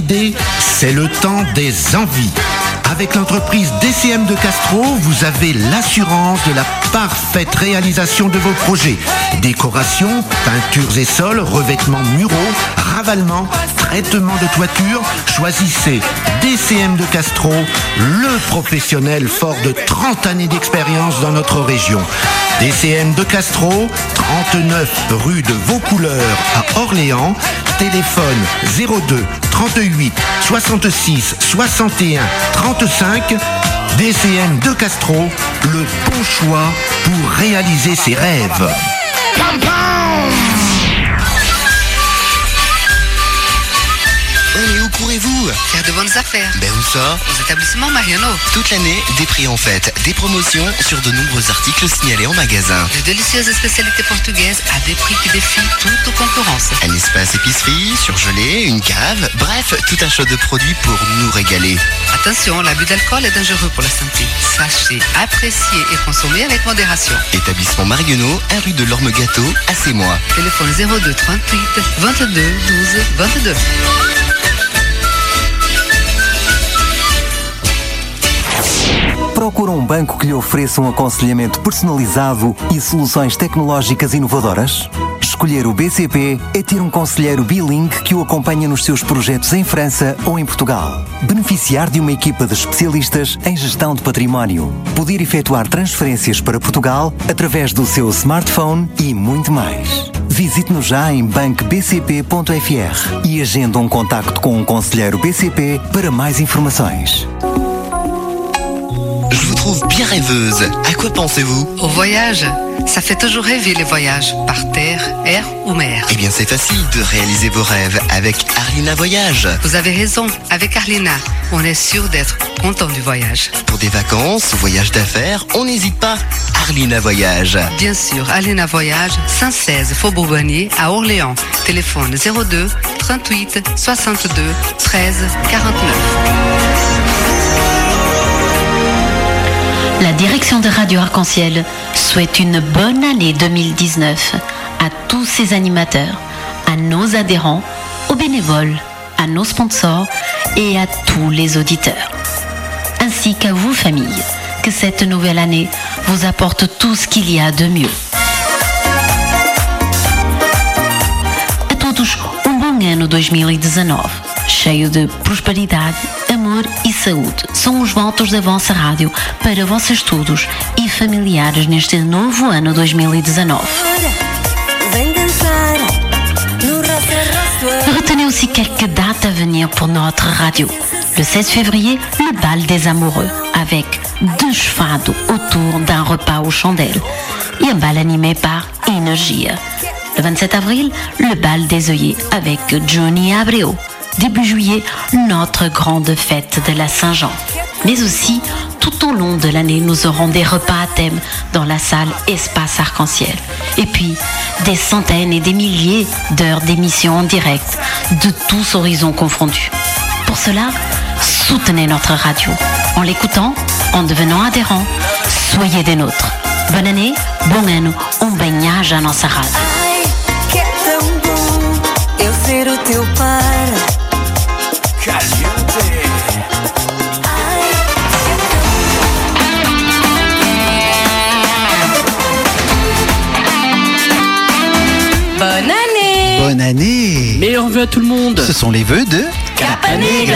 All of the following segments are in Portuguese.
idées, c'est le temps des envies. Avec l'entreprise DCM de Castro, vous avez l'assurance de la parfaite réalisation de vos projets. Décoration, peintures et sols, revêtements muraux, ravalement, traitement de toiture. Choisissez DCM de Castro, le professionnel fort de 30 années d'expérience dans notre région. DCM de Castro, 39 rue de Vaucouleurs à Orléans. Téléphone 02 38 66 61 35. DCM de Castro, le bon choix pour réaliser ses rêves. Mais où courez-vous? Faire de bonnes affaires. Ben où ça? Aux établissements Mariano. Toute l'année, des prix en fête, des promotions sur de nombreux articles signalés en magasin. De délicieuses spécialités portugaises à des prix qui défient toute concurrence. Un espace épicerie, surgelé, une cave, bref, tout un choix de produits pour nous régaler. Attention, l'abus d'alcool est dangereux pour la santé. Sachez, apprécier et consommer avec modération. Établissement Marionneau, 1 rue de l'Orme-Gâteau, à Sémois. Téléphone 02 38 22 12 22. Procura banco que lhe ofereça aconselhamento personalizado e soluções tecnológicas inovadoras? Escolher o BCP é ter conselheiro bilingue que o acompanha nos seus projetos em França ou em Portugal. Beneficiar de uma equipa de especialistas em gestão de património. Poder efetuar transferências para Portugal através do seu smartphone e muito mais. Visite-nos já em bancobcp.fr e agenda contacto com conselheiro BCP para mais informações. Je vous trouve bien rêveuse. À quoi pensez-vous? Au voyage. Ça fait toujours rêver les voyages, par terre, air ou mer. Eh bien, c'est facile de réaliser vos rêves avec Arlina Voyage. Vous avez raison, avec Arlina, on est sûr d'être content du voyage. Pour des vacances ou voyages d'affaires, on n'hésite pas. Arlina Voyage. Bien sûr, Arlina Voyage, 116 Faubourg Bonnier à Orléans. Téléphone 02 38 62 13 49. La direction de Radio Arc-en-Ciel souhaite une bonne année 2019 à tous ses animateurs, à nos adhérents, aux bénévoles, à nos sponsors et à tous les auditeurs. Ainsi qu'à vous, famille, que cette nouvelle année vous apporte tout ce qu'il y a de mieux. A todos bom ano 2019, cheio de prosperidade, amor e saúde. São os votos da vossa rádio para vossos estudos e familiares neste novo ano 2019. Retenez aussi quelques dates à venir pour notre radio. Le 16 février, le bal des amoureux, avec 2 chevados autour d'un repas aux chandelles et un bal animé par Energia. Le 27 avril, le bal des œillets avec Johnny Abreu. Début juillet, notre grande fête de la Saint-Jean. Mais aussi, tout au long de l'année, nous aurons des repas à thème dans la salle Espace Arc-en-Ciel. Et puis, des centaines et des milliers d'heures d'émissions en direct, de tous horizons confondus. Pour cela, soutenez notre radio. En l'écoutant, en devenant adhérent, soyez des nôtres. Bonne année, bom ano, bem-aja à nossa rádio. Eu ser o teu par. Bonne année! Bonne année! Meilleurs vœux à tout le monde! Ce sont les vœux de Capanegra!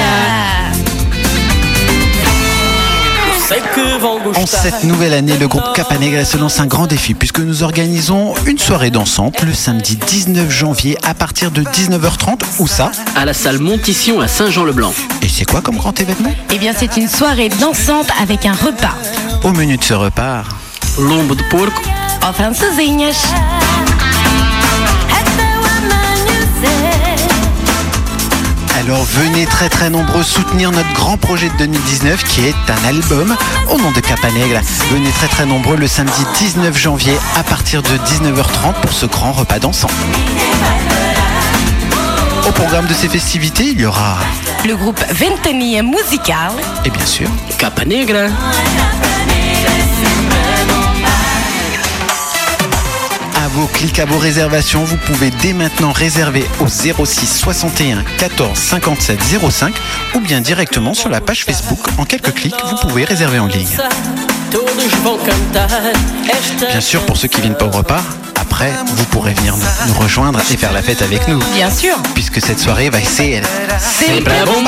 En cette nouvelle année, le groupe Capanegra se lance un grand défi puisque nous organisons une soirée dansante le samedi 19 janvier à partir de 19h30. Où ça? À la salle Montition à Saint-Jean-le-Blanc. Et c'est quoi comme grand événement? Eh bien, c'est une soirée dansante avec un repas. Au menu de ce repas, Lombo de porco. En francesinhas. alors venez très très nombreux soutenir notre grand projet de 2019 qui est un album au nom de Capanegra. Venez très très nombreux le samedi 19 janvier à partir de 19h30 pour ce grand repas dansant. Au programme de ces festivités, il y aura le groupe Ventania Musical et bien sûr Capanegra. Go clique à vos réservations. Vous pouvez dès maintenant réserver au 06 61 14 57 05 ou bien directement sur la page Facebook. En quelques clics, vous pouvez réserver en ligne. Bien sûr, pour ceux qui viennent pas au repas, après, vous pourrez venir nous rejoindre et faire la fête avec nous. Bien sûr. Puisque cette soirée va essayer. C'est la bomba.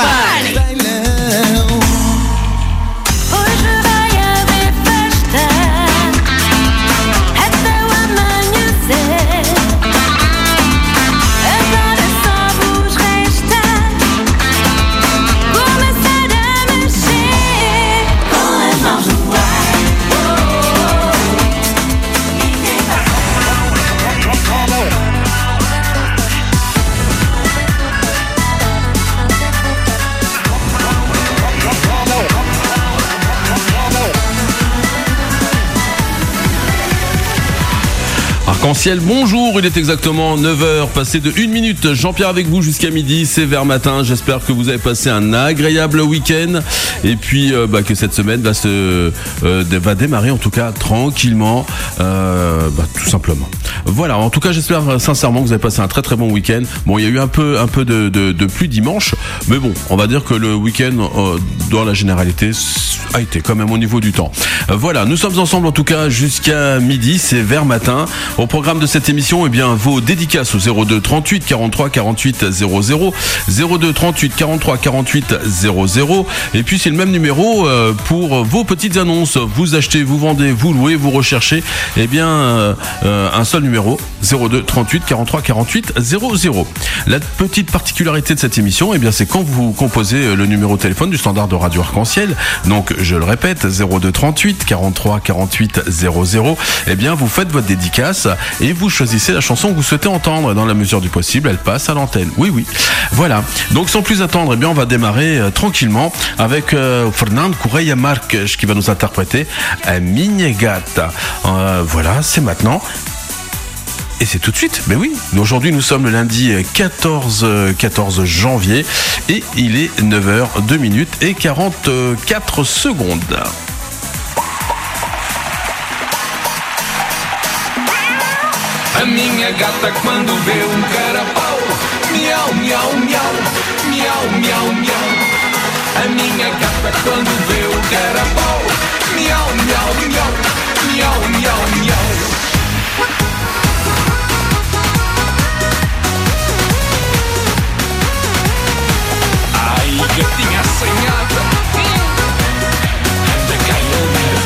Arc-en-ciel, bonjour, il est exactement 9h, passé de 1 minute. Jean-Pierre avec vous jusqu'à midi, c'est vers matin. J'espère que vous avez passé un agréable week-end et puis que cette semaine va démarrer en tout cas tranquillement, tout simplement. Voilà, en tout cas j'espère sincèrement que vous avez passé un très très bon week-end. Bon, il y a eu un peu de pluie dimanche, mais bon, on va dire que le week-end dans la généralité a été quand même au niveau du temps. Voilà, nous sommes ensemble en tout cas jusqu'à midi, c'est vers matin. Au programme de cette émission, vos dédicaces au 02 38 43 48 00, 02 38 43 48 00, et puis c'est le même numéro pour vos petites annonces. Vous achetez, vous vendez, vous louez, vous recherchez, un seul numéro, 02 38 43 48 00. La petite particularité de cette émission, c'est quand vous composez le numéro de téléphone du standard de Radio Arc-en-Ciel, donc je le répète, 02 38 43 48 00, vous faites votre dédicace et vous choisissez la chanson que vous souhaitez entendre. Dans la mesure du possible, elle passe à l'antenne. Oui. Voilà. Donc sans plus attendre, on va démarrer tranquillement avec Fernando Correia Marques qui va nous interpréter A Minha Gata. Voilà, c'est maintenant. Et c'est tout de suite, mais oui. Aujourd'hui, nous sommes le lundi 14 janvier et il est 9h 2 minutes et 44 secondes. A minha gata quando vê carapau, miau, miau, miau, miau, miau, miau. A minha gata quando vê carapau, miau, miau, miau, miau, miau, miau. Ai, gatinha assanhada, anda caindo.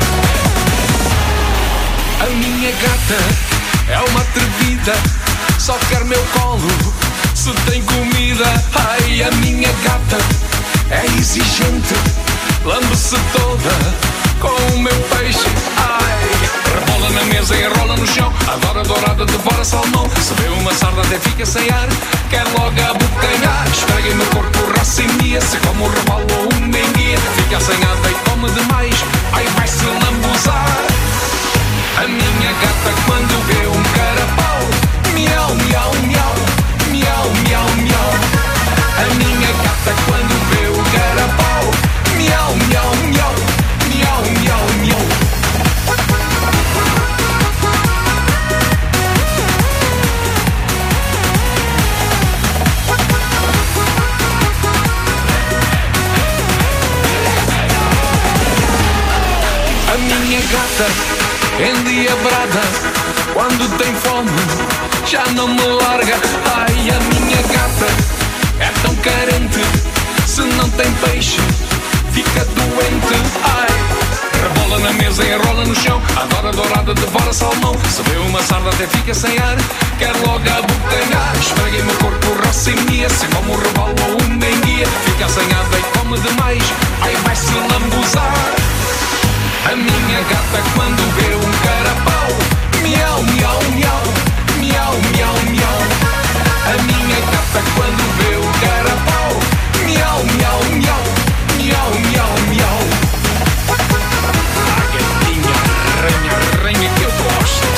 A minha gata é uma atrevida, só quer meu colo se tem comida. Ai, a minha gata é exigente, lambe-se toda com o meu peixe. Ai, rebola na mesa e rola no chão, adora dourada, devora salmão. Se vê uma sarda até fica sem ar, quer logo abocanhar. Esfrega meu corpo, roça e mia, se como um rebalo ou uma enguia. Fica assanhada e come demais, ai vai se lambuzar. A minha gata quando vê carapau, miau, miau, miau, miau, miau, miau. A minha gata quando vê carapau, miau, miau, miau, miau, miau, miau. A minha gata endiabrada, quando tem fome já não me larga. Ai, a minha gata é tão carente, se não tem peixe fica doente. Ai, rebola na mesa e enrola no chão, adora dourada, devora salmão. Se vê uma sarda até fica sem ar, quer logo abocanhar. Esfreguei meu corpo, roça e mia, se como um rebalo ou uma enguia. Fica assanhada e come demais, ai vai se lambuzar. A minha gata quando vê carapau, miau, miau, miau, miau, miau, miau. A minha gata quando vê carapau, miau, miau, miau, miau, miau, miau. A gatinha arranha, arranha que eu gosto.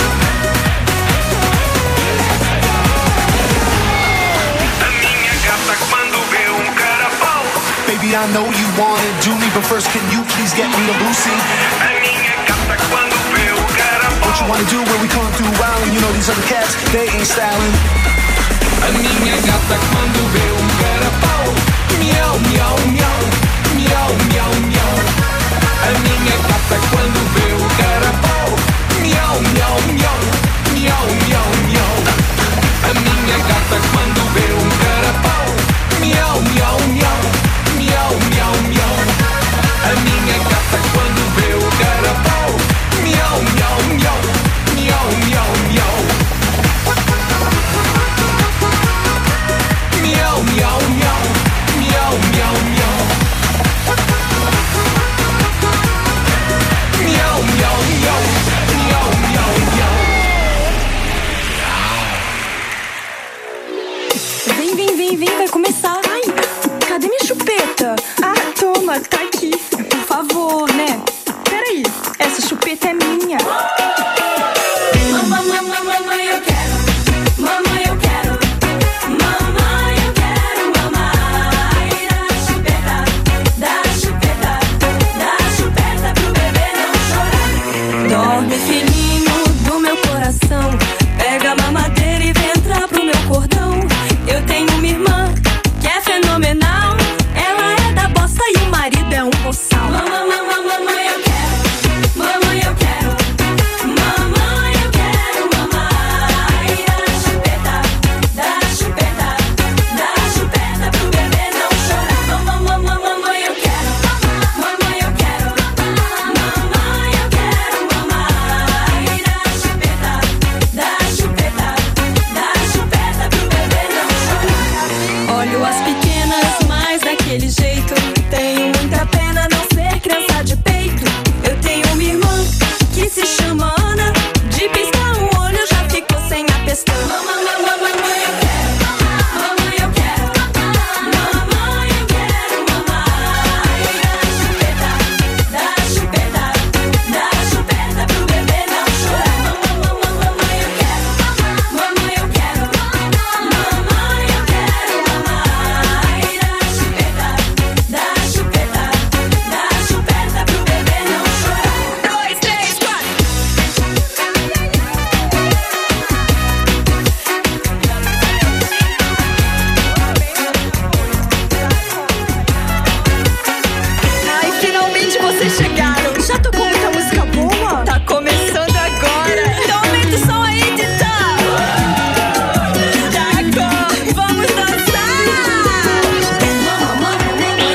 A minha gata baby, I know you wanna do me, but first can you please get me a Lucy? A minha gata quando vê o carapau. What you wanna do when we come through wildin'? You know these other cats, they ain't styling. A minha gata quando vê um carapau, miau, miau, miau, miau, miau, miau. A minha gata quando vê o carapau, miau, miau, miau, miau, miau, miau. A minha gata quando vê um carapau, miau, miau, miau, miau, miau, miau. A minha gata quando vê o carapau, miau, miau, miau, miau, miau, miau. Miau, miau, miau, miau, miau, miau. Miau, miau, miau, miau, miau, miau. Vem, vem, vem, vem, vai começar. Ai, cadê minha chupeta? Ah, toma, tá aqui. Por favor, né? Peraí, essa chupeta é minha. Mamãe, mamãe, eu quero. Mamãe, eu quero. Mamãe, eu quero. Mamãe, dá chupeta, dá chupeta pro bebê não chorar. Dorme, filhinho do meu coração. Pega a mamadeira e vem entrar pro meu cordão. Eu tenho uma irmã que é fenomenal. Ela é da bossa e o marido é um boçal. Mamãe, mamãe, eu quero. Mamãe, eu quero. Mamãe, eu quero. Mamãe, dá chupeta, dá chupeta pro bebê não chorar. Mamãe, eu quero. Mamãe, eu quero. Mamãe, eu quero. Mamãe, dá chupeta pro bebê não chorar. Olho as pequenas, mas daquele jeito. Tenho muita pena não ser criança de peito. Eu tenho uma irmã que se chama Ana. De piscar um olho já ficou sem a pestana. Mamãe, eu quero. Mamãe, eu quero. Mamãe, eu quero. Mamãe, dá chupeta pro bebê não chorar. Mamãe, eu quero. Mamãe, eu quero. Mamãe, eu quero. Mamãe, dá chupeta pro bebê não chorar. 2, 3, 4. Ai, finalmente vocês chegaram. Já tocou muita música boa? Tá começando agora. Então aumenta o som aí, Titã. Taco, vamos dançar. Mamãe,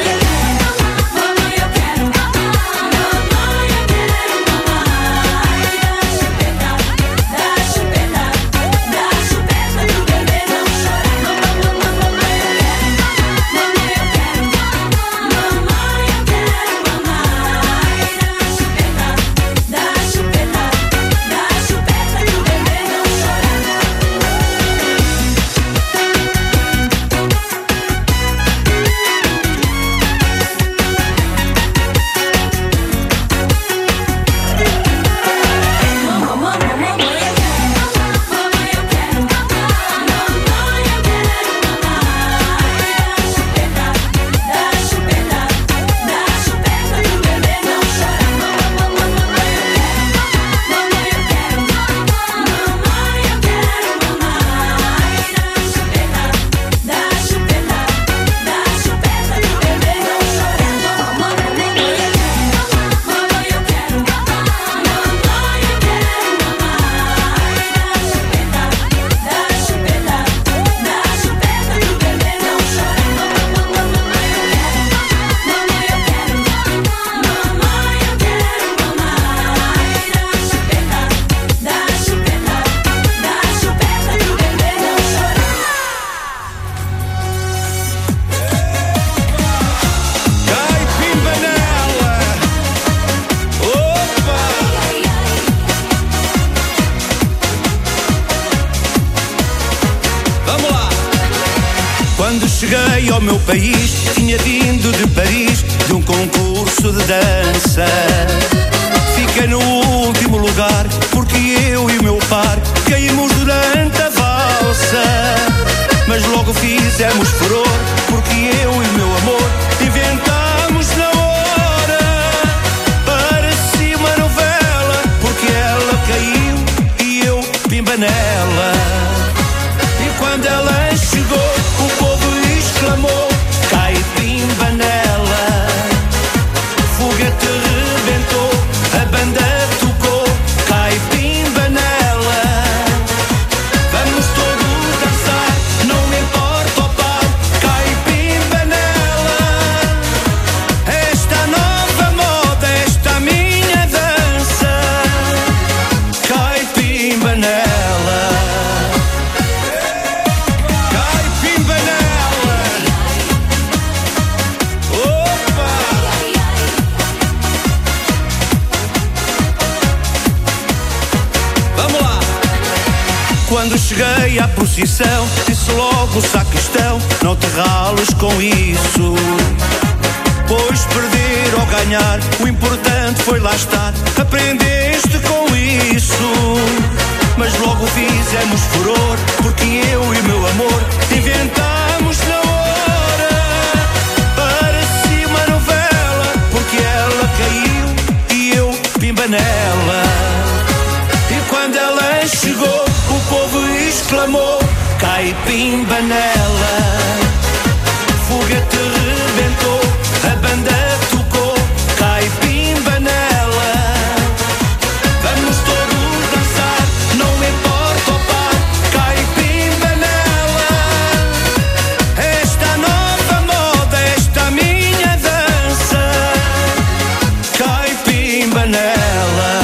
eu quero. Mamãe, eu quero. Mamãe, dá chupeta pro bebê não chorar. Mamãe, eu quero. Mamãe, eu quero. Mamãe, dá chupeta pro bebê não chorar. Quando cheguei ao meu país, tinha vindo de Paris, de um concurso de dança. Fiquei no último lugar, porque eu e o meu par caímos durante a valsa. Mas logo fizemos furor, porque eu e o meu amor inventamos cheguei à procissão, disse logo o sacristão: não te rales com isso, pois perder ou ganhar, o importante foi lá estar. Aprendeste com isso, mas logo fizemos furor, porque eu e o meu amor inventamos na hora para si uma novela, porque ela caiu e eu pimba nela. E quando ela chegou, o povo exclamou: cai pimba nela. Foguete rebentou, a banda tocou, cai pimba nela. Vamos todos dançar, não importa o par, cai pimba nela. Esta nova moda, esta minha dança, cai pimba nela.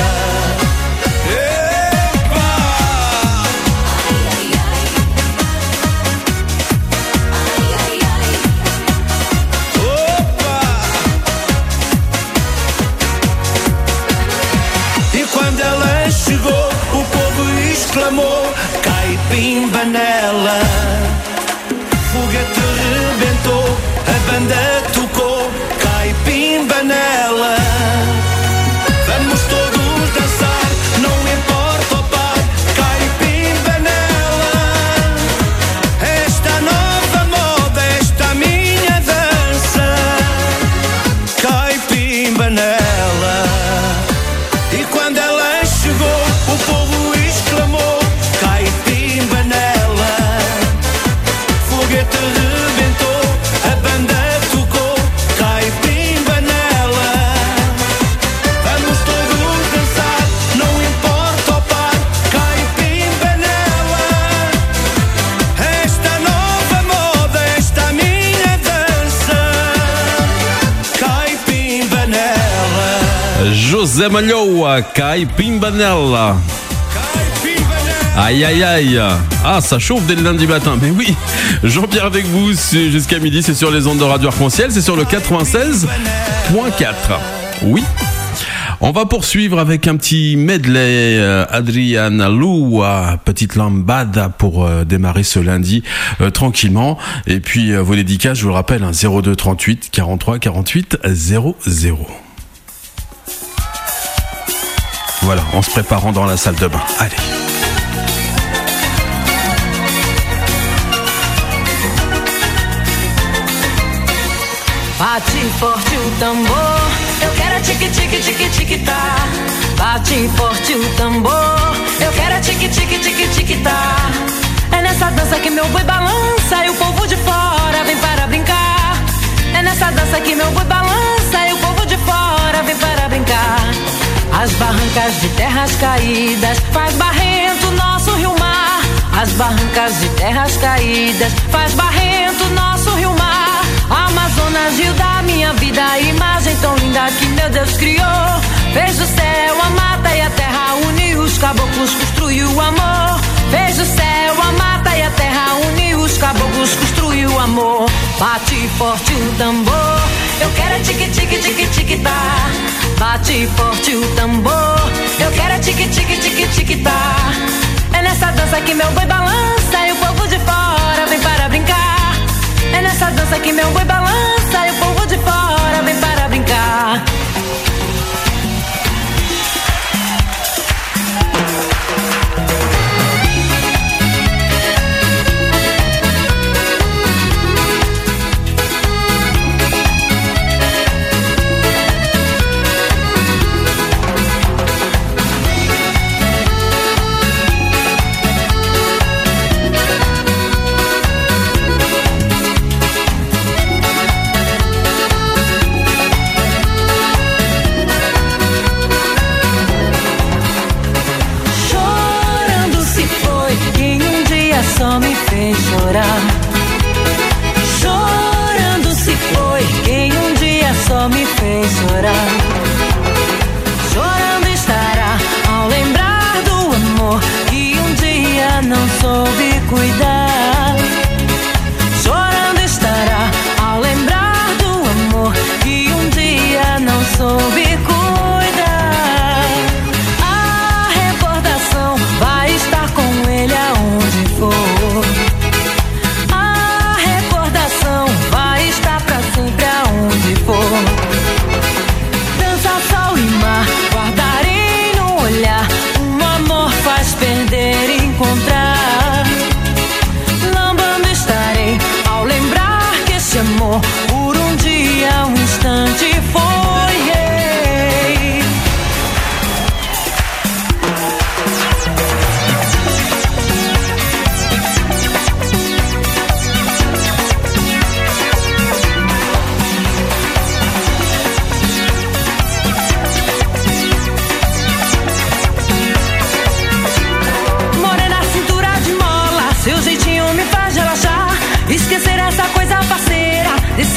Exclamou: cai pimba nela. Foguete rebentou, a banda tocou, cai pimba nela. Vamos todos dançar, não importa o par, cai pimba nela. Esta nova moda, esta minha dança, cai pimba nela. E quando ela chegou, o povo exclamou: cai pimba nela. Foguete rebentou, a banda tocou, cai pimba nela. Vamos todos dançar, não importa o par, cai pimba nela. Esta nova moda, esta minha dança, cai pimba nela. José Malhoa, cai pimba nela. Aïe aïe aïe. Ah, ça chauffe dès le lundi matin. Mais oui, Jean-Pierre avec vous jusqu'à midi, c'est sur les ondes de Radio Arc-en-Ciel, c'est sur le 96.4. Oui. On va poursuivre avec un petit medley Adriana Lua, petite lambada pour démarrer ce lundi tranquillement. Et puis vos dédicaces, je vous le rappelle, 02 38 43 48 00. Voilà, en se préparant dans la salle de bain. Allez. Bate forte o tambor, eu quero tique tique tique tique tá. Bate forte o tambor, eu quero tique tique tique tique tá. É nessa dança que meu boi balança e o povo de fora vem para brincar. É nessa dança que meu boi balança e o povo de fora vem para brincar. As barrancas de terras caídas faz barrento nosso rio-mar. As barrancas de terras caídas faz barrento nosso rio-mar. Amazonas, rio da minha vida, imagem tão linda que meu Deus criou. Fez o céu, a mata e a terra, uniu os caboclos, construiu o amor. Fez o céu, a mata e a terra, uniu os caboclos, construiu o amor. Bate forte o tambor, eu quero tique tique tique tique tá. Bate forte o tambor, eu quero tique tique tique tique tá. É nessa dança que meu boi balança e o povo de fora vem para brincar. É nessa dança que meu boi balança e o povo de fora vem para brincar.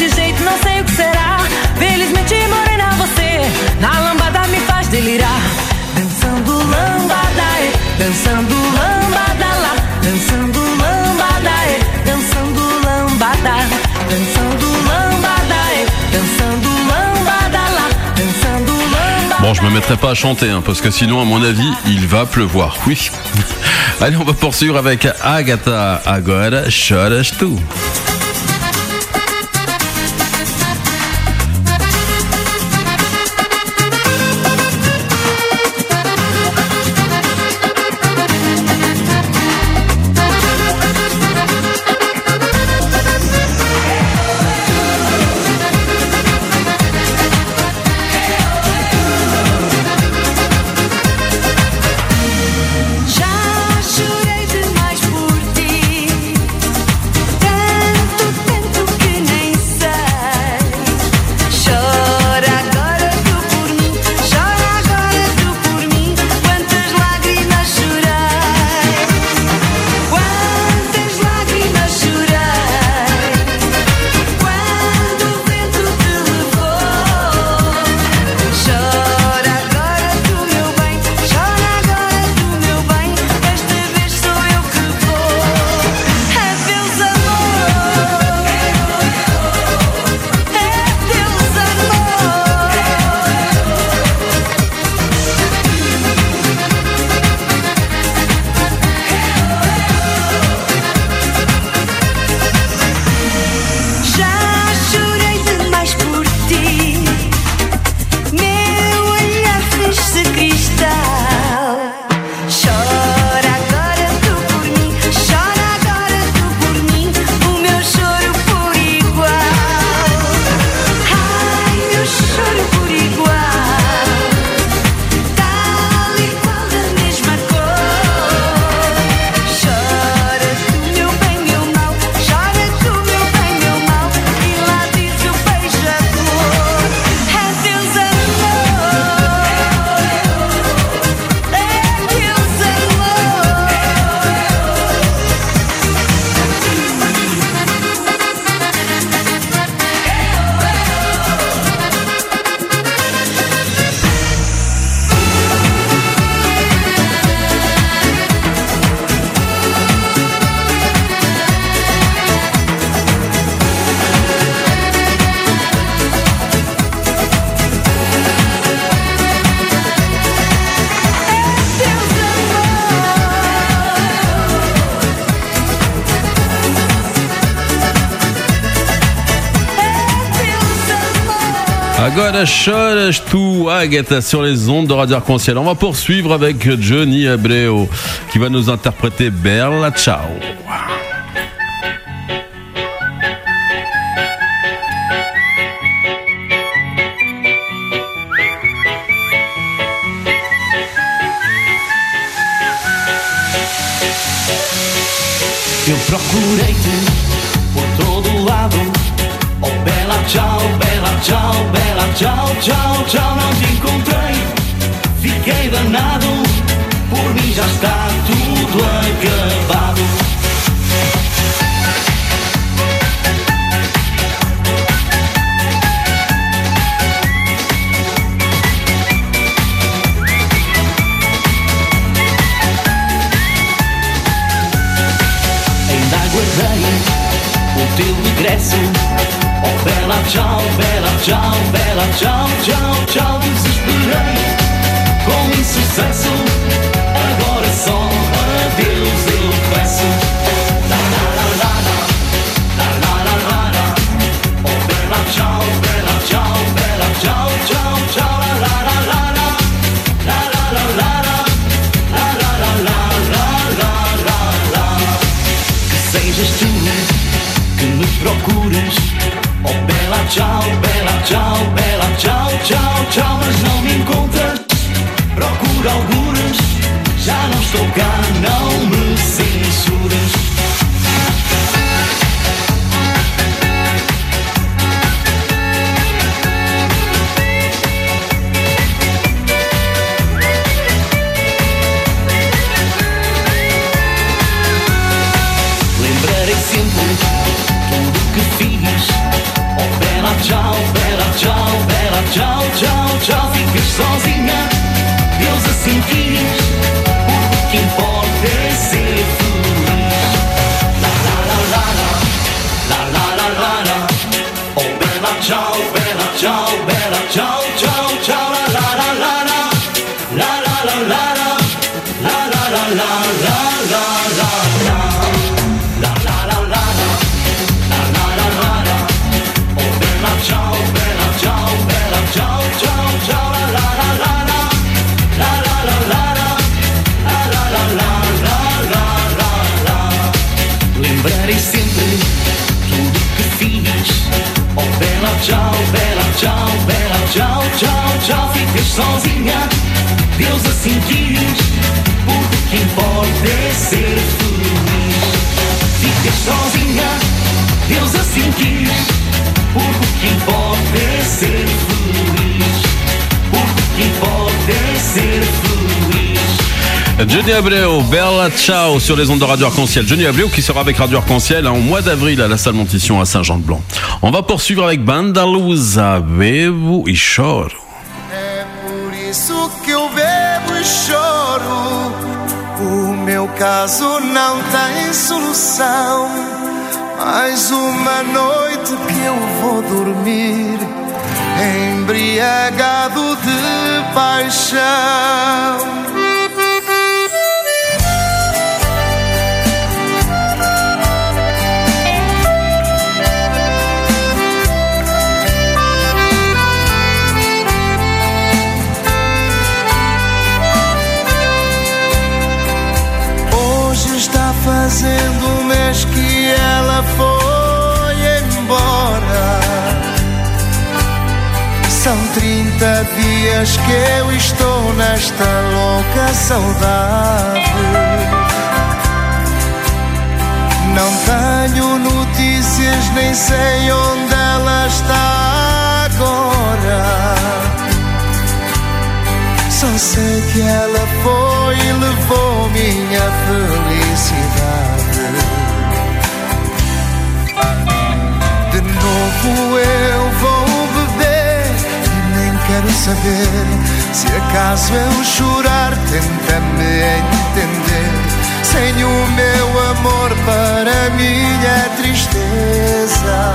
desse jeito não sei o que será. Felizmente morena você, na lambada me faz delirar. Dançando lambada, dançando lambada lá. Dançando lambada, dançando lambada. Dançando lambada, dançando lambada lá. Dançando lambada. Bon, je me mettrai pas à chanter, hein, parce que sinon, à mon avis, il va pleuvoir. Oui. Allez, on va poursuivre avec Agatha. Agora choras tu. Agora choras tu, Agatha, sur les ondes de Radio Arc-en-Ciel. On va poursuivre avec Johnny Abreu qui va nous interpréter Bella Ciao. Eu procurei-te por todo lado. Oh, bela tchau, bela tchau, bela tchau, tchau, tchau. Não te encontrei, fiquei danado. Por mim já está tudo acabado. Ainda aguardei o teu regresso. Oh, bela tchau, bela tchau, bela tchau, tchau, tchau. Desesperei com insucesso. Agora só adeus eu peço. La la la la la, la la la la la. Oh, bela tchau, bela tchau, bela tchau, tchau, tchau. La la la la la, la la la la la, la la la la la la. Que sejas tu que me procures. Oh, bela tchau, bela tchau, bela tchau, tchau, tchau. Mas não me encontras, procura algures. Já não estou cá, não me censures. Lembrarei sempre tudo que fiz. Oh, Oh bela tchau, tchau, tchau, tchau. Ficas sozinha, Deus assim quis, porque o que importa é ser feliz. Ficas sozinha, Deus assim quis, porque o que importa é ser feliz. Porque o que importa é ser feliz. Johnny Abreu, Bella Ciao sur les ondes de Radio Arc-en-Ciel. Johnny Abreu qui sera avec Radio Arc-en-Ciel en mois d'avril à la salle Montition à Saint-Jean-de-Blanc. On va poursuivre avec Banda Lusa, Bebo e Choro. É por isso que eu bebo e choro. O meu caso não tem solução. Mais uma noite que eu vou dormir embriagado de paixão. Fazendo um mês que ela foi embora. São 30 dias que eu estou nesta louca saudade. Não tenho notícias, nem sei onde ela está agora. Só sei que ela foi e levou minha felicidade. De novo eu vou beber e nem quero saber. Se acaso eu chorar, tenta-me entender. Sem o meu amor para minha tristeza.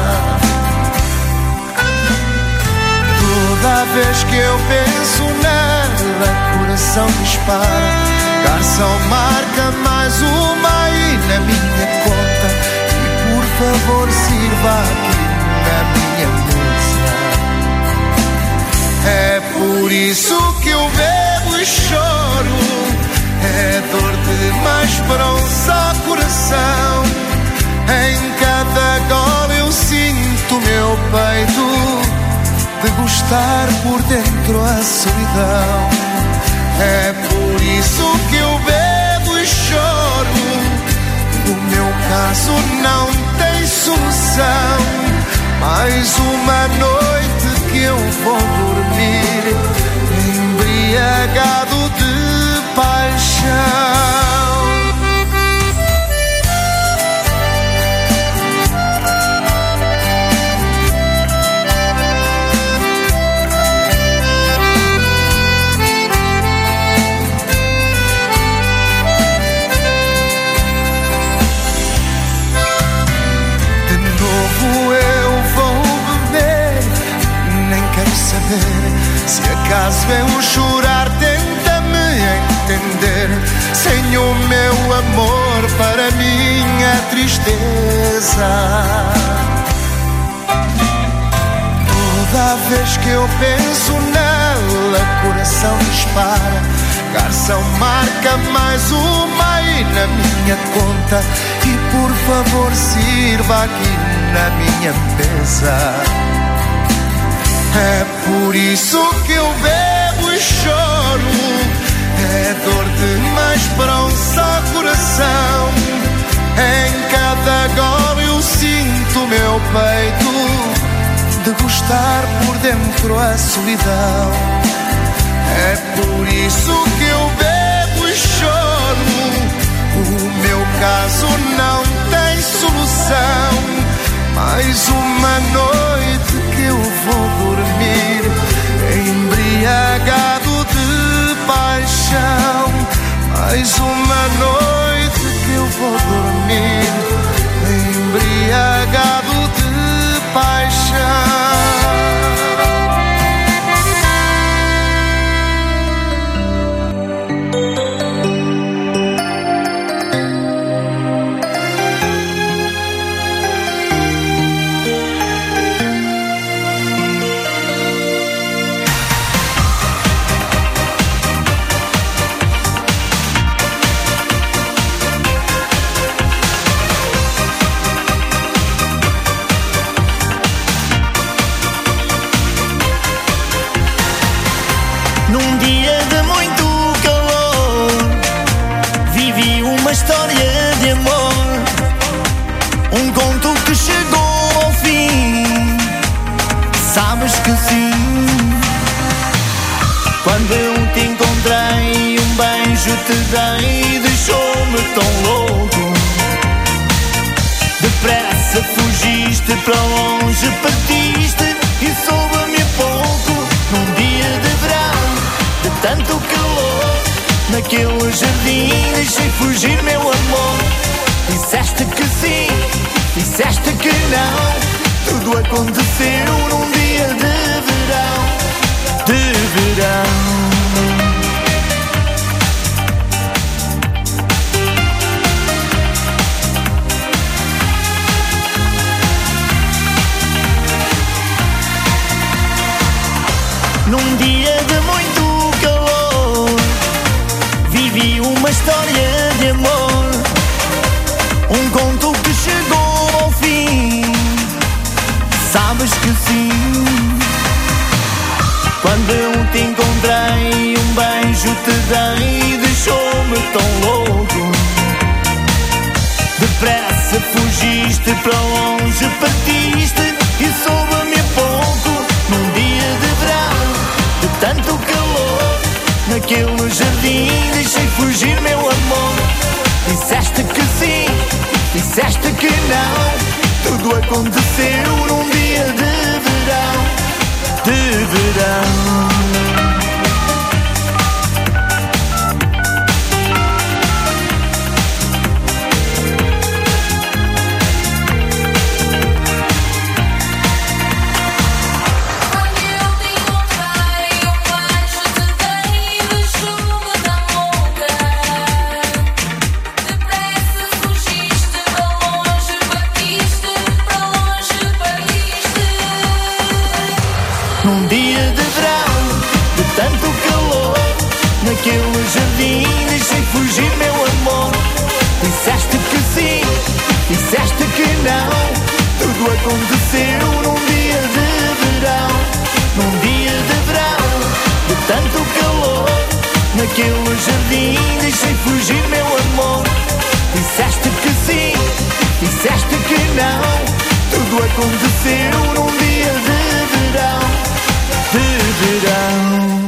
Toda vez que eu penso nela, coração dispara. Garçom, marca mais uma aí na minha conta. E por favor sirva aqui na minha mesa. É por isso que eu bebo e choro. É dor demais para um só coração. Em cada gole eu sinto meu peito degustar por dentro a solidão. É por isso que eu bebo e choro. O meu caso não tem solução. Mais uma noite que eu vou dormir embriagado de paixão. Se acaso eu chorar, tenta-me entender. Sem o meu amor para minha tristeza. Toda vez que eu penso nela, coração dispara. Garçom, marca mais uma aí na minha conta. E por favor sirva aqui na minha mesa. É por isso que eu bebo e choro. É dor demais para um só coração. Em cada gole eu sinto meu peito degustar por dentro a solidão. É por isso que eu bebo e choro. O meu caso não tem solução. Mais uma noite que eu vou dormir embriagado de paixão. Mais uma noite que eu vou dormir embriagado de paixão. história de amor, um conto que chegou ao fim. Sabes que sim. Quando eu te encontrei, um beijo te dei, deixou-me tão louco. Depressa fugiste, para longe partiste e soube-me pouco. Num dia de verão, de tanto calor, naquele jardim deixei fugir meu amor. Disseste que sim, disseste que não, tudo aconteceu num dia de verão, de verão. Num dia de muito calor, vivi uma história de amor, um conto que chegou ao fim. Sabes que sim. Quando eu te encontrei, um beijo te dei, deixou-me tão louco. Depressa fugiste, para longe partiste e soube-me pouco. Num dia de verão, de tanto calor, naquele jardim deixei fugir meu amor. Disseste que sim, disseste que não, tudo aconteceu num dia de verão, de verão. Naquele jardim deixei fugir meu amor. Disseste que sim, disseste que não, tudo aconteceu num dia de verão. Num dia de verão, de tanto calor, naquele jardim deixei fugir meu amor. Disseste que sim, disseste que não, tudo aconteceu num dia de verão, de verão.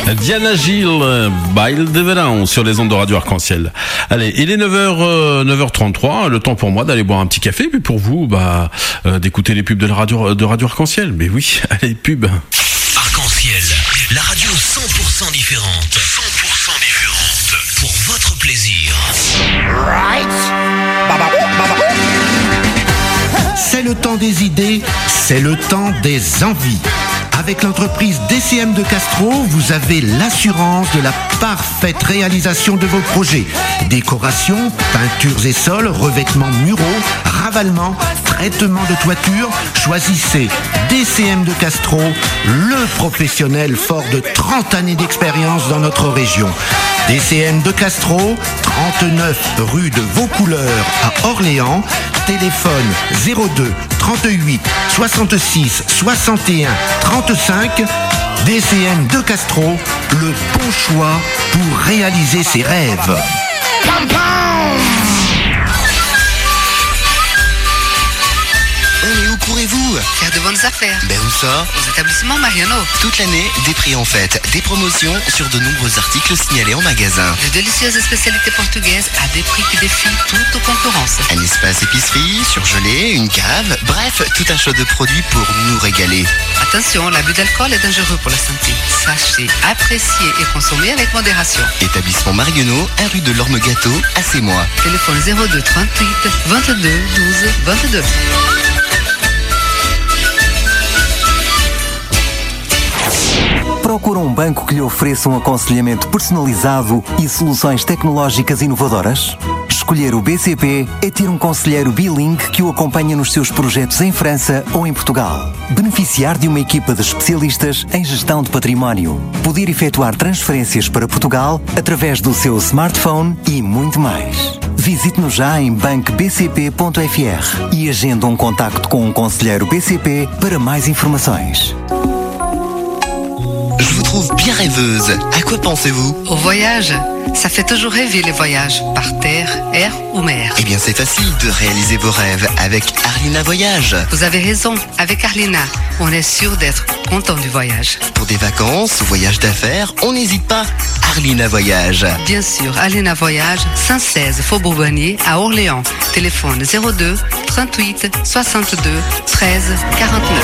Diana Gil, Baile de Verão sur les ondes de Radio Arc-en-Ciel. Allez, il est 9h33, le temps pour moi d'aller boire un petit café, puis pour vous, d'écouter les pubs de Radio Arc-en-Ciel. Mais oui, allez, pub. Arc-en-Ciel, la radio 100% différente. 100% différente. Pour votre plaisir. C'est le temps des idées, c'est le temps des envies. Avec l'entreprise DCM de Castro, vous avez l'assurance de la parfaite réalisation de vos projets. Décoration, peintures et sols, revêtements muraux, ravalement, traitement de toiture. Choisissez DCM de Castro, le professionnel fort de 30 années d'expérience dans notre région. DCM de Castro, 39 rue de Vaucouleurs à Orléans. Téléphone 02 38 66 61 35. DCM de Castro, le bon choix pour réaliser ses rêves. Mais où courez-vous? Faire de bonnes affaires. Ben où ça? Aux établissements Mariano. Toute l'année, des prix en fête, des promotions sur de nombreux articles signalés en magasin. De délicieuses spécialités portugaises à des prix qui défient toute concurrence. Un espace épicerie, surgelé, une cave, bref, tout un choix de produits pour nous régaler. Attention, l'abus d'alcool est dangereux pour la santé. Sachez, apprécier et consommer avec modération. Établissement Marionneau, 1 rue de l'Orme-Gâteau, à Sémois. Téléphone 02 38 22 12 22. Procura um banco que lhe ofereça um aconselhamento personalizado e soluções tecnológicas inovadoras? Escolher o BCP é ter um conselheiro bilingue que o acompanha nos seus projetos em França ou em Portugal. Beneficiar de uma equipa de especialistas em gestão de património. Poder efetuar transferências para Portugal através do seu smartphone e muito mais. Visite-nos já em bancobcp.fr e agenda um contacto com um conselheiro BCP para mais informações. Je vous trouve bien rêveuse. À quoi pensez-vous? Au voyage. Ça fait toujours rêver les voyages, par terre, air ou mer. Eh bien, c'est facile de réaliser vos rêves avec Arlina Voyage. Vous avez raison, avec Arlina, on est sûr d'être content du voyage. Pour des vacances, voyages d'affaires, on n'hésite pas. Arlina Voyage. Bien sûr, Arlina Voyage, 116 Faubourg Bonnier à Orléans. Téléphone 02 38 62 13 49.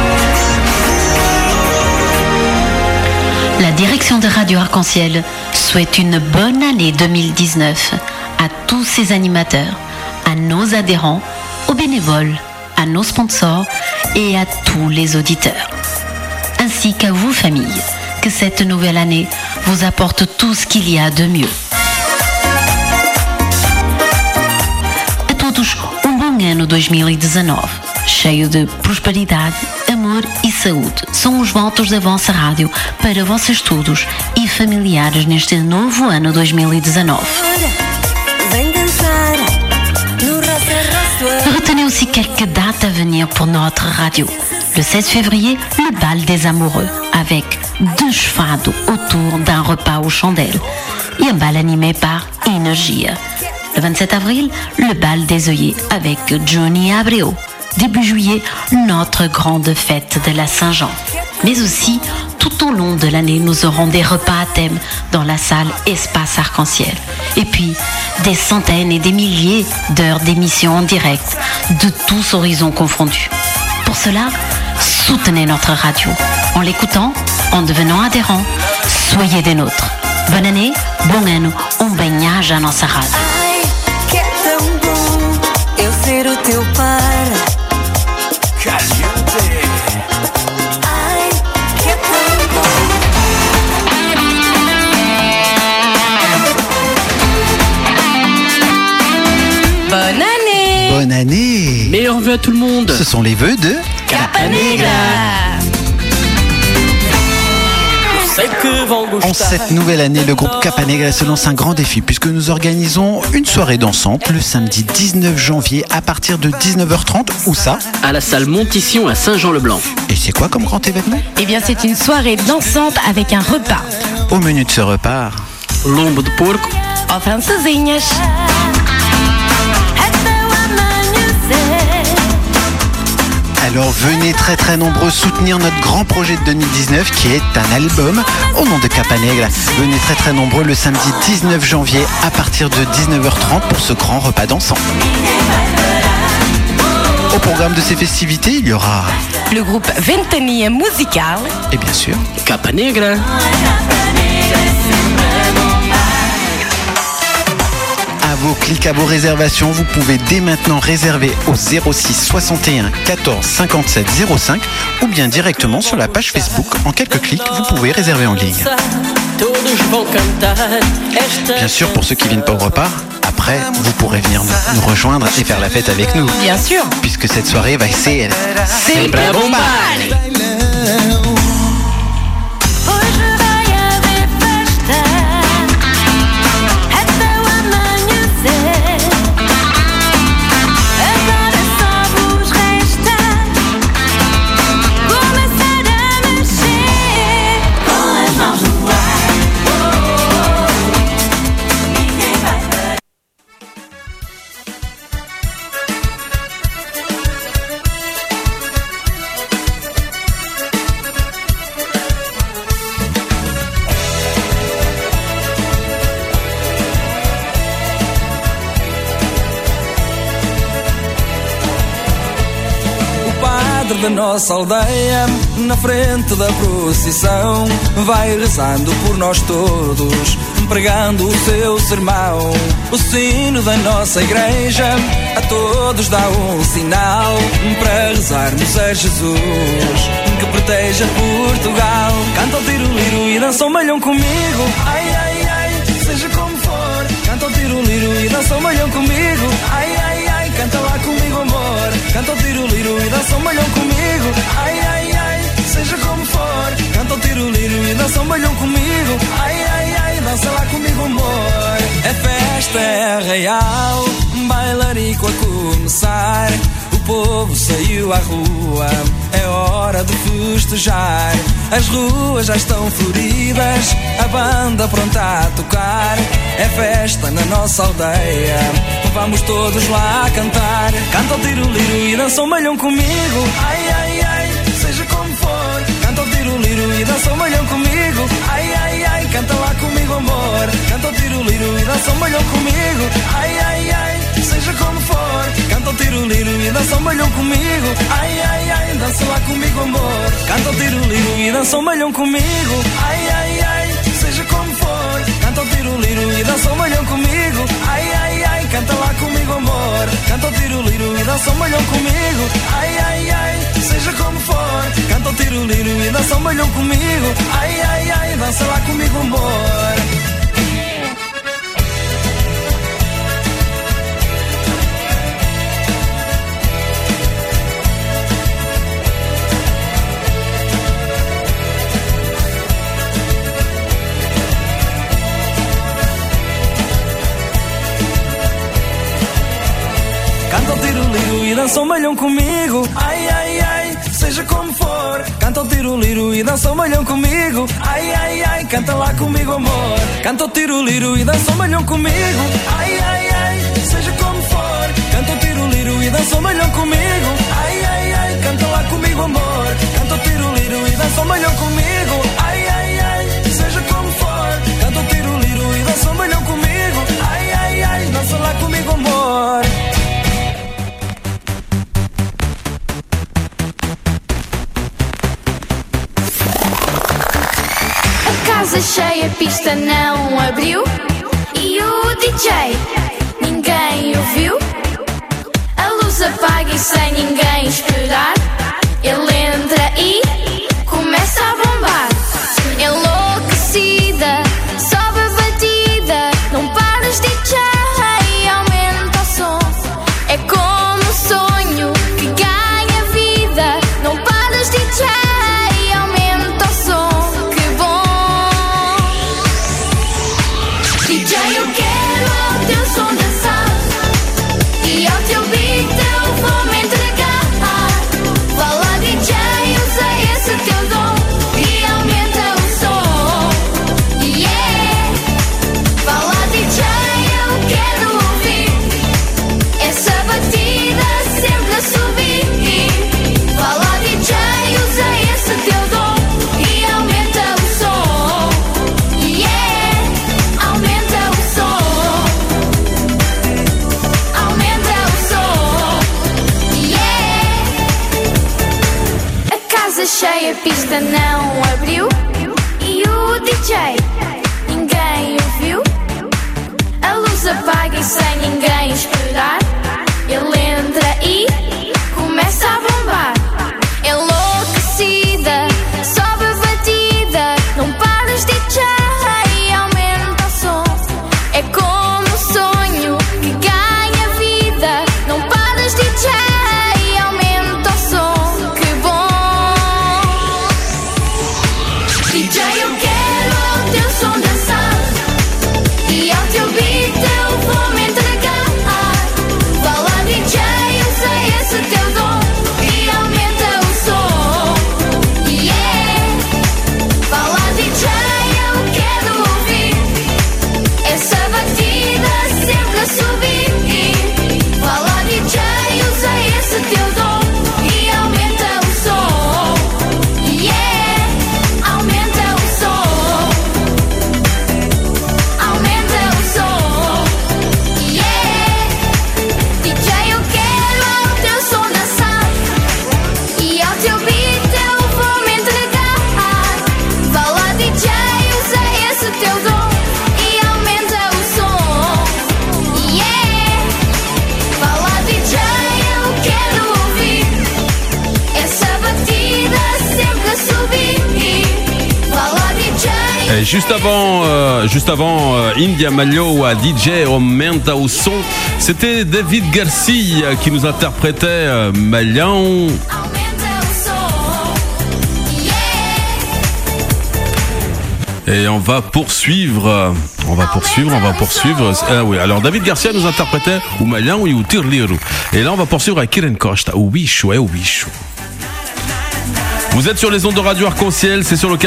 La direction de Radio Arc-en-Ciel souhaite une bonne année 2019 à tous ses animateurs, à nos adhérents, aux bénévoles, à nos sponsors et à tous les auditeurs. Ainsi qu'à vous, famille, que cette nouvelle année vous apporte tout ce qu'il y a de mieux. A todos bom ano 2019, cheio de prosperidade, amor e saúde. São os votos da vossa rádio para vossos estudos e familiares neste novo ano 2019. Retenez aussi quelques dates à venir pour notre radio. Le 16 février, le bal des amoureux, avec 2 chevados autour d'un repas aux chandelles et un bal animé par Energia. Le 27 avril, le bal des œillets avec Johnny Abreu. Début juillet, notre grande fête de la Saint-Jean. Mais aussi, tout au long de l'année, nous aurons des repas à thème dans la salle Espace Arc-en-Ciel. Et puis, des centaines et des milliers d'heures d'émissions en direct, de tous horizons confondus. Pour cela, soutenez notre radio. En l'écoutant, en devenant adhérent, soyez des nôtres. Bonne année, bon ano, bem-aja à nossa rádio. Ai, que é tão bom eu ser o teu par. Caliente. Ai, que é tão bom. Bonne année! Bonne année! Meilleurs vœux à tout le monde! Ce sont les vœux de Capanegra! En cette nouvelle année, le groupe Capanegra se lance un grand défi puisque nous organisons une soirée dansante le samedi 19 janvier à partir de 19h30. Où ça? À la salle Montition à Saint-Jean-le-Blanc. Et c'est quoi comme grand événement? Eh bien, c'est une soirée dansante avec un repas. Au menu de ce repas, lombo de porco, en francesinhas. Alors venez très très nombreux soutenir notre grand projet de 2019 qui est un album au nom de Capanegra. Venez très très nombreux le samedi 19 janvier à partir de 19h30 pour ce grand repas dansant. Au programme de ces festivités, il y aura le groupe Ventania Musical et bien sûr Capanegra. À vos clics, à vos réservations, vous pouvez dès maintenant réserver au 06 61 14 57 05 ou bien directement sur la page Facebook. En quelques clics, vous pouvez réserver en ligne. Bien sûr, pour ceux qui viennent pas au repas, après, vous pourrez venir nous rejoindre et faire la fête avec nous. Bien sûr. Puisque cette soirée va ser sempre bomba. Da nossa aldeia, na frente da procissão, vai rezando por nós todos, pregando o seu sermão. O sino da nossa igreja a todos dá um sinal para rezarmos a Jesus que proteja Portugal. Canta o tiro-liro e dança o malhão comigo. Ai, ai, ai, seja como for. Canta o tiro-liro e dança o malhão comigo. Ai, ai, ai, canta lá comigo, amor. Canta o tiro-liro e dança o malhão comigo. Ai, ai, ai, seja como for. Canta o tiro-liro e dança o malhão comigo. Ai, ai, ai, dança lá comigo, amor. É festa, é real, bailarico a começar. O povo saiu à rua, é hora de festejar. As ruas já estão floridas, a banda pronta a tocar. É festa na nossa aldeia, vamos todos lá cantar. Canta o tiro-liro e dança o malhão comigo. Ai, ai, ai, seja como for. Canta o tiro-liro e dança o malhão comigo. Ai, ai, ai, canta lá comigo, amor. Canta o tiro-liro e dança o malhão comigo. Ai, ai, ai, seja como for. Canta o tiro-liro e dança o malhão comigo. Ai, ai, ai, dança lá comigo, amor. Canta o tiro-liro e dança o malhão comigo. Ai, ai, ai, seja como for. Canta o tiro-liro e dança o malhão comigo. Ai, ai, ai, canta lá comigo, amor. Canta o tiro-liro e dança o malhão comigo. Ai, ai, ai, seja como for. Canta o tiro-liro e dança o malhão comigo. Ai, ai, ai, dança lá comigo, amor. Canta o tiro-liro e dança o malhão comigo. Ai, ai, ai, seja como for. Canta o tiro-liro e dança o malhão comigo. Ai, ai, ai, canta lá comigo, amor. Canta o tiro-liro e dança o malhão comigo. Ai, ai, ai, seja como for. Canta o tiro-liro e dança o malhão comigo. Ai, ai, ai, canta lá comigo, amor. Canta o tiro-liro e dança o malhão comigo. Ai, ai, ai, seja como for. Canta o tiro-liro e dança o malhão comigo. Ai, ai, ai, dança lá comigo, amor. Casa cheia, pista não abriu. E o DJ, ninguém ouviu. A luz apaga e sem ninguém esperar, ele entra e começa a bombar. Enlouquecida, sobe a batida. Não pares, DJ, aumenta o som. É como um sonho que ganha vida. Não pares, DJ, aumenta o som. DJ, eu quero ao teu som dançar e ao teu beat eu vou me entregar. que a pista não abriu e o DJ ninguém ouviu. A luz apaga e sem ninguém esperar, ele entra e começa a bombar. Enlouquecida, sobe a batida, não paras DJ, aumenta o som. É como um sonho que ganha vida, não paras DJ, aumenta o som. Que bom! DJ, eu quero ao teu som dançar e ao teu beat eu vou me entregar. Vá lá DJ, usa esse teu dom e aumenta o som. Yeah! Vá lá DJ, eu quero ouvir essa batida sempre a subir. Vá lá DJ, usa esse teu dom e aumenta o som. Yeah! Aumenta o som. Aumenta o som. Yeah! DJ, eu quero ao teu som dançar e ao teu beat eu vou me entregar. Vá lá DJ, usa esse teu dom e aumenta o som. Yeah! Vá lá DJ, eu quero ouvir essa batida sempre a subir. Vá lá DJ. Et juste avant India Malio à DJ Aumenta o Son, c'était David Garcia qui nous interprétait Malhão. Et on va poursuivre. Ah oui, alors David Garcia nous interprétait o Malhão e o Tirliro. Et là on va poursuivre avec Kiren Costa, o Bicho, o Bicho. Vous êtes sur les ondes de Radio Arc-en-Ciel, c'est sur le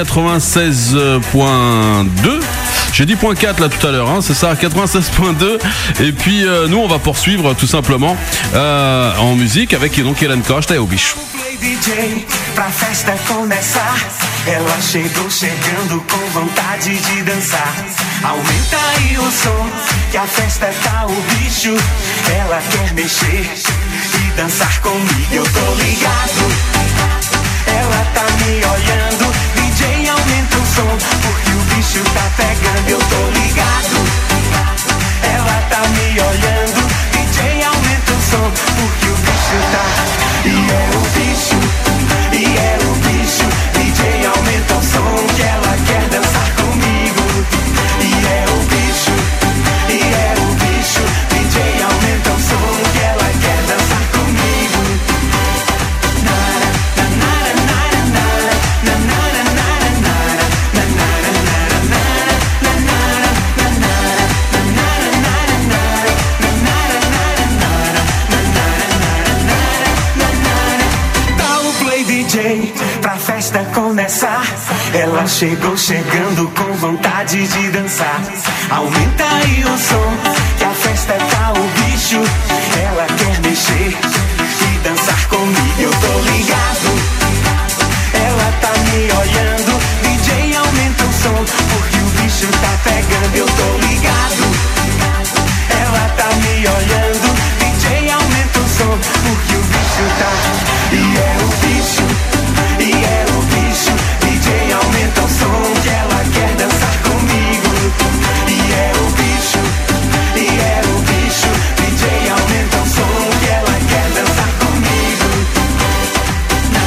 96.2. J'ai dit .4 là tout à l'heure, hein, c'est ça, 96.2. Et puis nous on va poursuivre tout simplement en musique avec donc Kiren Costa et o Bicho. DJ, pra festa começar, ela chegou chegando com vontade de dançar. Aumenta aí o som, que a festa tá o bicho. Ela quer mexer e dançar comigo, eu tô ligado. Ela tá me olhando, DJ aumenta o som, porque o bicho tá pegando, eu tô ligado. Ela tá me olhando, DJ aumenta o som, porque o bicho tá. E é o bicho, e é o bicho, DJ aumenta o som, que ela quer dançar comigo. E é o bicho, e é o bicho, DJ aumenta o som, que ela quer dançar comigo. Pra festa começar, ela chegou chegando com vontade de dançar. Aumenta aí o som, que a festa tá o bicho. Ela quer mexer e dançar comigo, eu tô ligado. Ela tá me olhando, DJ aumenta o som, porque o bicho tá pegando, eu tô ligado. Ela tá me olhando, DJ aumenta o som, porque o bicho tá. E é o bicho, e é o bicho, DJ aumenta o som, que ela quer dançar comigo. E é o bicho, e é o bicho, DJ aumenta o som, que ela quer dançar comigo. Na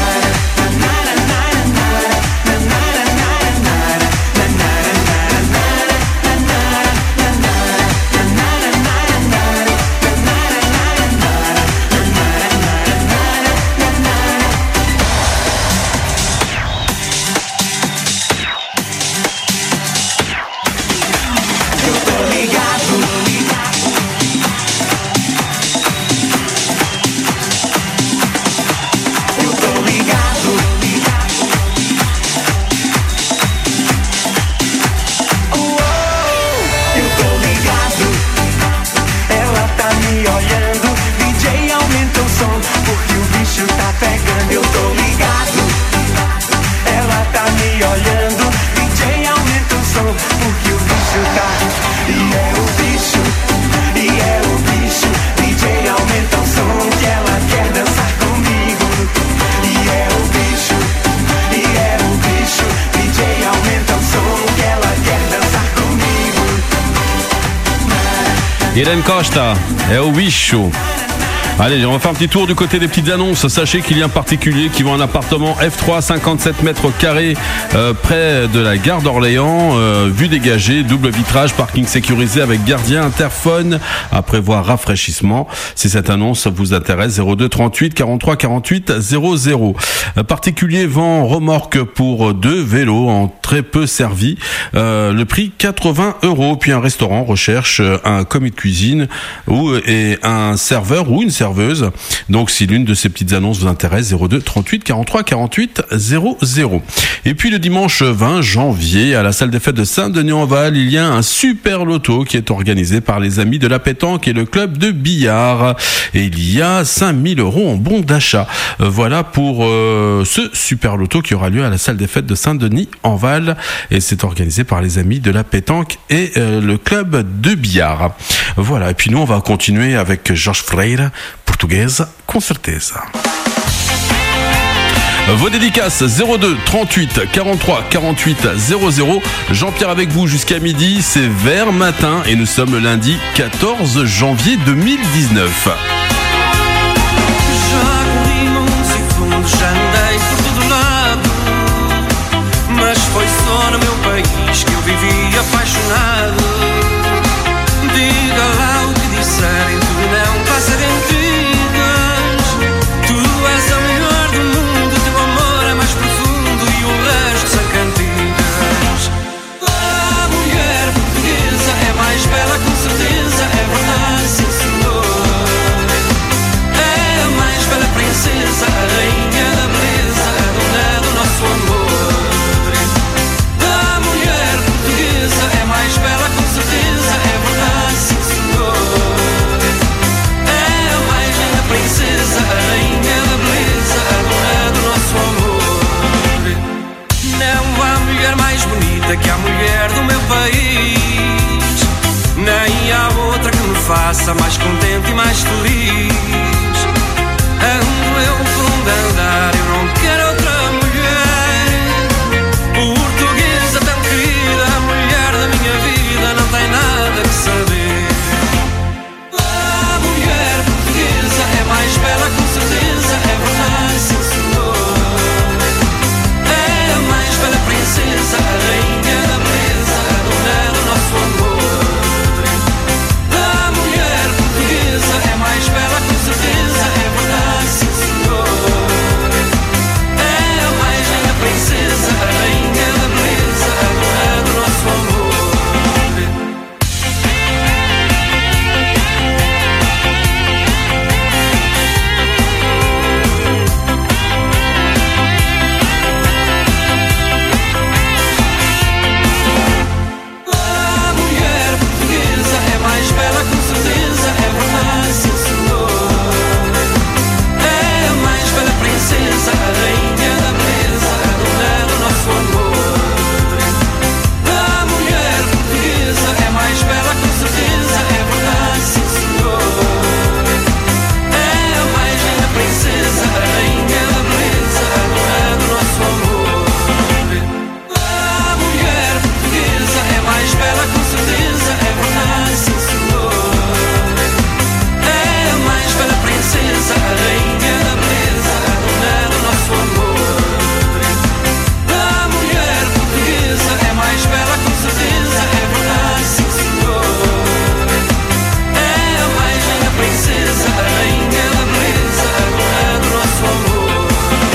Irene Costa, é o bicho. Allez, on va faire un petit tour du côté des petites annonces. Sachez qu'il y a un particulier qui vend un appartement F3 57 mètres carrés près de la gare d'Orléans, vue dégagée, double vitrage, parking sécurisé avec gardien, interphone, à prévoir rafraîchissement. Si cette annonce vous intéresse, 02 38 43 48 00. Particulier vend remorque pour 2 vélos en très peu servi. Le prix 80 €. Puis un restaurant recherche un commis de cuisine et un serveur ou une serveuse. Donc si l'une de ces petites annonces vous intéresse, 02 38 43 48 00. Et puis le dimanche 20 janvier, à la salle des fêtes de Saint-Denis-en-Val, il y a un super loto qui est organisé par les amis de la pétanque et le club de billard. Et il y a 5 000 € en bons d'achat. Voilà pour ce super loto qui aura lieu à la salle des fêtes de Saint-Denis-en-Val. Et c'est organisé par les amis de la pétanque et le club de billard. Voilà. Et puis nous, on va continuer avec Jorge Freire, Portuguesa, com certeza. Vos dédicaces 02 38 43 48 00. Jean-Pierre avec vous jusqu'à midi, c'est vers matin et nous sommes le lundi 14 janvier 2019. Já andei por todo lado, mas foi só no meu país que eu vivi apaixonado. Diga lá o que disserem, tudo não passa de antigas. Tu és a melhor do mundo, teu amor é mais profundo e o resto são cantigas. A mulher portuguesa é mais bela com certeza, é verdade, sim senhor. É a mais bela princesa, a rainha da beleza, a dona do nosso amor. A mulher portuguesa é mais bela com certeza, é verdade, sim senhor. É a mais linda princesa, a rainha da beleza, a dona do nosso amor. Não há mulher mais bonita que a mulher do meu país, nem há outra que me faça mais contente e mais feliz. Ando eu por onde andar, eu não quero outra mulher. Portuguesa tão querida, a mulher da minha vida, não tem nada que saber. A mulher portuguesa é mais bela com certeza, é verdade, sim senhor. É a mais bela princesa, a rainha da beleza, a dona do nosso amor. A mulher portuguesa é mais bela com certeza, é verdade, sim senhor. É a mais linda princesa, a rainha da beleza, a dona do nosso amor. A mulher portuguesa é mais bela com certeza, é verdade, sim senhor. É a mais bela princesa, a rainha da beleza, a dona do nosso amor. A mulher portuguesa é mais bela com certeza, é verdade, sim senhor. É a mais linda princesa, a rainha da beleza, a dona do nosso amor. A mulher portuguesa é mais bela com certeza, é verdade, sim senhor. É a mais bela princesa, a rainha da beleza, a dona do nosso amor. A mulher portuguesa é mais bela com certeza, é verdade, sim senhor. É a mais linda princesa, a rainha da beleza, a dona do nosso amor.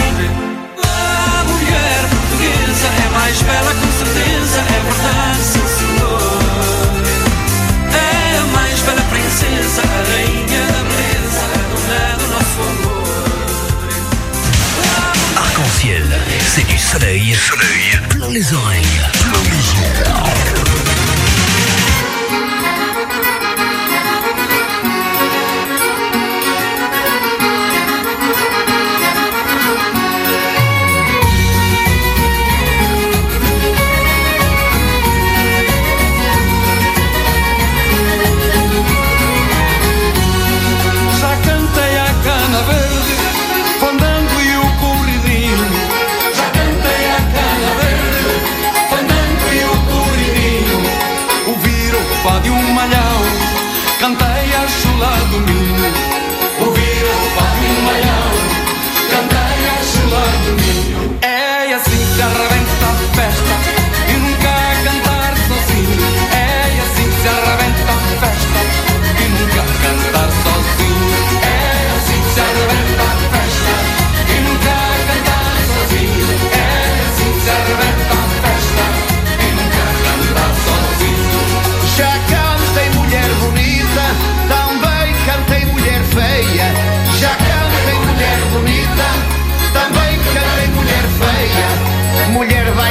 A mulher portuguesa é mais bela com certeza, é verdade, sim senhor. É a mais bela princesa, a rainha da beleza, a dona do nosso amor. Arc-en-ciel, c'est du soleil, plein les oreilles. Já cantei a cana verde, fandango e o corridinho. Já cantei a cana verde, fandango e o corridinho.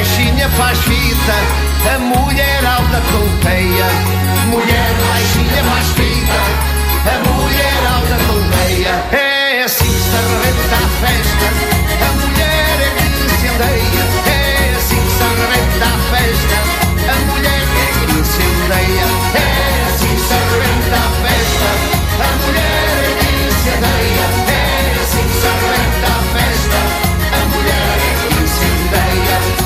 baixinha faz fita, a mulher alta colpeia. Mulher baixinha faz fita, a mulher alta colpeia. É assim que se arrebenta a festa, a mulher é que se andeia. É assim que se arrebenta a festa, a mulher é que se andeia. É assim que se arrebenta a festa, a mulher é que se andeia. É assim que se arrebenta a festa, a mulher é que se andeia.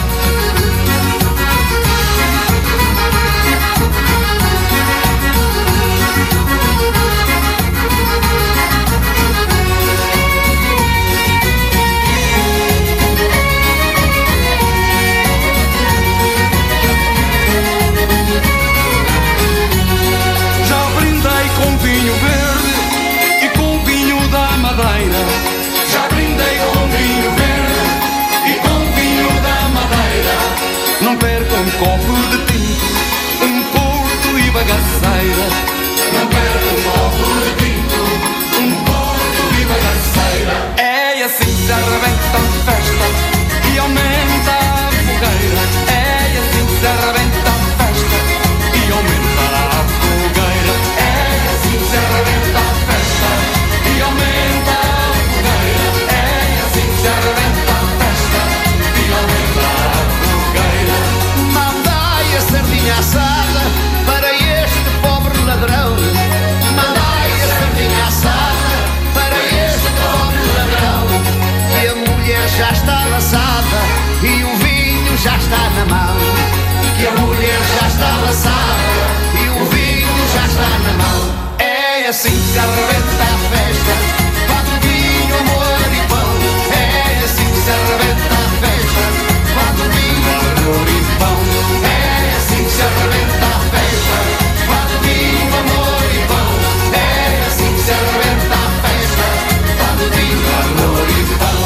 Com vinho verde e com vinho da Madeira. Já brindei com vinho verde e com vinho da Madeira. Não perco um copo de tinto, um porto e bagaceira. Não perco um copo de tinto, um porto e bagaceira. É assim que se arrebenta a festa e aumenta a fogueira. É assim que se arrebenta a festa e aumenta a fogueira. Se arrebenta a festa e aumenta a fogueira. É assim que se arrebenta a festa e aumenta a fogueira. Mandai a sardinha assada para este pobre ladrão. Mandai a sardinha assada para este pobre ladrão. Que a mulher já está laçada e o vinho já está na mão. Que a mulher já está laçada e o vinho já está na mão. É assim que se arrebenta a festa, quando vinho, amor e pão. É assim que se arrebenta a festa, quando vinho, amor e pão. É assim que se arrebenta a festa, quando vinho, amor e pão. É assim que se arrebenta a festa, quando vinho, amor e pão.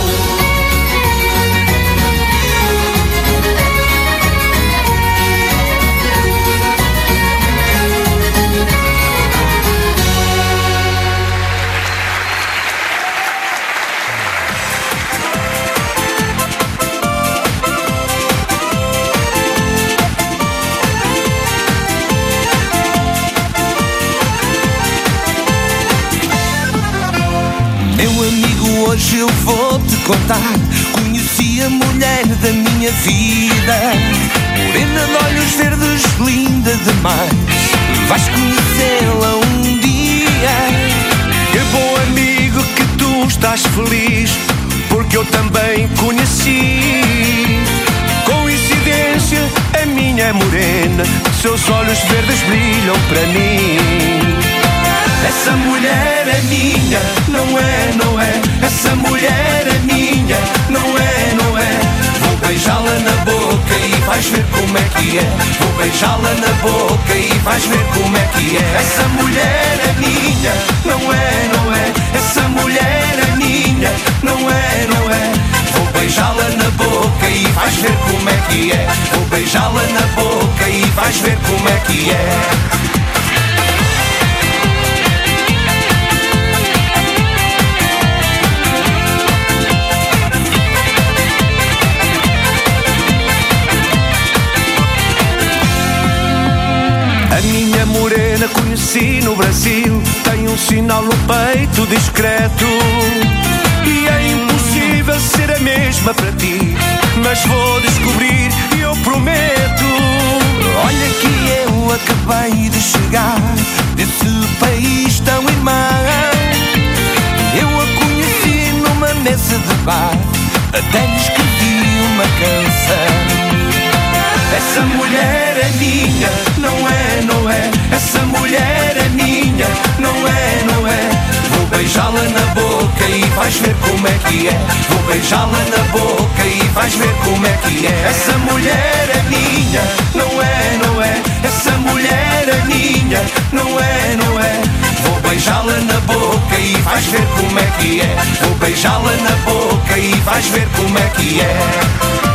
Meu amigo, hoje eu vou te contar. Conheci a mulher da minha vida, morena de olhos verdes, linda demais. Vais conhecê-la um dia. Que bom, amigo, que tu estás feliz, porque eu também conheci. Coincidência, a minha morena, seus olhos verdes brilham para mim. Essa mulher é minha, não é, não é. Essa mulher é minha, não é, não é. Vou beijá-la na boca e vais ver como é que é. Vou beijá-la na boca e vais ver como é que é. Essa mulher é minha, não é, não é. Essa mulher é minha, não é, não é. Vou beijá-la na boca e vais ver como é que é. Vou beijá-la na boca e vais ver como é que é. A minha morena conheci no Brasil, tem um sinal no peito discreto. E é impossível ser a mesma para ti, mas vou descobrir e eu prometo. Olha que eu acabei de chegar desse país tão irmão. Eu a conheci numa mesa de bar, até lhe escrevi uma canção. Essa mulher é minha, não é, não é. Essa mulher é minha, não é, não é. Vou beijá-la na boca e vais ver como é que é. Vou beijá-la na boca e vais ver como é que é. Essa mulher é minha, não é, não é. Essa mulher é minha, não é, não é. Vou beijá-la na boca e vais ver como é que é. Vou beijá-la na boca e vais ver como é que é.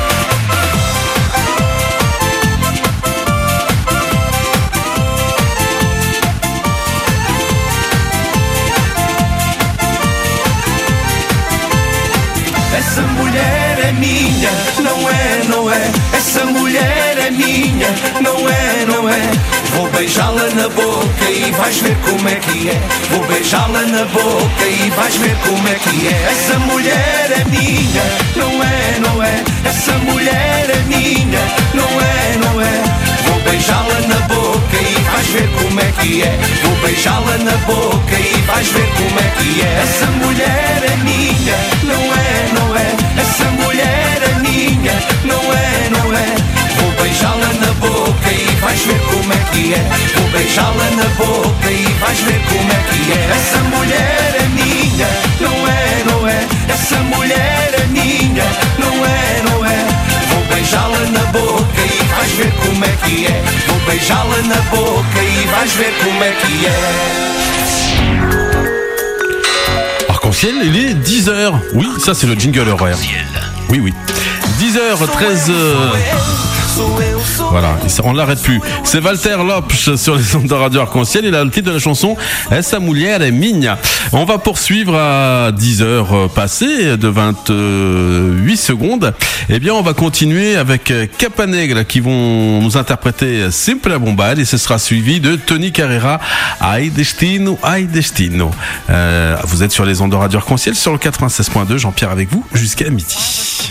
Essa mulher é minha, não é, não é. Essa essa mulher é minha, não é, não é. Vou beijá-la na boca e vais ver como é que é. Vou beijá-la na boca e vais ver como é que é. Essa mulher é minha, não é, não é. Essa mulher é minha, não é, não é. Vou beijá-la na boca e vais ver como é que é. Vou beijá-la na boca e vais ver como é que é. Essa mulher é minha, não é, não é. Essa mulher é minha, não é, não é. Vou beijá-la na boca e vais ver como é que é. Vou beijá-la na boca e vais ver como é que é. Essa mulher é minha, não é, não é. Essa mulher é minha, não é, não é. Vou beijá-la na boca e vais ver como é que é. Vou beijá-la na boca e vais ver como é que é. Arc-en-ciel, il est 10h. Oui, ça c'est le jingle horaire. Oui, oui. 10h13. Voilà, on l'arrête plus. C'est Walter Lopes sur les ondes de Radio Arc-en-Ciel. Il a le titre de la chanson Essa mulher é minha. On va poursuivre à 10h passées de 28 secondes. Eh bien, on va continuer avec Capanegra qui vont nous interpréter Simple a Bombar et ce sera suivi de Tony Carreira Ai Destino, Ai Destino. Vous êtes sur les ondes de Radio Arc-en-Ciel sur le 96.2. Jean-Pierre avec vous jusqu'à midi.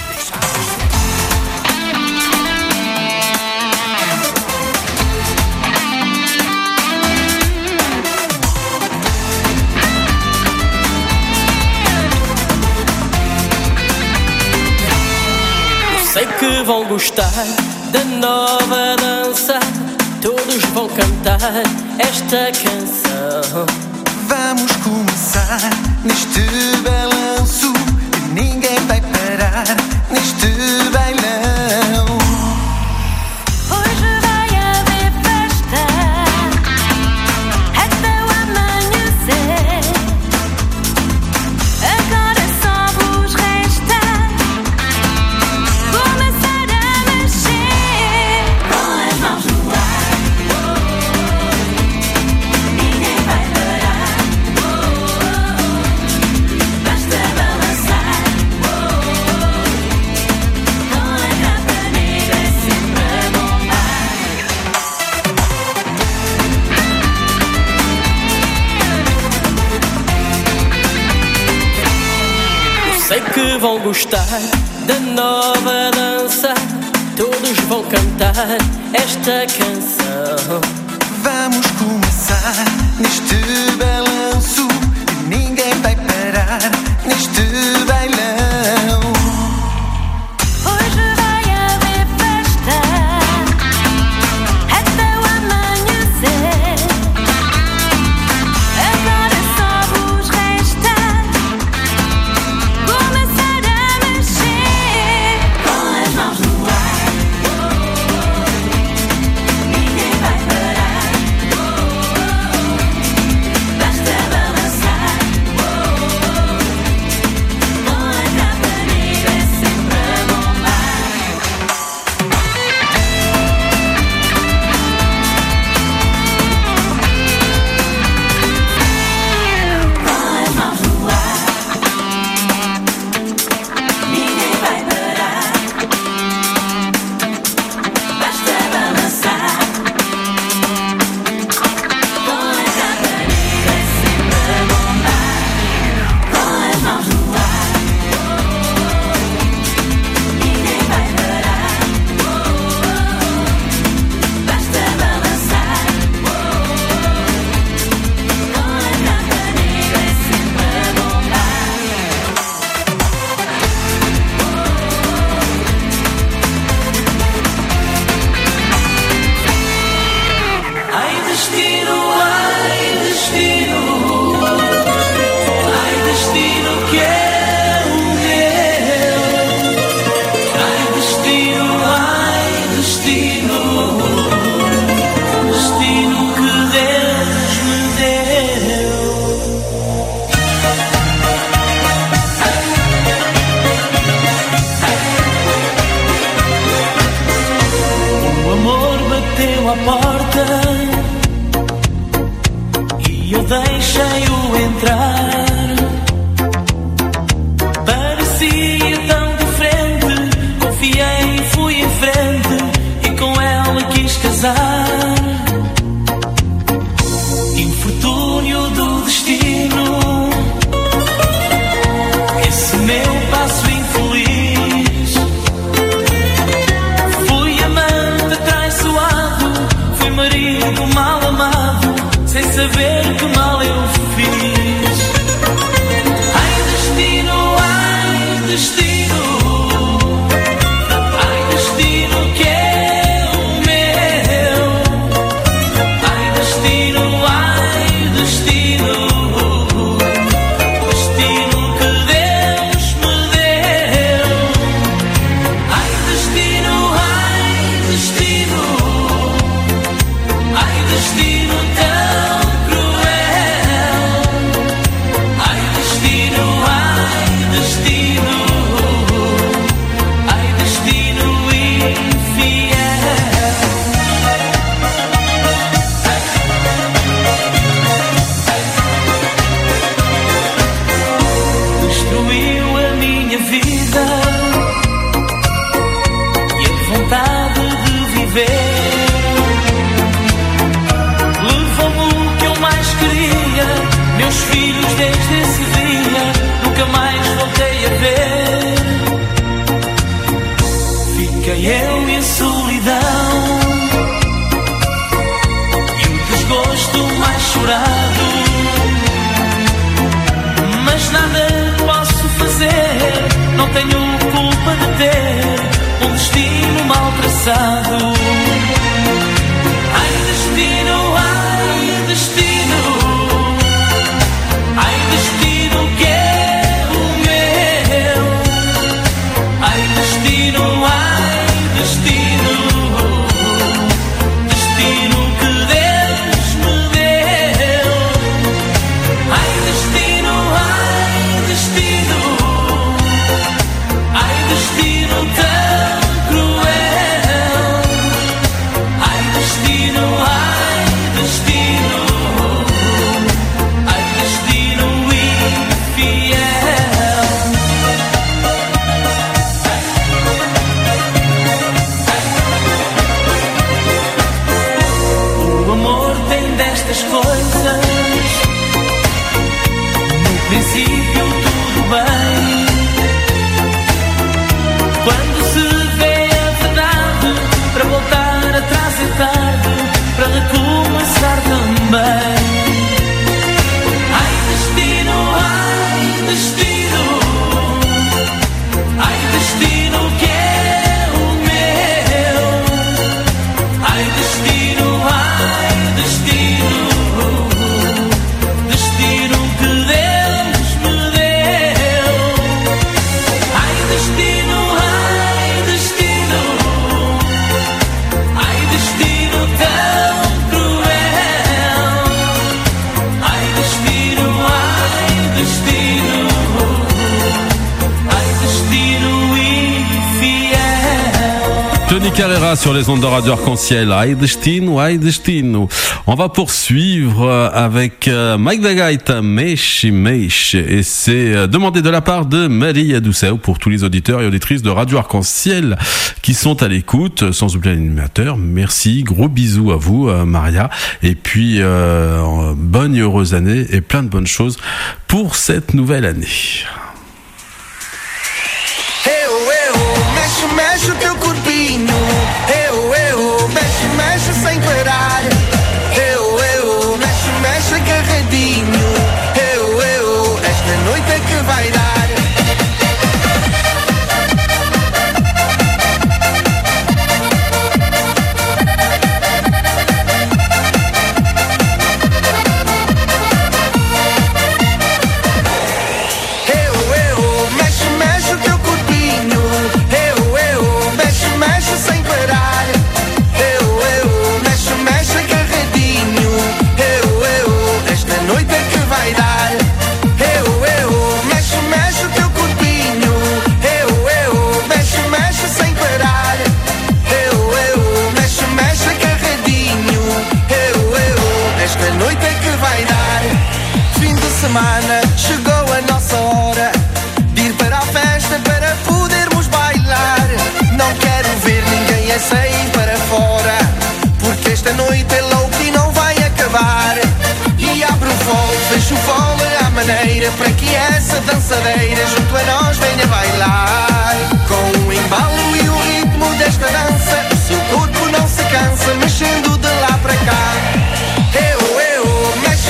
Sei que vão gostar da nova dança, todos vão cantar esta canção. Vamos começar neste balanço e ninguém vai parar neste bailão. Hoje vai haver festa até o amanhecer. Agora só vos resta começar a mexer com as mãos no ar. Ninguém vai parar. Basta balançar com a capa negra sempre a bombar. Eu sei que vão gostar da nova dança, todos vão cantar esta canção. Vamos começar neste balanço e ninguém vai parar neste bailão. Hoje vai haver festa até o amanhecer. Agora só vos resta começar a mexer com as mãos no ar. Ninguém vai parar. Basta balançar com a capa negra sempre a bombar. Com as mãos no ar. Ninguém vai parar. Basta balançar com a capa negra sempre a bombar. Com as mãos no ar. Ninguém vai parar. Basta balançar com a capa negra sempre a bombar. Ai destino, ai destino, ai destino que é o meu. Ai destino, destino que Deus me deu. O amor bateu à porta e eu deixei-o entrar. Parecia tão diferente, confiei e fui em frente. saber que mal eu fiz. Ai destino, ai destino, ai destino que é o meu. Ai destino, destino que Deus me deu. Ai destino, ai destino tão cruel. Ai destino infiel. Destruiu a minha vida e a vontade de viver. Levou-me o que eu mais queria, meus filhos desde esse dia nunca mais voltei a ver. Fiquei eu e a solidão e o desgosto mais chorado. Mas nada posso fazer, não tenho culpa de ter um destino mal traçado. Ai destino, ai destino, ai destino que é o meu. Ai destino, destino que Deus me deu. Ai destino, ai destino tão cruel. Ai destino, infiel. O amor tem destas coisas, no princípio tudo bem. Quando se vê a verdade, para voltar atrás é tarde, para recomeçar também. Ai destino, ai destino que é o meu. Ai destino, destino que Deus me deu. Ai destino, destino tão cruel. Ai destino, destino infiel. Tony Carrera sur les ondes de Radio Arc-en-Ciel. Ai destino, ai destino. On va poursuivre avec Mike Dagaita, Meish Meish. Et c'est demandé de la part de Maria Doucet pour tous les auditeurs et auditrices de Radio Arc-en-Ciel qui sont à l'écoute, sans oublier l'animateur. Merci, gros bisous à vous, Maria. Et puis, bonne et heureuse année et plein de bonnes choses pour cette nouvelle année. Mexe, mexe o teu corpinho. Mexe, mexe sem parar. Mexe, mexe agarradinho. Esta noite é que vai dar. Mexe, mexe o teu corpinho. Mexe, mexe sem parar. Mexe, mexe agarradinho. Esta noite é que vai dar. Mexe, mexe o teu corpinho. Mexe, mexe sem parar. Mexe, mexe agarradinho. Esta noite é que vai dar. Fim de semana, chegou a nossa hora de ir para a festa para podermos bailar. Não quero ver ninguém a sair para fora, porque esta noite é louca e não vai acabar. E abro o fole, fecho o fole à maneira, para que essa dançadeira junto a nós venha bailar. Com o embalo e o ritmo desta dança, o seu corpo não se cansa, mexendo de lá para cá. Mexe,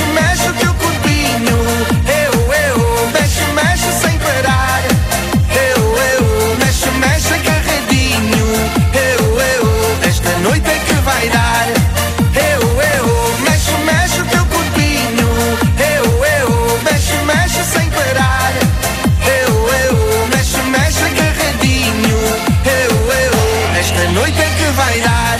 é que vai dar.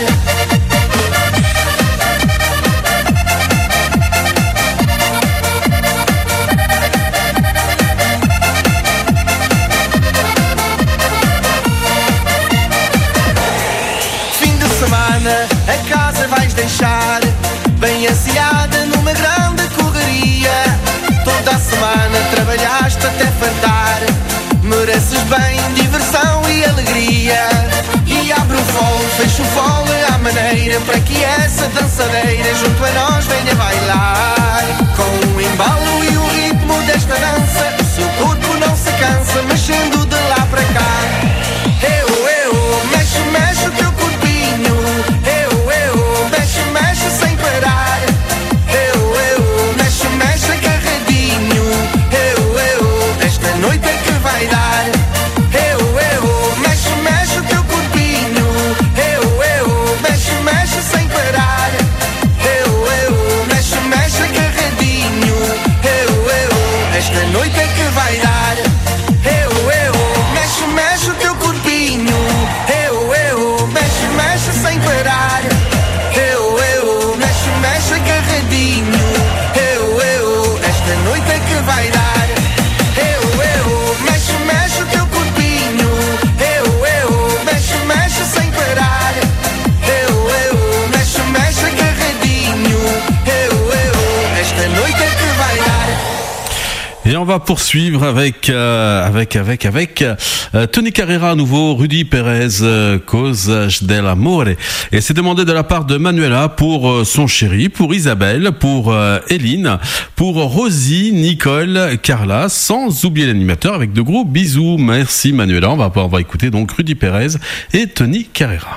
Fim de semana, a casa vais deixar bem asseada numa grande correria. Toda a semana trabalhaste até fartar, mereces bem diversão e alegria. E abre o fole, fecha o fole à maneira, para que essa dançadeira junto a nós venha bailar. Com o embalo e o ritmo desta dança, o seu corpo não se cansa, mexendo de lá para cá. Mexe, mexe o teu corpinho. Mexe, mexe sem parar. Mexe, mexe agarradinho. Esta noite é que vai dar. Mexe, mexe o teu corpinho. Mexe, mexe sem parar. Mexe, mexe agarradinho. Esta noite é que vai dar. Mexe, mexe o teu corpinho. Mexe, mexe sem parar. Mexe, mexe agarradinho. Esta noite é que vai dar. Mexe, mexe o teu corpinho. Mexe, mexe sem parar. Mexe, mexe agarradinho. Esta noite é que vai dar. Et on va poursuivre avec Tony Carrera à nouveau, Rudy Perez, Cosas del Amore. Et c'est demandé de la part de Manuela pour son chéri, pour Isabelle, pour Eline, pour Rosie, Nicole, Carla, sans oublier l'animateur, avec de gros bisous. Merci Manuela. On va écouter donc Rudy Perez et Tony Carrera.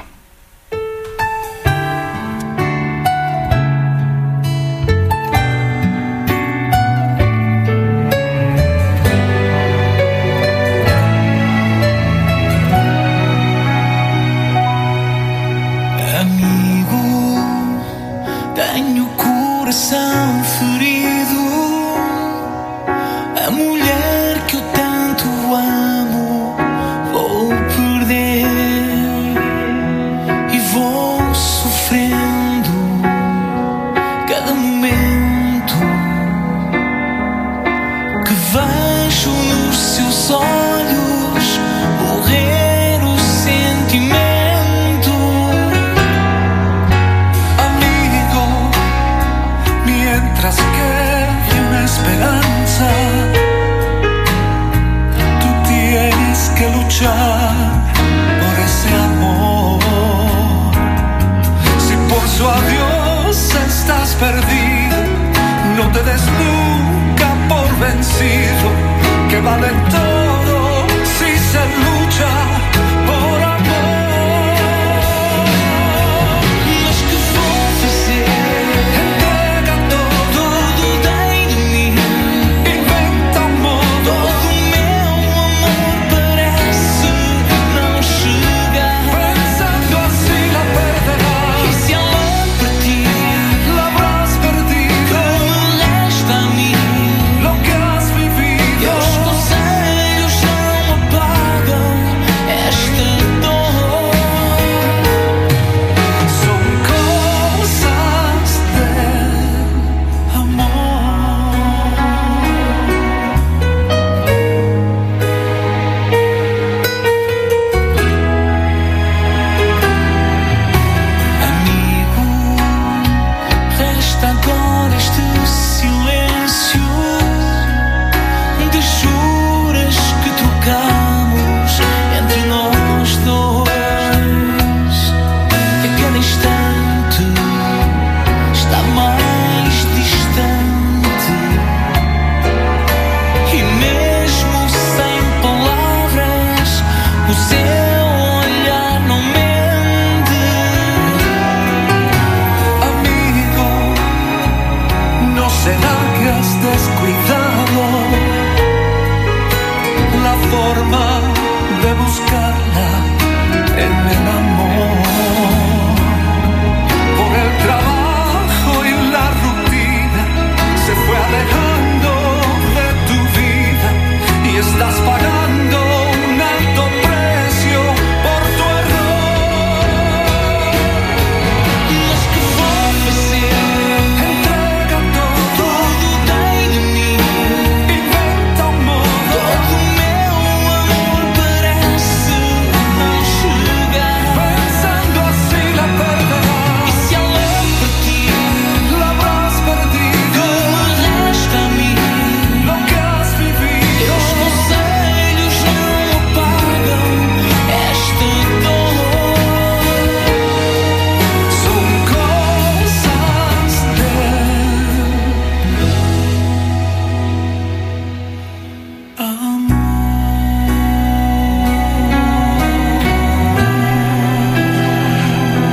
Coração ferido, a mulher que eu tanto amo vou perder e vou sofrendo cada momento que vejo nos seus olhos morrer o sentimento. Mientras que una esperanza, tú tienes que luchar por ese amor. Si por su adiós estás perdido, no te des nunca por vencido, que vale todo si se lucha por amor. Mas que vou fazer? Lo que has vivido, eu estou sem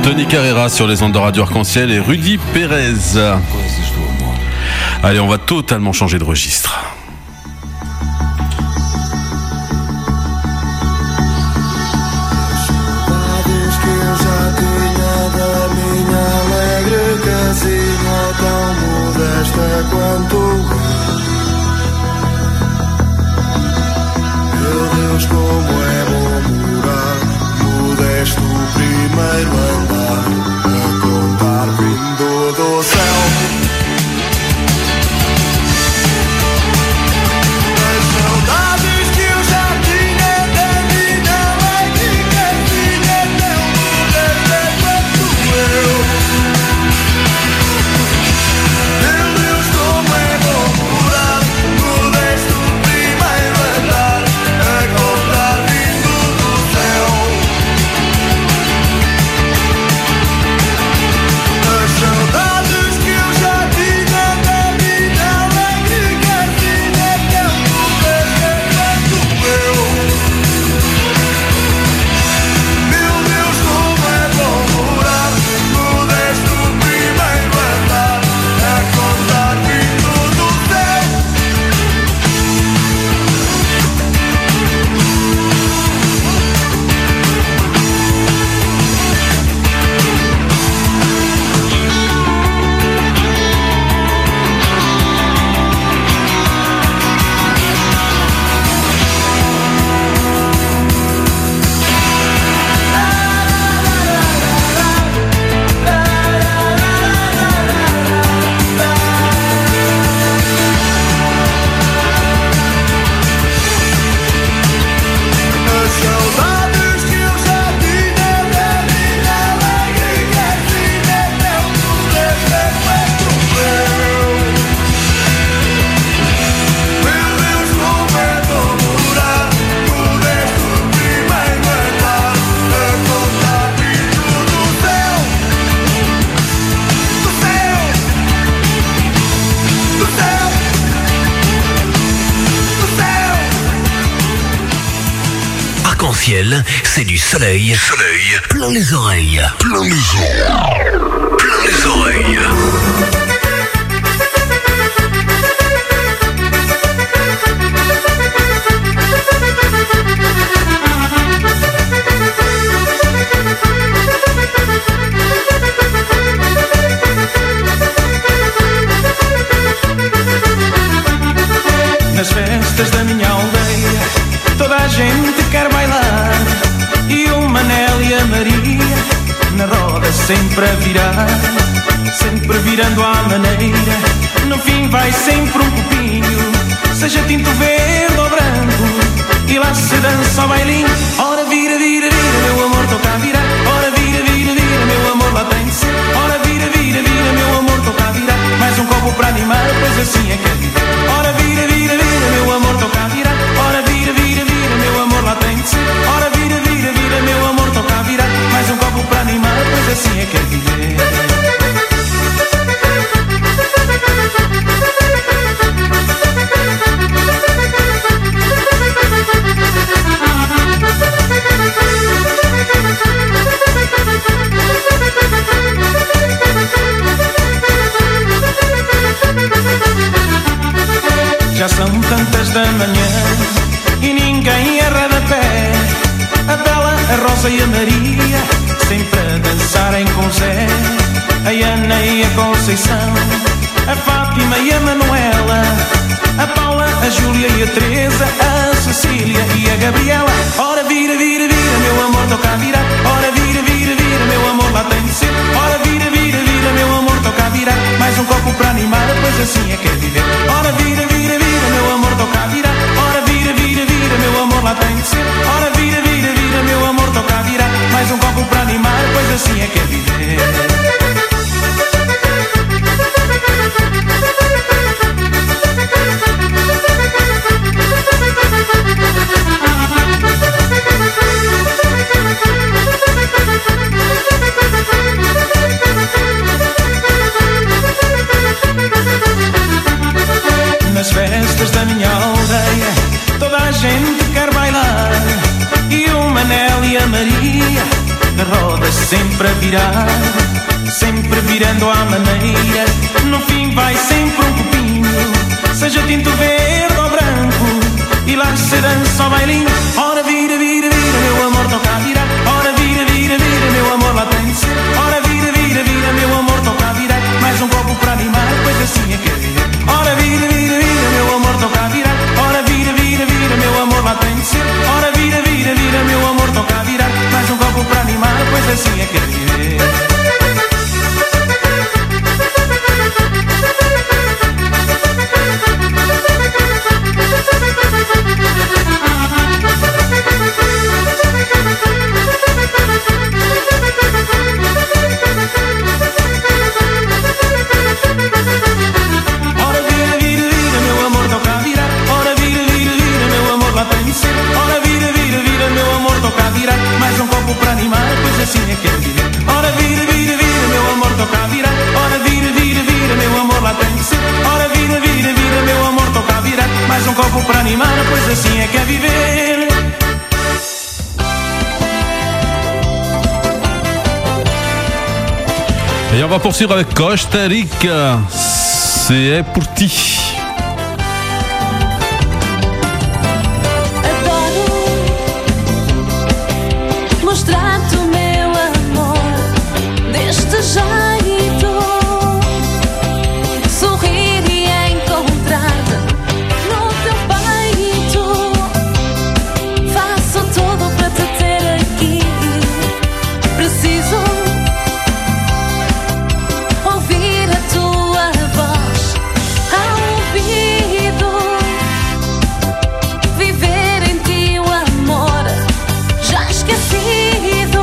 Tony Carrera sur les ondes de Radio Arc-en-Ciel et Rudy Pérez. Allez, on va totalement changer de registre. Tão modesta quanto meu Deus, como é bom morar modesto primeiro andar a contar vindo do céu. As saudades que eu já tinha da minha alegria, filha, tão modesta quanto eu. C'est du soleil, plein les oreilles, plein les oreilles, plein les oreilles. Nas festas da minha aldeia, toda a gente quer bailar. E o Manel e a Maria na roda sempre a virar, sempre virando à maneira. No fim vai sempre um copinho, seja tinto verde ou branco, e lá se dança ao bailinho. Ora vira, vira, vira, meu amor, toca a virar. Ora vira, vira, vira, meu amor, lá tem de ser. Ora vira, vira, vira, meu amor, toca a virar. Mais um copo para animar, pois assim é que é viver. Ora vira, vira, vira, meu amor, toca a virar. Ora vira, vira, vira, meu amor, lá tem de ser. Ora vira, vira, vira, meu amor, toca a virar. Mais um copo para animar, pois assim é que é viver. Já são tantas da manhã e ninguém arreda pé. A Bela, a Rosa e a Maria sempre a dançarem com Zé. A Ana e a Conceição, a Fátima e a Manuela, a Paula, a Júlia e a Teresa, a Cecília e a Gabriela. Ora vira, vira, vira, meu amor, toca a virar. Ora vira, vira, vira, meu amor, lá tem de ser. Ora vira, vira, vira, meu amor, toca a virar. Mais um copo para animar, pois assim é que é viver. Ora vira, vira, vira, meu amor, toca a virar. Ora vira, vira, vira, meu amor, lá tem de ser. Ora vira, vira, vira, meu amor, toca a virar. Mais um copo para animar, pois assim é que é viver. Nas festas da minha aldeia toda a gente quer bailar, e o Manel e a Maria na roda sempre a virar, sempre virando à maneira. No fim vai sempre um copinho, seja tinto verde ou branco, e lá serão só bailinho. Ora vira, vira, vira, meu amor, toca a virar. Ora vira, vira, vira, meu amor, lá tem de ser. Ora vira, vira, vira, meu amor, toca a virar. Mais um copo para animar, pois assim é que é viver. Ora vira, vira, vira, meu amor, toca a virar. Ora vira, vira, vira, meu amor, lá tem de ser. Ora vira, vira, vira, meu amor, toca a virar. Mais um copo para animar, pois assim é que é viver. Mais um copo para animar, pois assim é que é viver. Ora vira, vira, vira, meu amor, toca a virar. Ora vira, vira, vira, meu amor, lá tem de ser. Ora vira, vira, vira, meu amor, toca a virar. Mais um copo para animar, pois assim é que é viver. Et on va poursuivre avec Costa Rica. C'est pour ti. Mostrar-te o meu amor deste jeito, sorrir e encontrar-te no teu peito. Faço tudo para te ter aqui. Preciso ouvir a tua voz ao ouvido, viver em ti o amor já esquecido.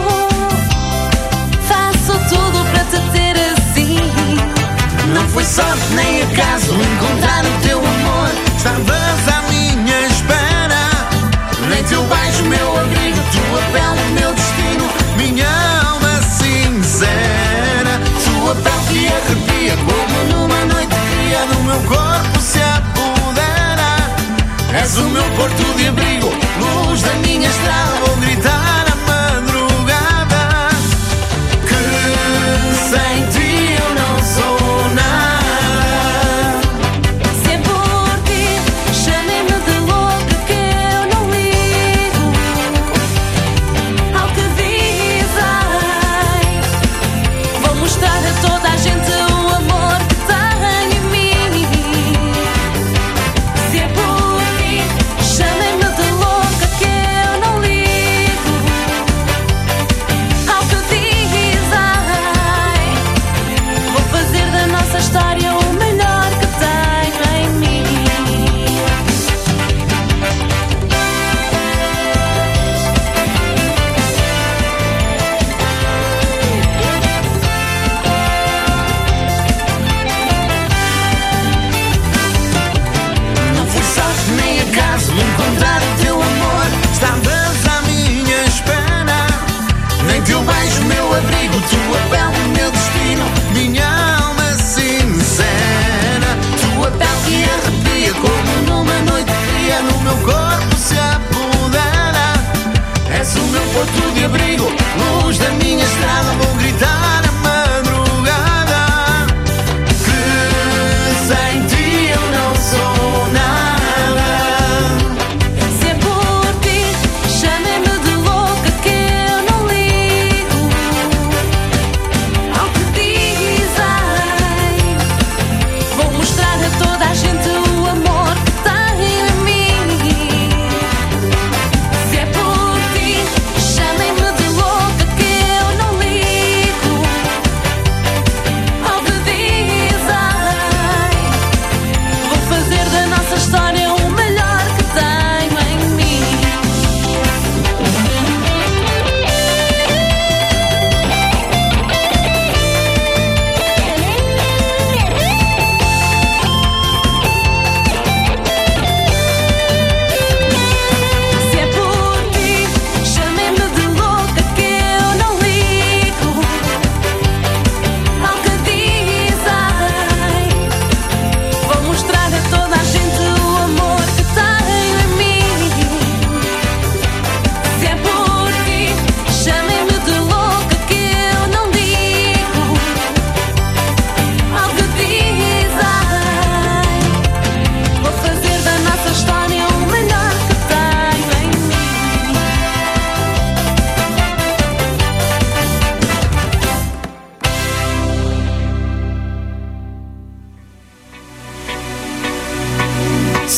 Faço tudo para te ter assim. Não foi sorte nem acaso encontrar o teu amor. Estavas à minha espera. Nem teu beijo, meu abrigo, tua pele, meu destino, minha alma sincera. Tua pele que arrepia como numa noite fria, do meu corpo se apodera. És o meu porto de abrigo, luz da minha estrada. Vou gritar à madrugada que sem ti eu não sou nada.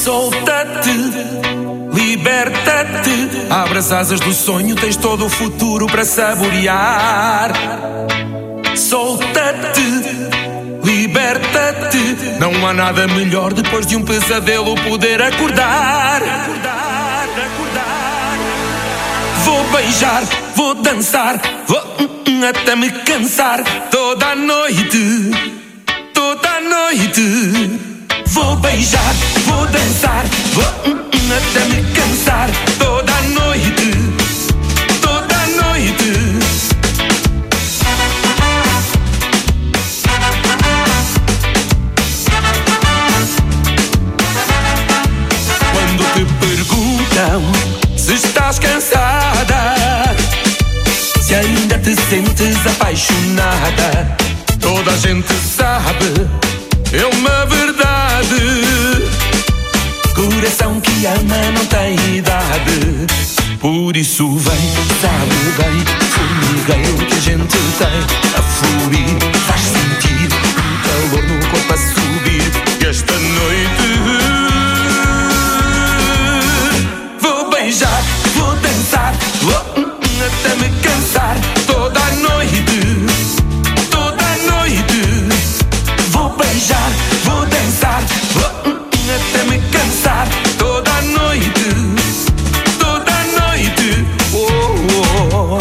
Solta-te, liberta-te, abre as asas do sonho, tens todo o futuro para saborear. Solta-te, liberta-te, não há nada melhor depois de um pesadelo poder acordar. Vou beijar, vou dançar, vou até me cansar toda a noite, toda a noite. Vou beijar, vou dançar, vou até me cansar toda a noite, toda a noite. Quando te perguntam se estás cansada, se ainda te sentes apaixonada, toda a gente sabe, é uma verdade. Coração que ama não tem idade. Por isso vem, sabe bem, formigueiro que a gente tem a fluir, faz sentir um calor no corpo a subir. E esta noite vou beijar, vou dançar, vou até me cansar toda a noite, toda a noite. Vou beijar, vou dançar, vou até me cansar toda a noite, toda a noite. Oh, oh.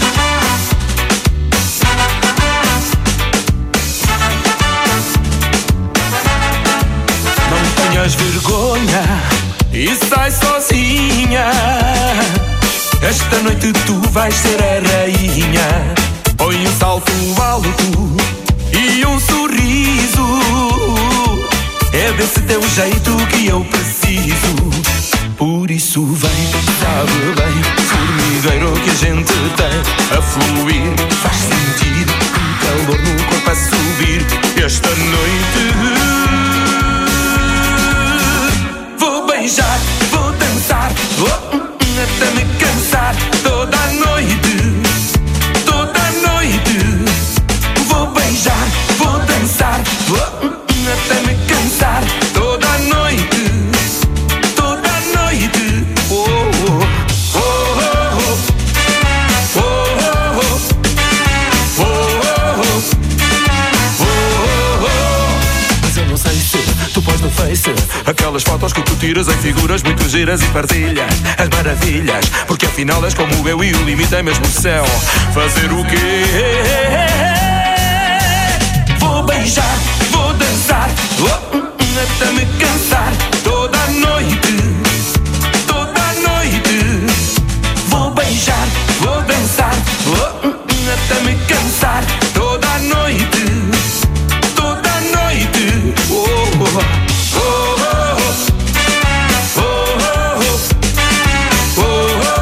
Não tenhas vergonha e sai sozinha. Esta noite tu vais ser a rainha. Põe um salto alto e um sorriso, é desse teu jeito que eu preciso. Por isso vem, sabe bem, formigueiro que a gente tem a fluir, faz sentir um calor no corpo a subir. Esta noite vou beijar, vou dançar, vou até me cansar toda a noite, toda a noite. Vou beijar, vou dançar, vou até me cansar toda a noite, toda a noite. Oh, oh, oh, oh, oh, oh, oh, oh. Mas eu não sei se tu pões no Face aquelas fotos que tu tiras em figuras muito giras e partilhas as maravilhas, porque afinal és como eu e o limite é mesmo o céu. Fazer o quê? Vou beijar, vou dançar, até me cansar toda a noite, toda a noite. Vou beijar, vou dançar, até me cansar toda a noite, toda a noite. Oh, oh, oh, oh, oh, oh,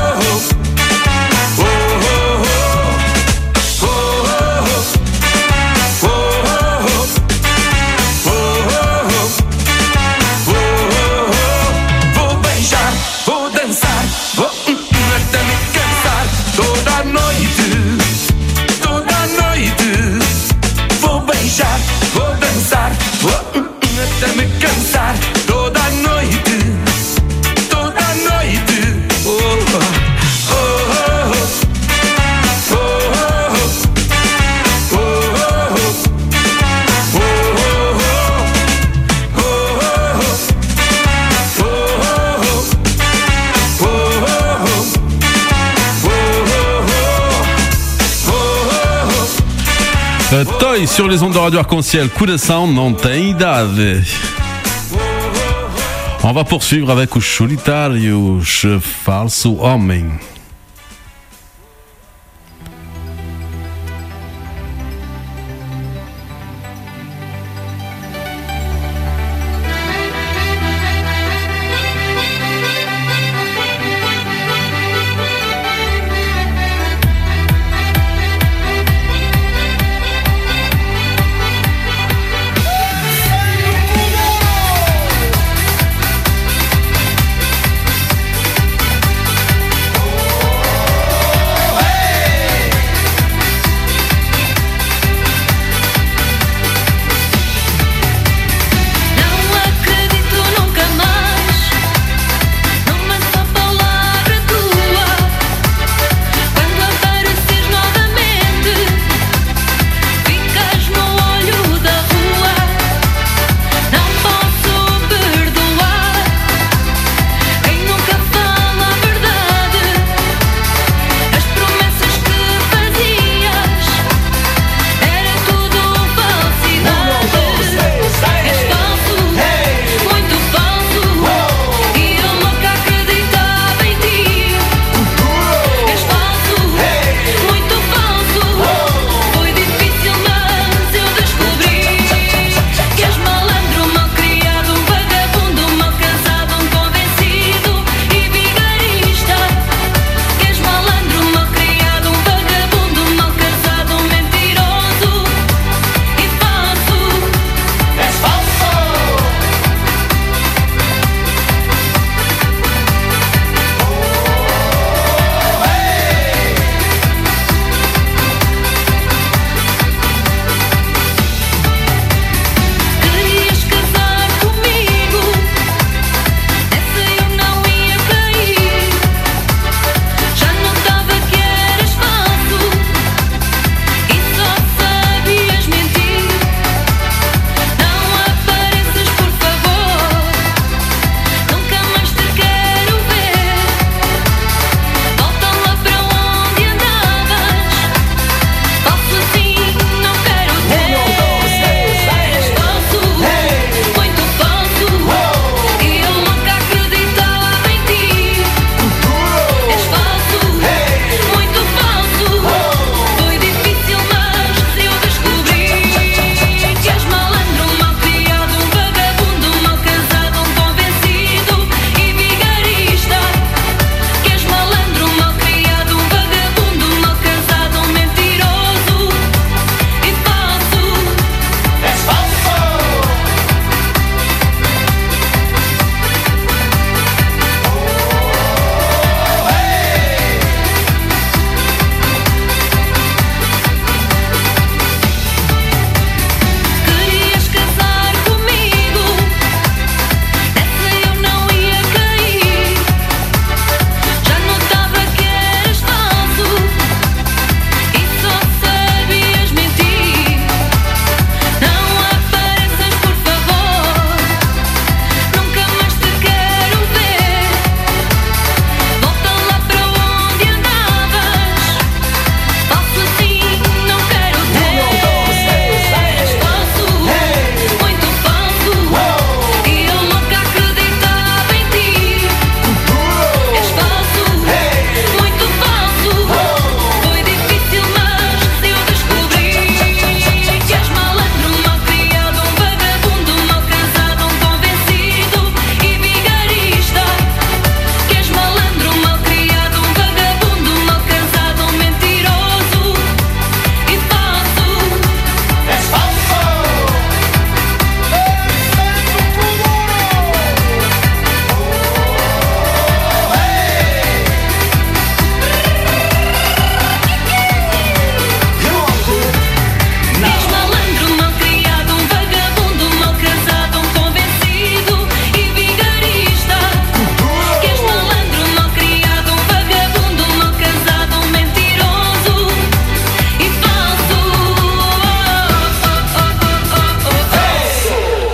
vou beijar, vou dançar, vou até me cansar toda a noite, toda a noite. Vou beijar, vou dançar, vou até me cansar toda a noite, toda a noite. Oh, oh, oh, oh, oh, Toy sur les ondes de Radio Arc-en-Ciel, Coração não tem idade. On va poursuivre avec os Solitários, Falso Homem. Oh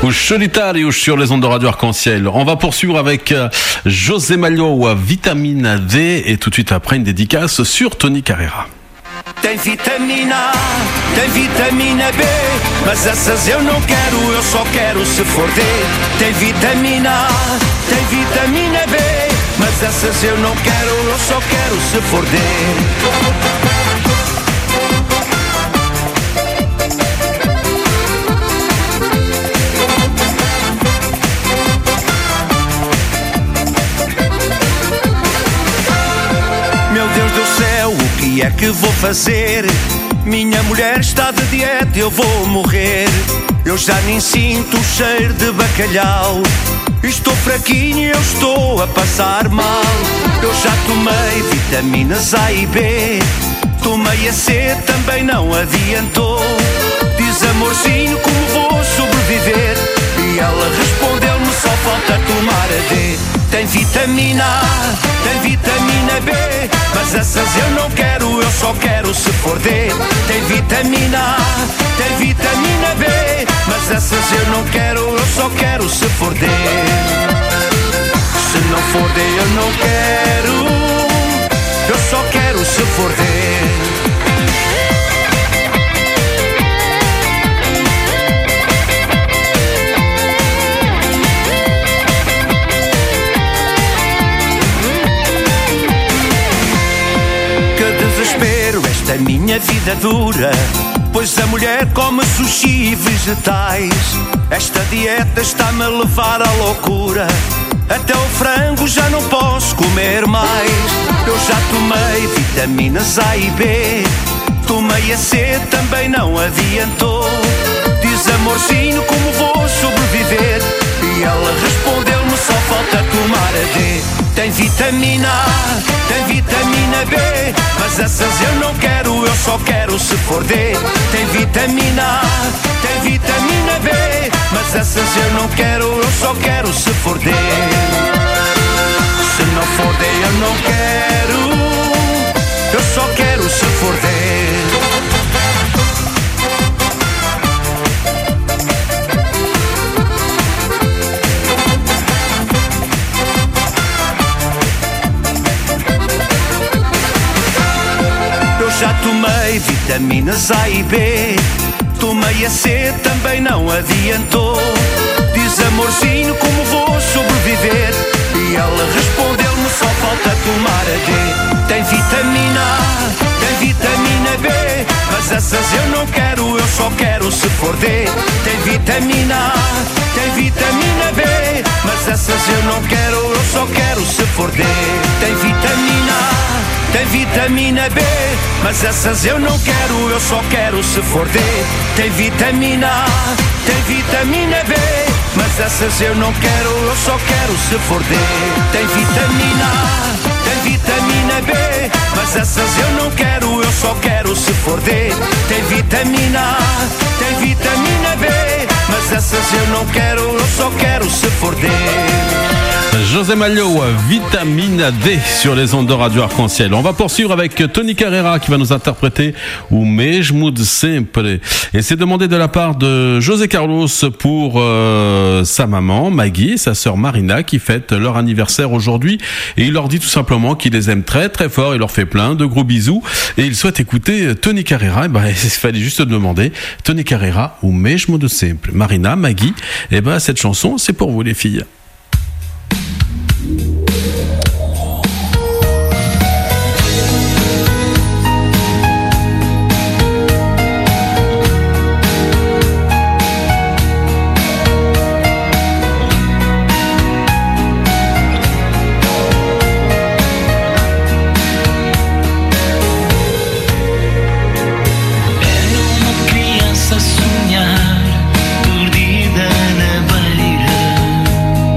Os Solitários sur les ondes de Radio Arc-en-Ciel. On va poursuivre avec José Malhoa, Vitamina D, et tout de suite après une dédicace sur Tony Carreira. Tem vitamina A, tem vitamina B, mas essas eu não quero, eu só quero se for D. Tem vitamina A, tem vitamina B, mas essas eu não quero, eu só quero se for D. Meu Deus do céu, o que é que vou fazer? Minha mulher está de dieta, eu vou morrer. Eu já nem sinto o cheiro de bacalhau. Estou fraquinho, eu estou a passar mal. Eu já tomei vitaminas A e B, tomei a C, também não adiantou. Diz amorzinho, como vou sobreviver? E ela respondeu-me, só falta tomar a D. Tem vitamina A, tem vitamina B, mas essas eu não quero, eu só quero se for D. Tem vitamina A, tem vitamina B, mas essas eu não quero, eu só quero se for D. Se não for D eu não quero, eu só quero se for D. Esta minha vida dura, pois a mulher come sushi e vegetais. Esta dieta está-me a levar à loucura, até o frango já não posso comer mais. Eu já tomei vitaminas A e B, tomei a C, também não adiantou. Diz amorzinho, como vou sobreviver? E ela respondeu-me, só falta tomar a D. Tem vitamina A, tem vitamina B, mas essas eu não quero, eu só quero se for D. Tem vitamina A, tem vitamina B, mas essas eu não quero, eu só quero se for D. Se não for D eu não quero, eu só quero se for D. Já tomei vitaminas A e B, tomei a C, também não adiantou. Diz amorzinho, como vou sobreviver? E ela respondeu-me, só falta tomar a D. Tem vitamina A, tem vitamina B, mas essas eu não quero, eu só quero se for D. Tem vitamina A, tem vitamina B, mas essas eu não quero, eu só quero se for D. Tem vitamina A, tem vitamina B, mas essas eu não quero, eu só quero se for D. Tem vitamina A, tem vitamina B, mas essas eu não quero, eu só quero se for D. Tem vitamina A, tem vitamina B, mas essas eu não quero, eu só quero se for D. Tem vitamina A, tem vitamina B, mas essas eu não quero, eu só quero se for D. José Malhoa, Vitamina D sur les ondes de Radio Arc-en-Ciel. On va poursuivre avec Tony Carreira qui va nous interpréter O Mesmo de Sempre. Et c'est demandé de la part de José Carlos pour sa maman Maggie et sa sœur Marina qui fêtent leur anniversaire aujourd'hui. Et il leur dit tout simplement qu'il les aime très très fort. Il leur fait plein de gros bisous. Et il souhaite écouter Tony Carreira. Et il fallait juste demander Tony Carreira, O Mesmo de Sempre. Marina, Maggie, cette chanson c'est pour vous les filles. Sonhar, perdida na beira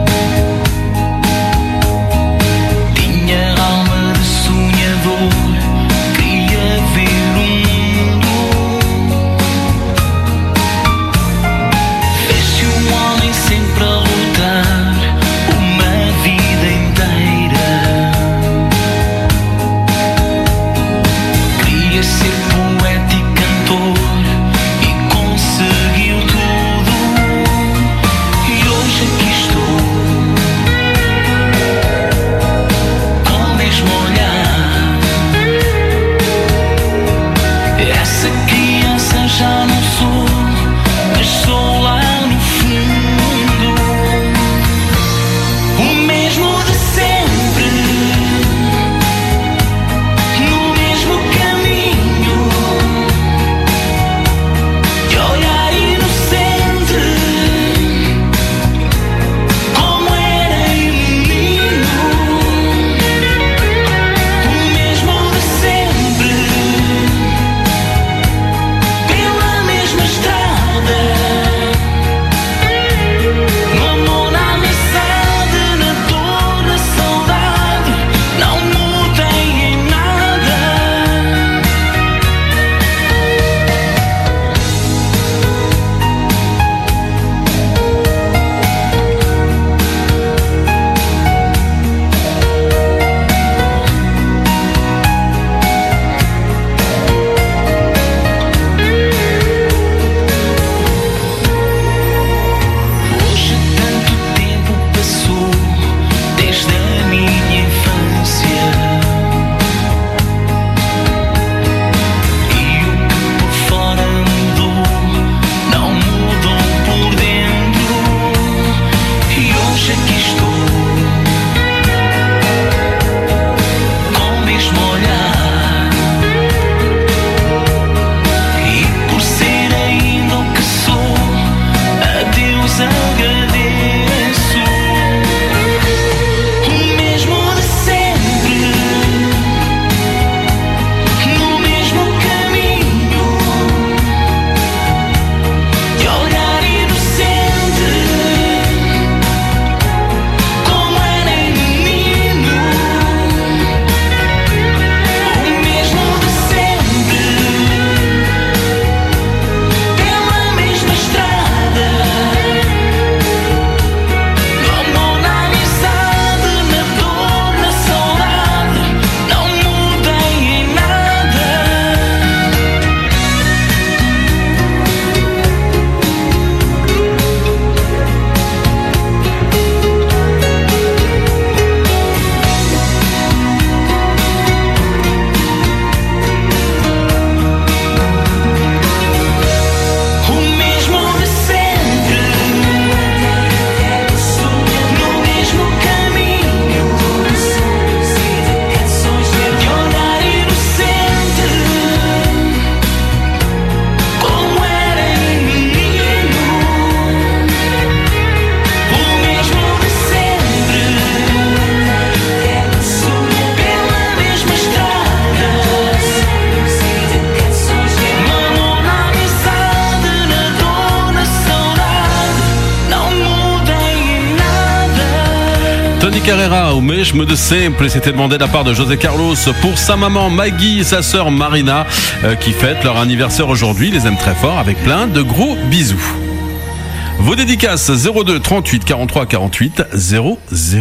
Johnny Carrera, o mesmo de sempre. C'était demandé de la part de José Carlos pour sa maman Maggie et sa sœur Marina qui fêtent leur anniversaire aujourd'hui. Les aime très fort avec plein de gros bisous. Vos dédicaces 02 38 43 48 00.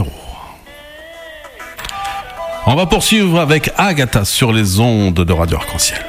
On va poursuivre avec Agatha sur les ondes de Radio Arc-en-Ciel.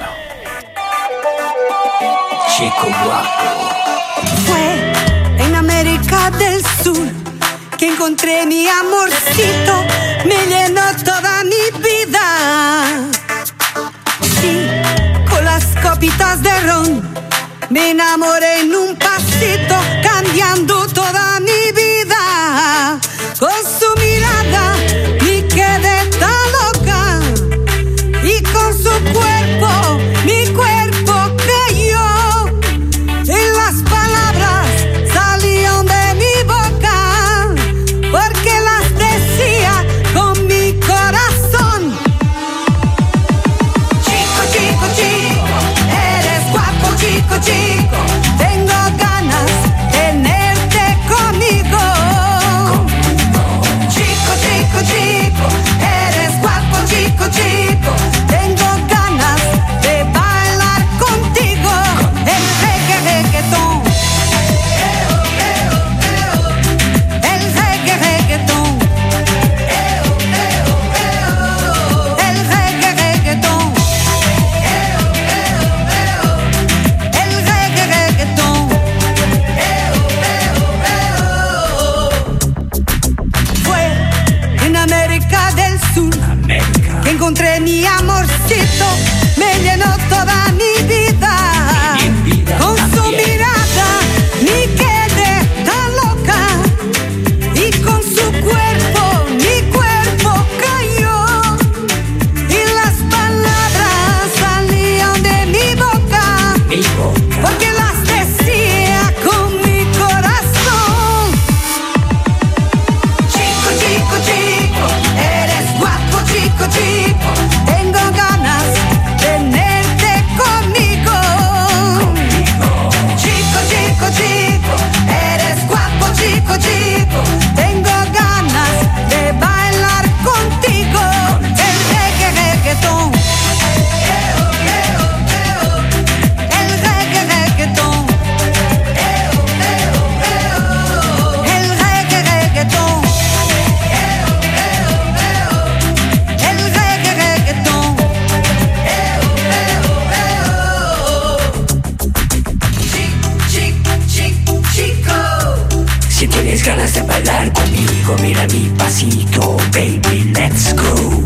Chico Guapo. Fue en América del Sur que encontré mi amorcito, me llenó toda mi vida. Sí, con las copitas de ron me enamoré en un pasito, cambiando toda mi vida. Con su mirada me quedé tan loca y con su cuerpo mi cuerpo cayó. Y las palabras salían de mi boca porque las decía con mi corazón. Chico, chico, chico, eres guapo, chico, chico. Tengo ganas de tenerte conmigo. Chico, chico, chico, eres guapo, chico, chico. Tengo ganas de bailar contigo. El reggaetón. El reggaetón. El reggaetón. El reggaetón. Fue en América del Sur que encontré mi amorcito, me llenó toda mi vida. Con su mirada me quedé tan loca y con su cuerpo mi cuerpo cayó. Y las palabras salían de mi boca porque las decía con mi corazón. Chico, chico, chico, eres guapo, chico, chico. Tengo ganas de tenerte conmigo. Chico, chico, chico, eres guapo, chico, chico. Tengo ganas de bailar contigo. El reggaetón. El reggaetón. El reggaetón. El reggaetón. Chico. Si tienes ganas de bailar conmigo, mira mi pasito, baby, let's go.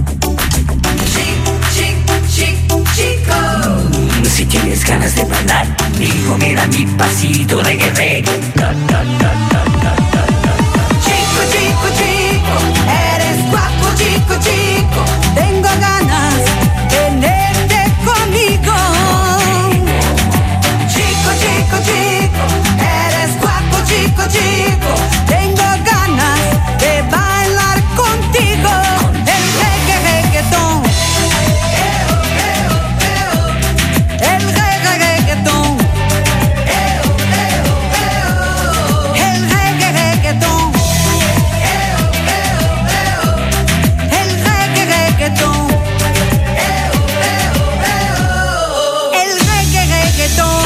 Chico. Si tienes ganas de bailar conmigo, mira mi pasito, reggae, reggae. Chico, chico, chico, eres guapo, chico, chico. Tengo ganas de tenerte conmigo. Chico, chico, chico, eres guapo, chico, chico. Tengo ganas de bailar contigo. El reggaetón. El reggaetón. El reggaetón. El reggaetón. El reggaetón.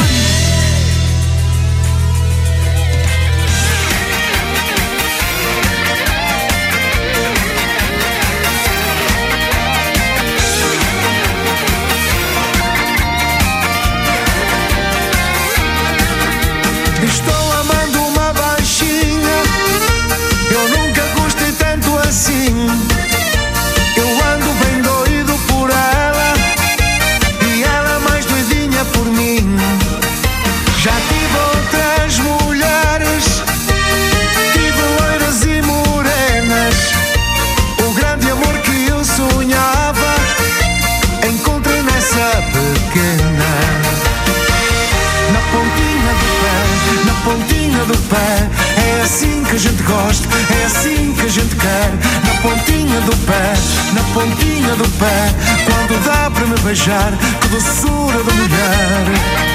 Estou amando uma baixinha, eu nunca gostei tanto assim. Eu ando bem doido por ela e ela mais doidinha por mim. Já tive outras mulheres, tive loiras e morenas. O grande amor que eu sonhava encontrei nessa pequena. Na pontinha do pé, é assim que a gente gosta, é assim que a gente quer. Na pontinha do pé, quando dá para me beijar, que doçura da mulher.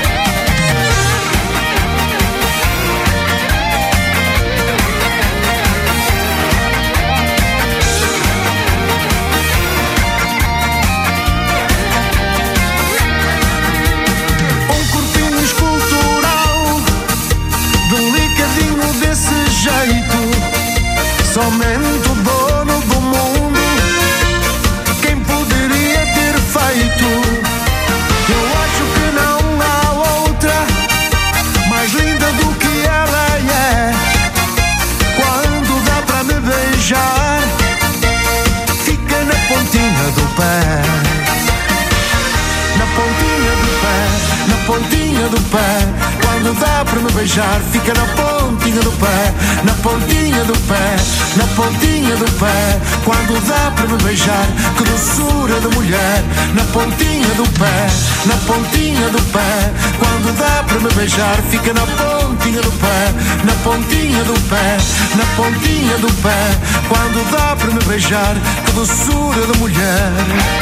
quando dá para me beijar, fica na pontinha do pé, na pontinha do pé, na pontinha do pé. Quando dá para me beijar, que doçura de mulher, na pontinha do pé, na pontinha do pé. Quando dá para me beijar, fica na pontinha do pé, na pontinha do pé, na pontinha do pé. Quando dá para me beijar, que doçura de mulher.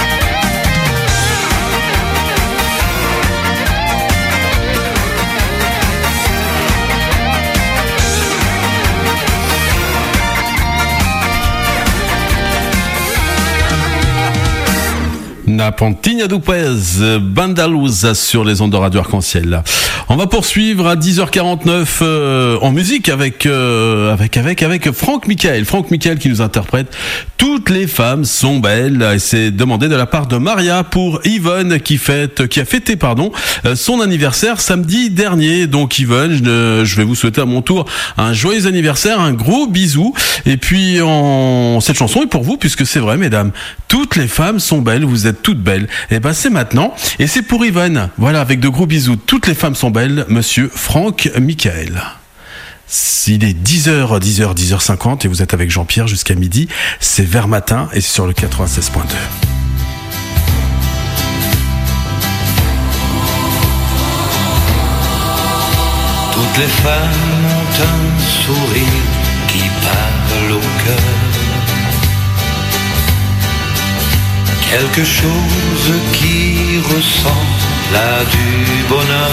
Na Pontinha do Pés, Bandalusa sur les ondes de Radio Arc-en-Ciel. On va poursuivre à 10h49 en musique avec Franck Michael. Franck Michael qui nous interprète Toutes les femmes sont belles. Et c'est demandé de la part de Maria pour Yvonne qui a fêté son anniversaire samedi dernier. Donc Yvonne, je vais vous souhaiter à mon tour un joyeux anniversaire, un gros bisou. Et puis cette chanson est pour vous puisque c'est vrai, mesdames. Toutes les femmes sont belles, vous êtes toutes belles. Et ben c'est maintenant et c'est pour Yvonne. Voilà, avec de gros bisous. Toutes les femmes sont belles, monsieur Franck Michael. Il est 10h50 et vous êtes avec Jean-Pierre jusqu'à midi. C'est vers matin et c'est sur le 96.2. Toutes les femmes ont un sourire qui parle au cœur. Quelque chose qui ressemble à du bonheur.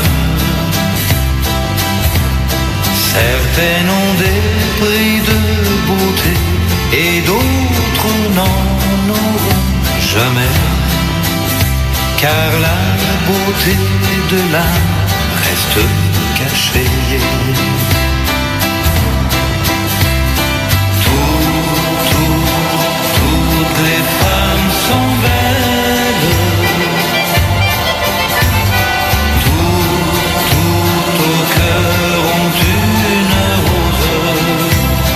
Certaines ont des prix de beauté et d'autres n'en auront jamais. Car la beauté de l'âme reste cachée. Toutes les femmes sont belles. Tout au cœur ont une rose,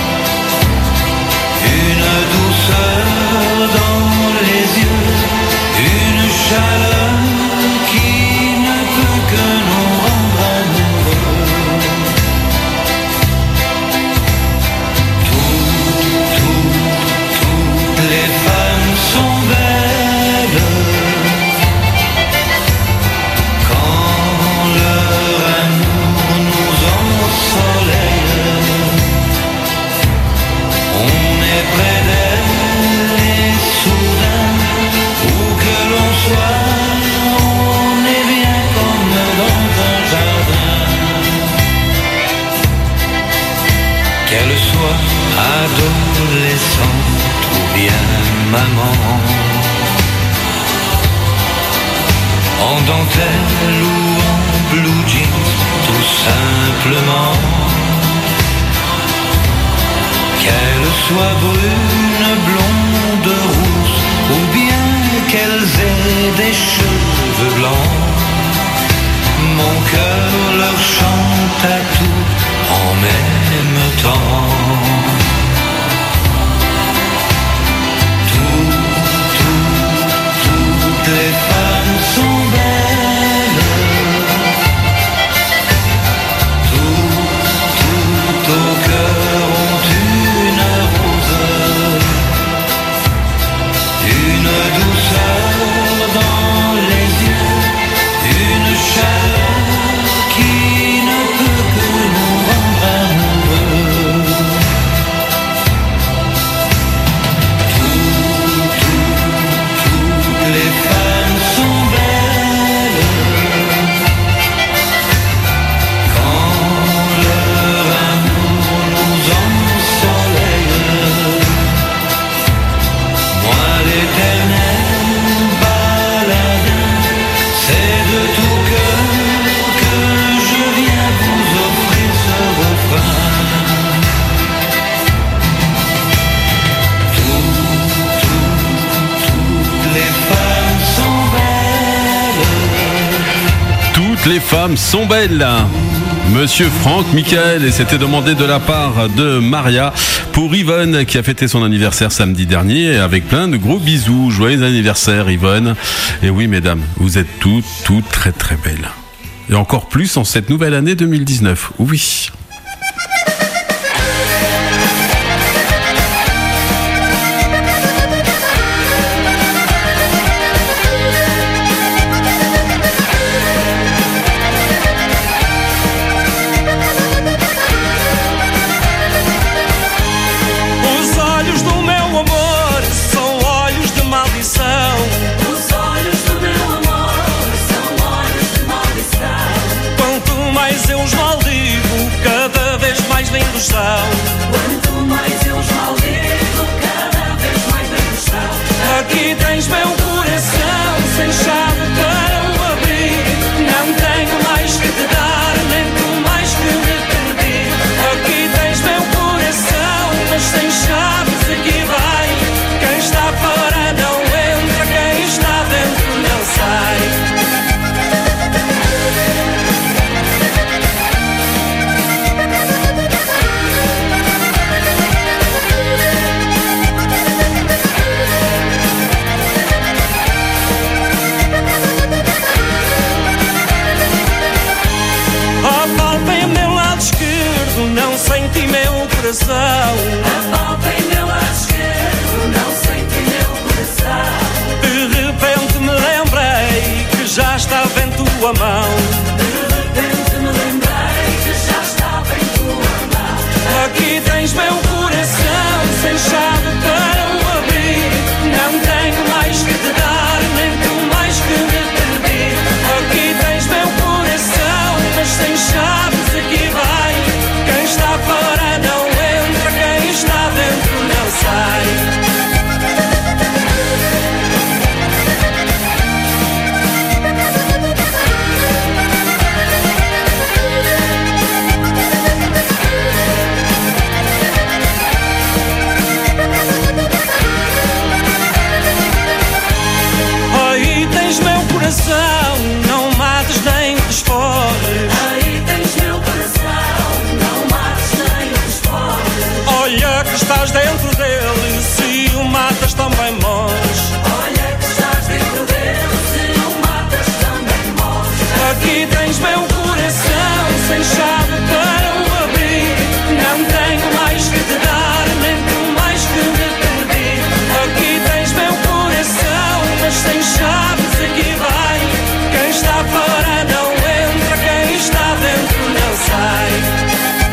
une douceur dans les yeux, une chaleur qui ne peut que nous rendre amoureux. Toutes les femmes sont belles quand leur amour nous ensoleille. On est près d'elles et soudain, où que l'on soit, on est bien comme dans un jardin. Qu'elle soit adolescente ou bien maman, en dentelle ou en blue jeans, tout simplement. Qu'elle soit brune, blonde, rousse, ou bien qu'elles aient des cheveux blancs, mon cœur leur chante à tout en même temps. Toutes les femmes sont belles. Tout au cœur ont une rose, une douceur dans les yeux, une chaleur qui ne peut que nous rendre amoureux. Toutes les femmes sont belles quand leur amour nous ensoleille. Moi l'éternel baladin, c'est de tout cœur que je viens vous offrir ce refrain. Toutes les femmes sont belles. Toutes les femmes sont belles. Monsieur Franck Michael, et c'était demandé de la part de Maria pour Yvonne qui a fêté son anniversaire samedi dernier avec plein de gros bisous. Joyeux anniversaire Yvonne. Et oui mesdames, vous êtes toutes très très belles. Et encore plus en cette nouvelle année 2019. Oui. Os olhos do meu amor são olhos de maldição. Os olhos do meu amor são olhos de maldição. Quanto mais eu os maldigo, cada vez mais lindos são. Quanto mais eu os maldigo, cada vez mais lindos são. Aqui tens meu coração sem chave para o abrir. Não tenho mais que te dar, nem tu mais que me pedir. Aqui tens meu coração, mas sem chaves aqui vai. Quem está fora não entra, quem está dentro não sai. Apalpem meu lado esquerdo, não senti meu coração. Apalpem meu lado esquerdo, não senti meu coração. De repente me lembrei que já estava em tua mão. De repente me lembrei que já estava em tua mão. Aqui tens meu coração sem chave para o abrir. Não tenho mais que te dar, nem tu mais que me pedir. Aqui tens meu coração, mas sem chaves aqui vai. Quem está fora não entra, quem está dentro não sai. Aí tens meu coração, não mates nem desforres. Aí tens meu coração, não mates nem desforres. Olha que estás dentro dele, se o matas também morres. Olha que estás dentro dele, se o matas também morres. Aqui tens meu coração, sem chave para o abrir. Não tenho mais que te dar, nem tu mais que me pedir. Aqui tens meu coração, mas sem chaves aqui vai. Quem está fora não entra, quem está dentro não sai.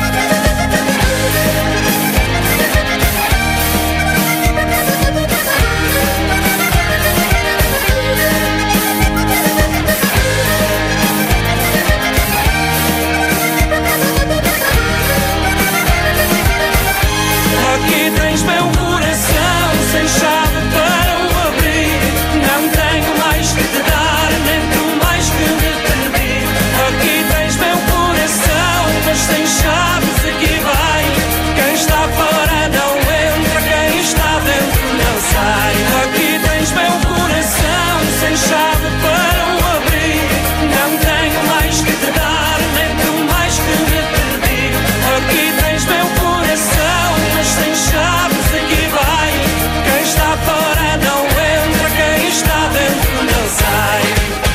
Aqui tens meu coração, sem chave para o abrir. Não tenho mais que te dar, nem tu mais que me pedir. Aqui tens meu coração, mas sem chaves aqui vai. Quem está fora não entra, quem está dentro não sai. Aqui tens meu coração, sem chave para o abrir. Não tenho mais que te dar, nem tu mais que me pedir. Aqui tens meu coração, mas sem chaves aqui vai. Quem está fora não entra, quem está dentro não sai.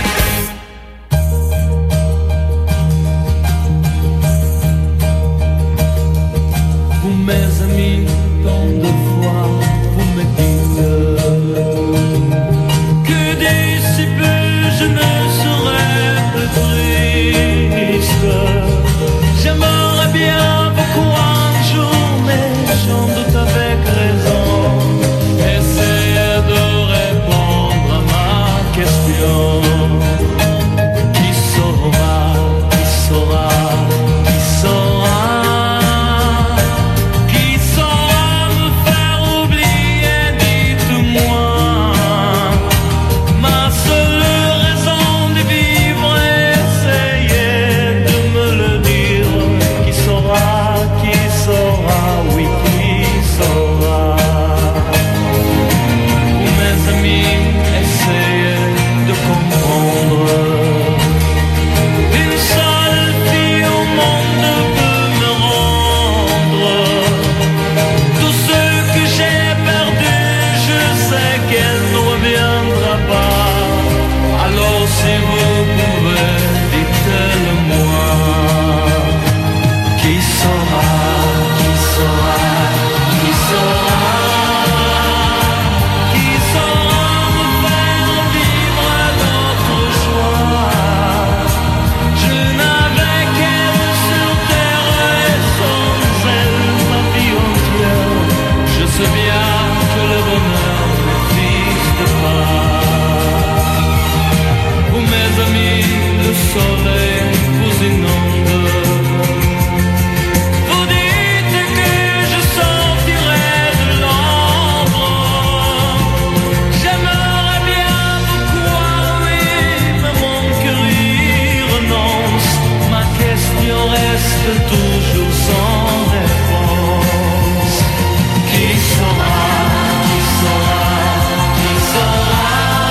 Vous mes amis, tant de fois vous me dites que d'ici peu je ne serai plus triste. J'aimerais bien beaucoup un jour, mais j'en doute avec raison. Essayer de répondre à ma question. Qui saura, qui saura, qui saura, qui saura me faire oublier toujours sans réponse. Qui saura, qui saura, qui saura,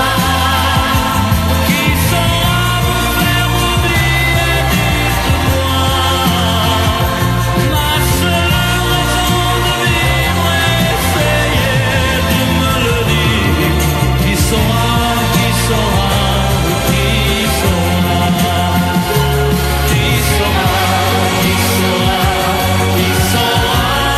qui saura vous faire oublier, dites-moi. Ma seule raison de vivre, essayez de me le dire. Qui saura, qui saura, qui saura, qui saura, qui saura, qui saura,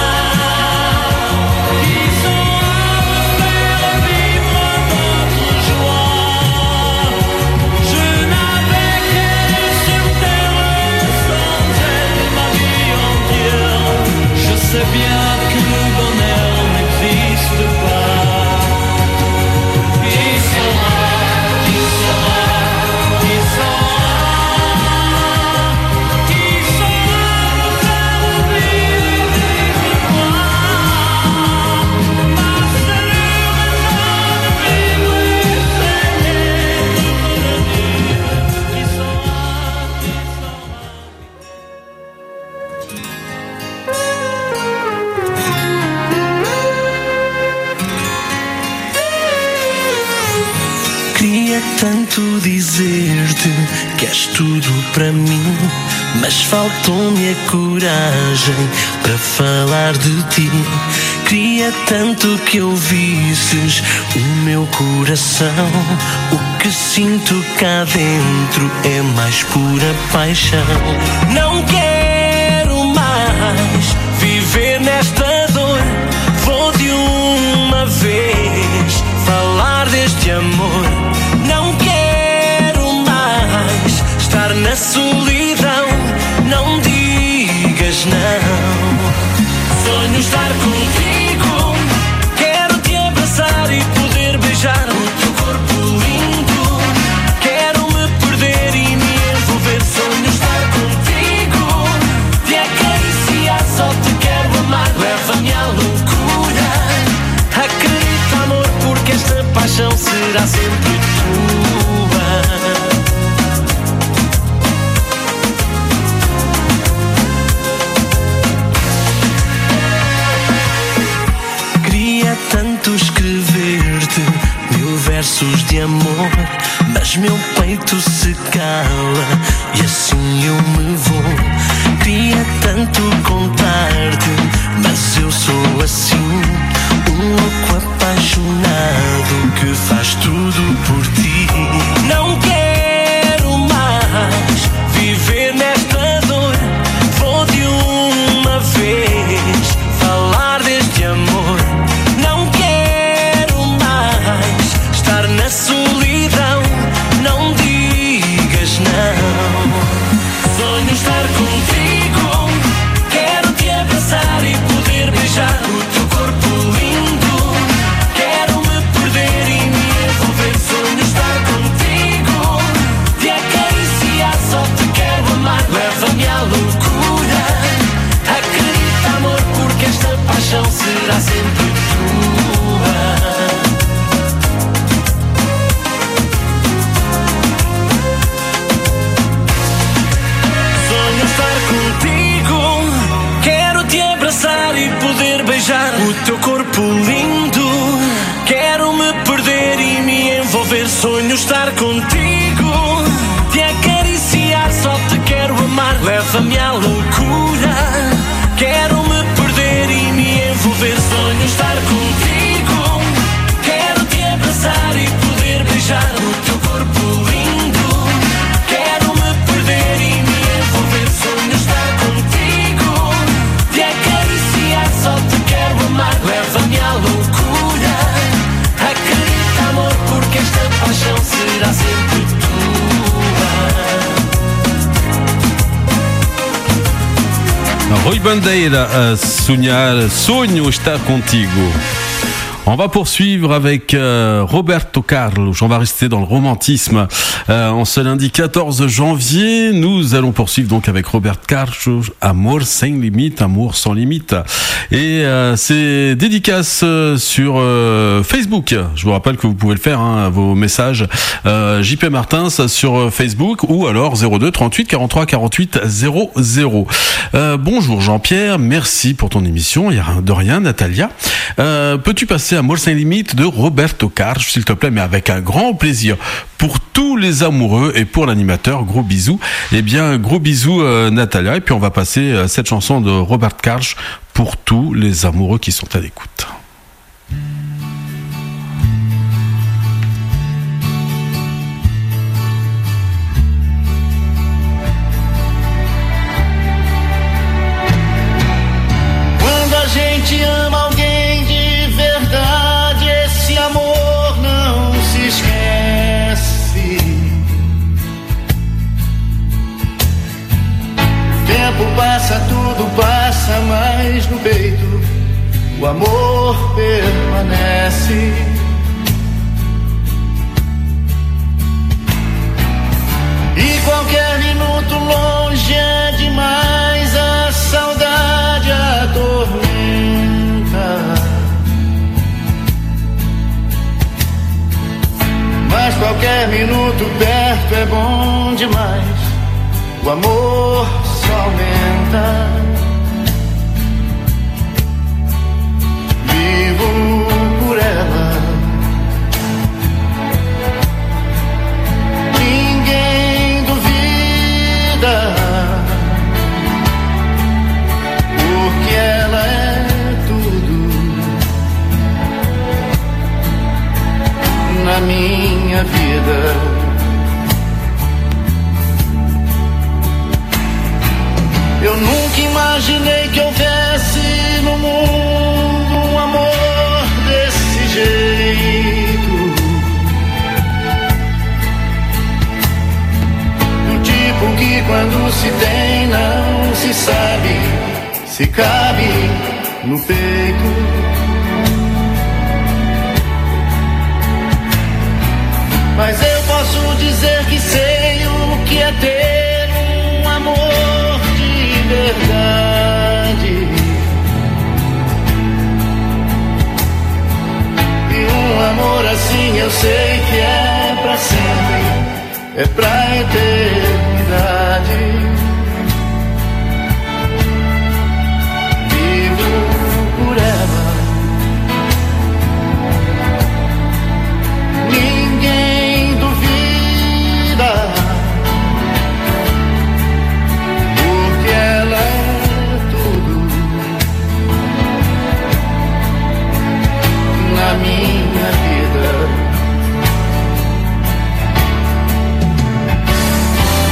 qui saura me faire vivre votre joie. Je n'avais qu'elle sur terre, sans elle ma vie entière. Je sais bien que le bonheur n'existe pas. Qui saura, qui saura, qui saura, qui saura me faire oublier, dites-moi. Ma seule raison de vivre, essayez de me le dire. Qui saura, qui Queria tanto dizer-te que és tudo para mim, mas faltou-me a coragem para falar de ti. Queria tanto que ouvisses o meu coração. O que sinto cá dentro é mais pura paixão. Não quero mais viver nesta dor. Vou de uma vez falar deste amor. Não quero mais estar na solidão. Não digas não. Sonho estar contigo. Quero te abraçar e poder beijar o teu corpo lindo. Quero me perder e me envolver. Sonho estar contigo. Te acariciar, só te quero amar. Leva-me à loucura. Acredita, amor, porque esta paixão será sempre tua. Queria tanto escrever-te 1000 versos de amor, mas meu peito se cala e assim eu me vou. Queria tanto contar-te, mas eu sou assim, um louco apaixonado que faz tudo por ti. Não quero mais viver nesta dor. Vou de uma vez falar deste amor. Não quero mais estar na solidão. Não digas não. Sonho estar contigo. Quero te abraçar e poder beijar o teu corpo lindo. Quero me perder e me envolver. Sonho estar contigo. Te acariciar, só te quero amar. Leva-me à loucura. Acredita, amor, porque esta paixão será sempre tua. Sonho estar contigo. Quero te abraçar e poder beijar o teu corpo lindo. Quero me perder e me envolver. Sonho estar contigo. Te acariciar, só te quero amar. Leva-me à loucura. Quero me perder e me envolver. Sonho estar contigo. Quero te abraçar e poder beijar o teu corpo lindo. Quero me perder e me envolver. Sonho estar contigo. Te acariciar, só te quero amar. Leva-me à loucura. Acredita, amor, porque esta paixão será sempre Rui Bandeira, Sonho estar contigo. On va poursuivre avec Roberto Carlos. On va rester dans le romantisme. En ce lundi 14 janvier, nous allons poursuivre donc avec Roberto Carlos, Amour sans limite, Amour sans limite. Et c'est dédicace sur Facebook. Je vous rappelle que vous pouvez le faire, hein, vos messages JP Martins sur Facebook ou alors 02 38 43 48 00. Bonjour Jean-Pierre, merci pour ton émission. Il y a de rien, Natalia. Peux-tu passer Amour sans limite de Roberto Carlos, s'il te plaît, mais avec un grand plaisir. Pour tous les amoureux et pour l'animateur, gros bisous. Eh bien, gros bisous Natalia. Et puis on va passer cette chanson de Robert Carlos pour tous les amoureux qui sont à l'écoute. Quando a gente ama alguém de verdade, esse amor não se esquece. O tempo passa, tudo passa, mas no peito o amor permanece. E qualquer minuto longe é demais, a saudade atormenta. Mas qualquer minuto perto é bom demais, o amor só aumenta. Vivo por ela, ninguém duvida, porque ela é tudo na minha vida. Eu nunca imaginei que houvesse no mundo um amor desse jeito, do tipo que quando se tem não se sabe se cabe no peito. Mas eu posso dizer que sei o que é ter um amor de verdade, e um amor assim eu sei que é pra sempre, é pra eternidade. Vivo por ela, ninguém duvida, porque ela é tudo na minha vida.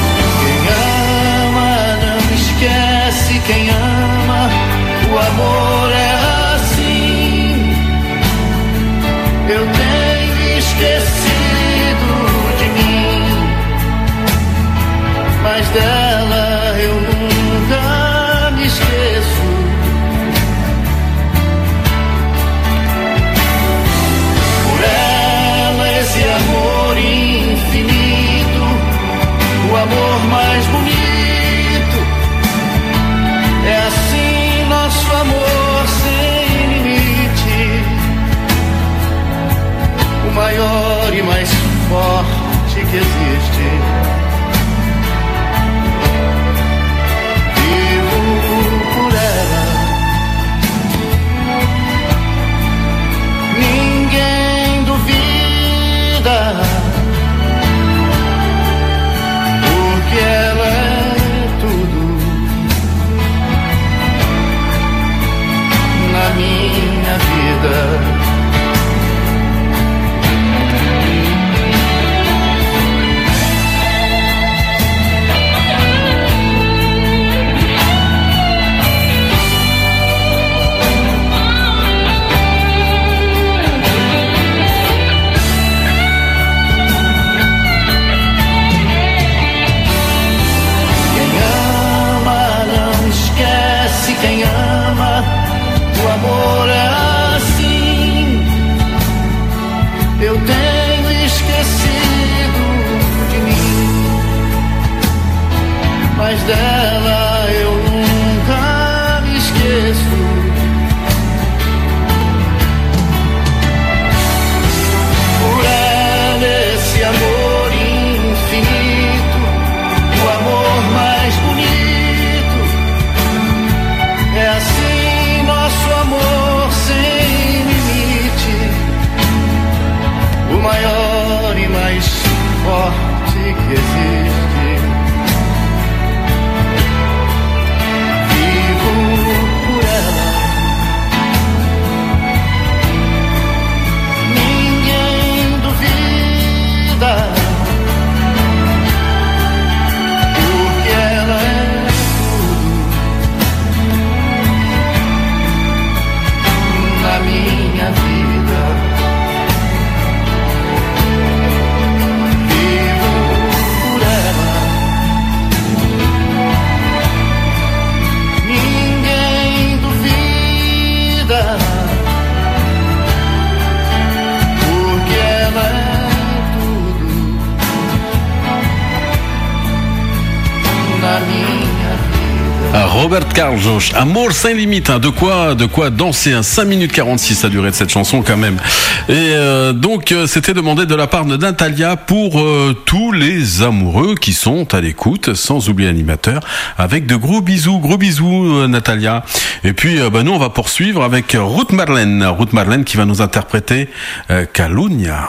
Robert Carlos, Amour sans limite, hein. De quoi danser, hein. 5 minutes 46 ça a duré de cette chanson quand même. Et donc c'était demandé de la part de Natalia pour tous les amoureux qui sont à l'écoute, sans oublier l'animateur, avec de gros bisous Natalia. Et puis nous on va poursuivre avec Ruth Marlène qui va nous interpréter Calunia.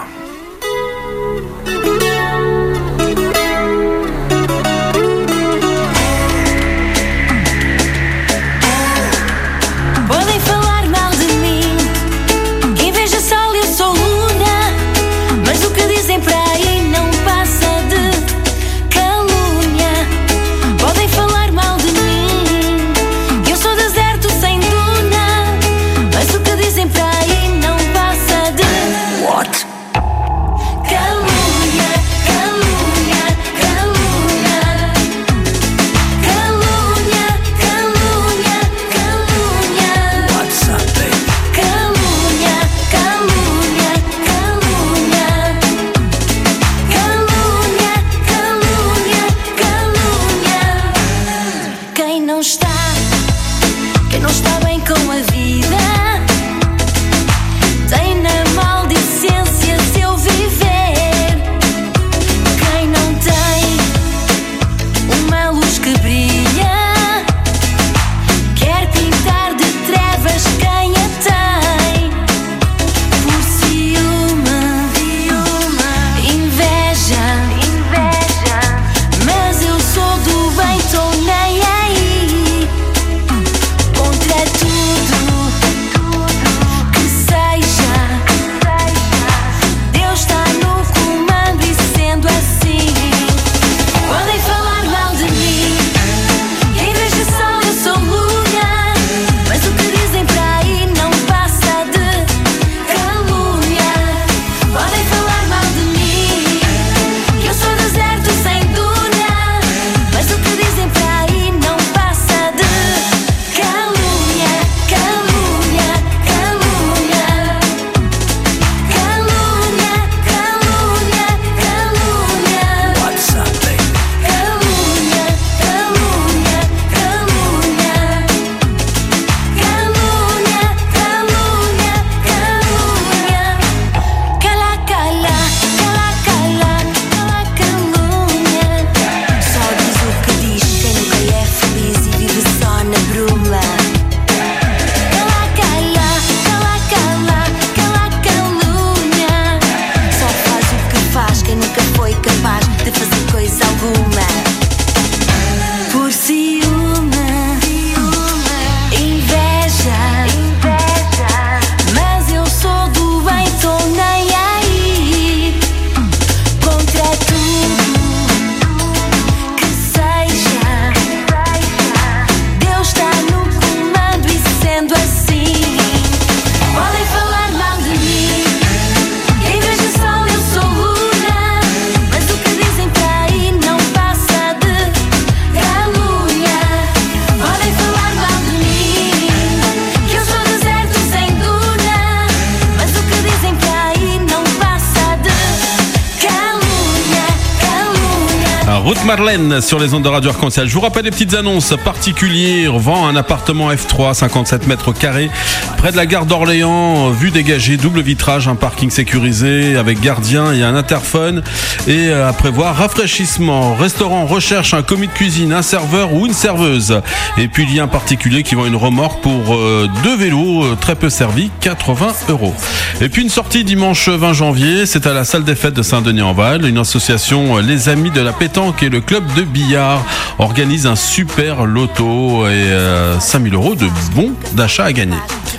Ruth Marlène sur les ondes de Radio Arc-en-Ciel. Je vous rappelle les petites annonces. Particulier vend un appartement F3, 57 mètres carrés, près de la gare d'Orléans, vue dégagée, double vitrage, un parking sécurisé avec gardien et un interphone. Et à prévoir rafraîchissement. Restaurant recherche un commis de cuisine, un serveur ou une serveuse. Et puis il y a un particulier qui vend une remorque pour 2 vélos très peu servis, 80 €. Et puis une sortie dimanche 20 janvier, c'est à la salle des fêtes de Saint-Denis-en-Val. Une association, les Amis de la Pétanque et le club de billard organise un super loto et 5 000 € de bons d'achat à gagner.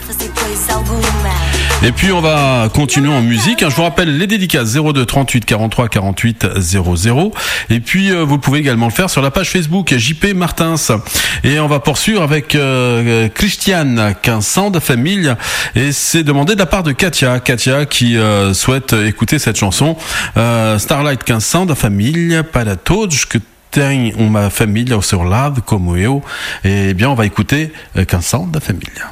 Et puis on va continuer en musique. Je vous rappelle les dédicaces 02 38 43 48 00. Et puis vous pouvez également le faire sur la page Facebook JP Martins. Et on va poursuivre avec Christiane Quinsan de Famille. Et c'est demandé de la part de Katia qui souhaite écouter cette chanson. Starlight Quinsan da Família para todos que têm uma família ao seu lado como eu. Et bien on va écouter Quinsan da Família.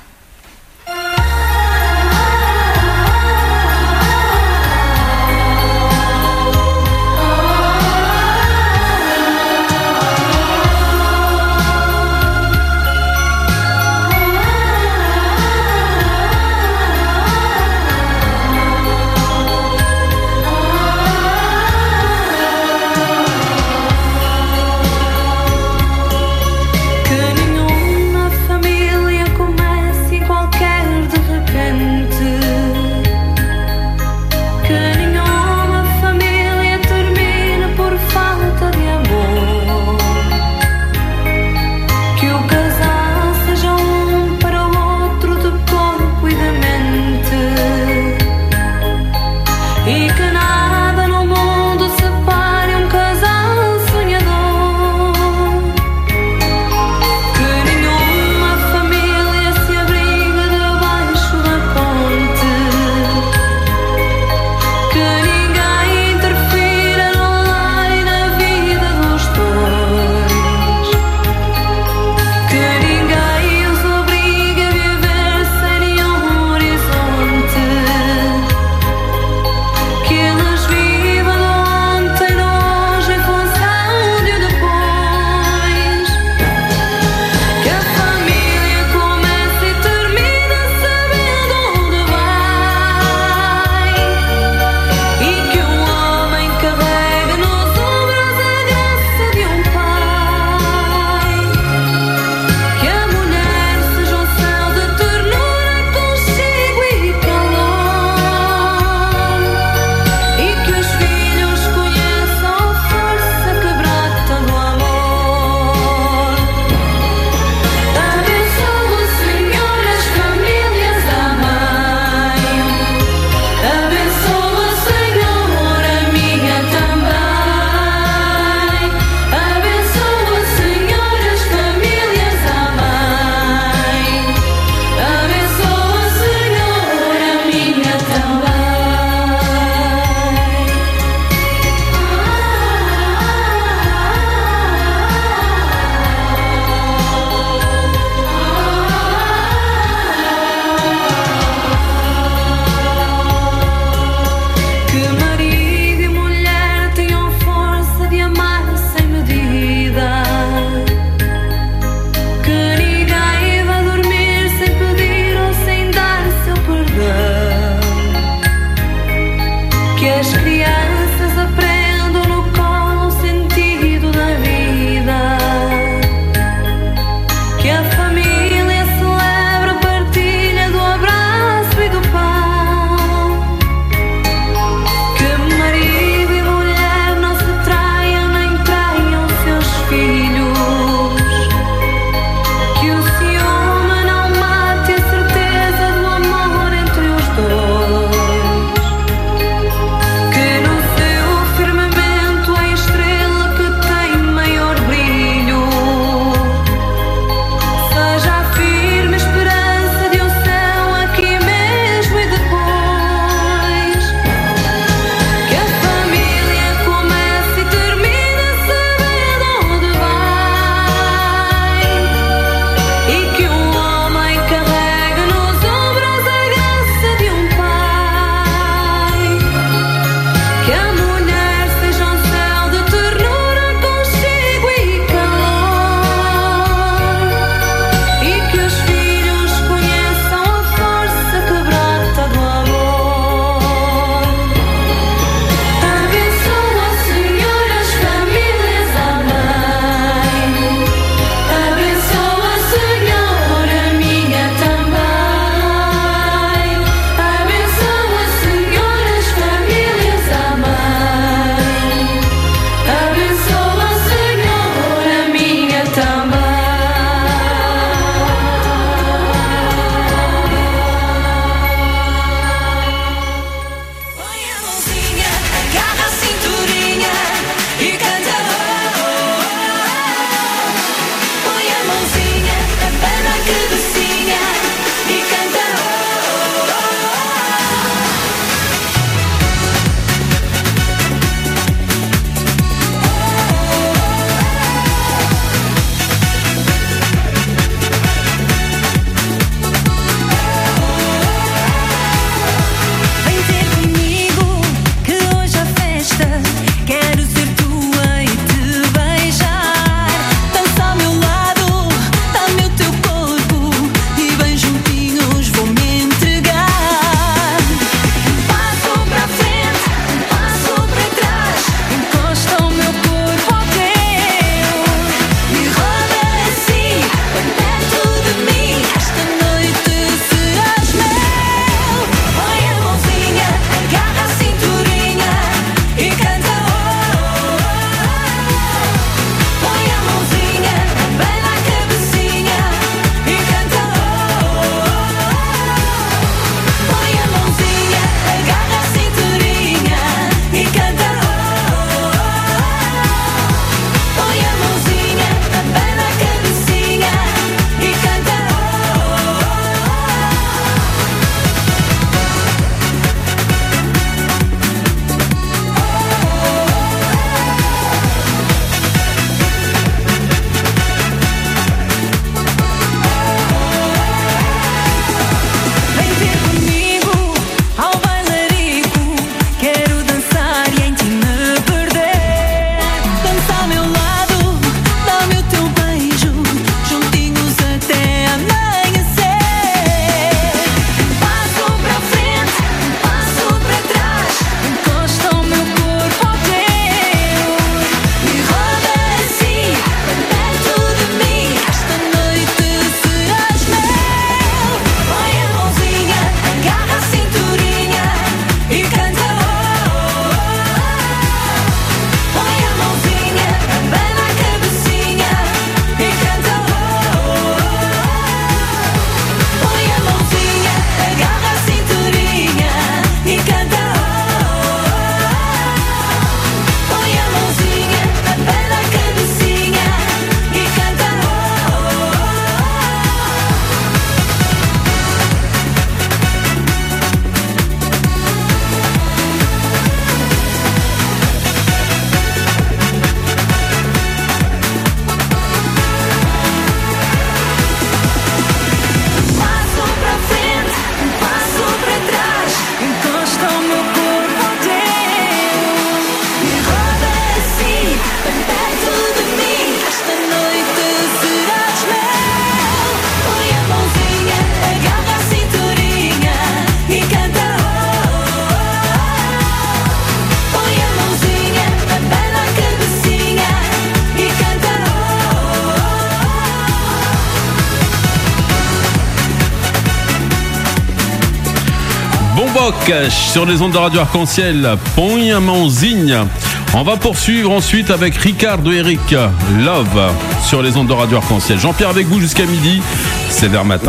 Bocas sur les ondes de Radio Arc-en-Ciel. Põe a mãozinha. On va poursuivre ensuite avec Ricardo Eric, Love, sur les ondes de Radio Arc-en-Ciel. Jean-Pierre avec vous jusqu'à midi, c'est vers matin.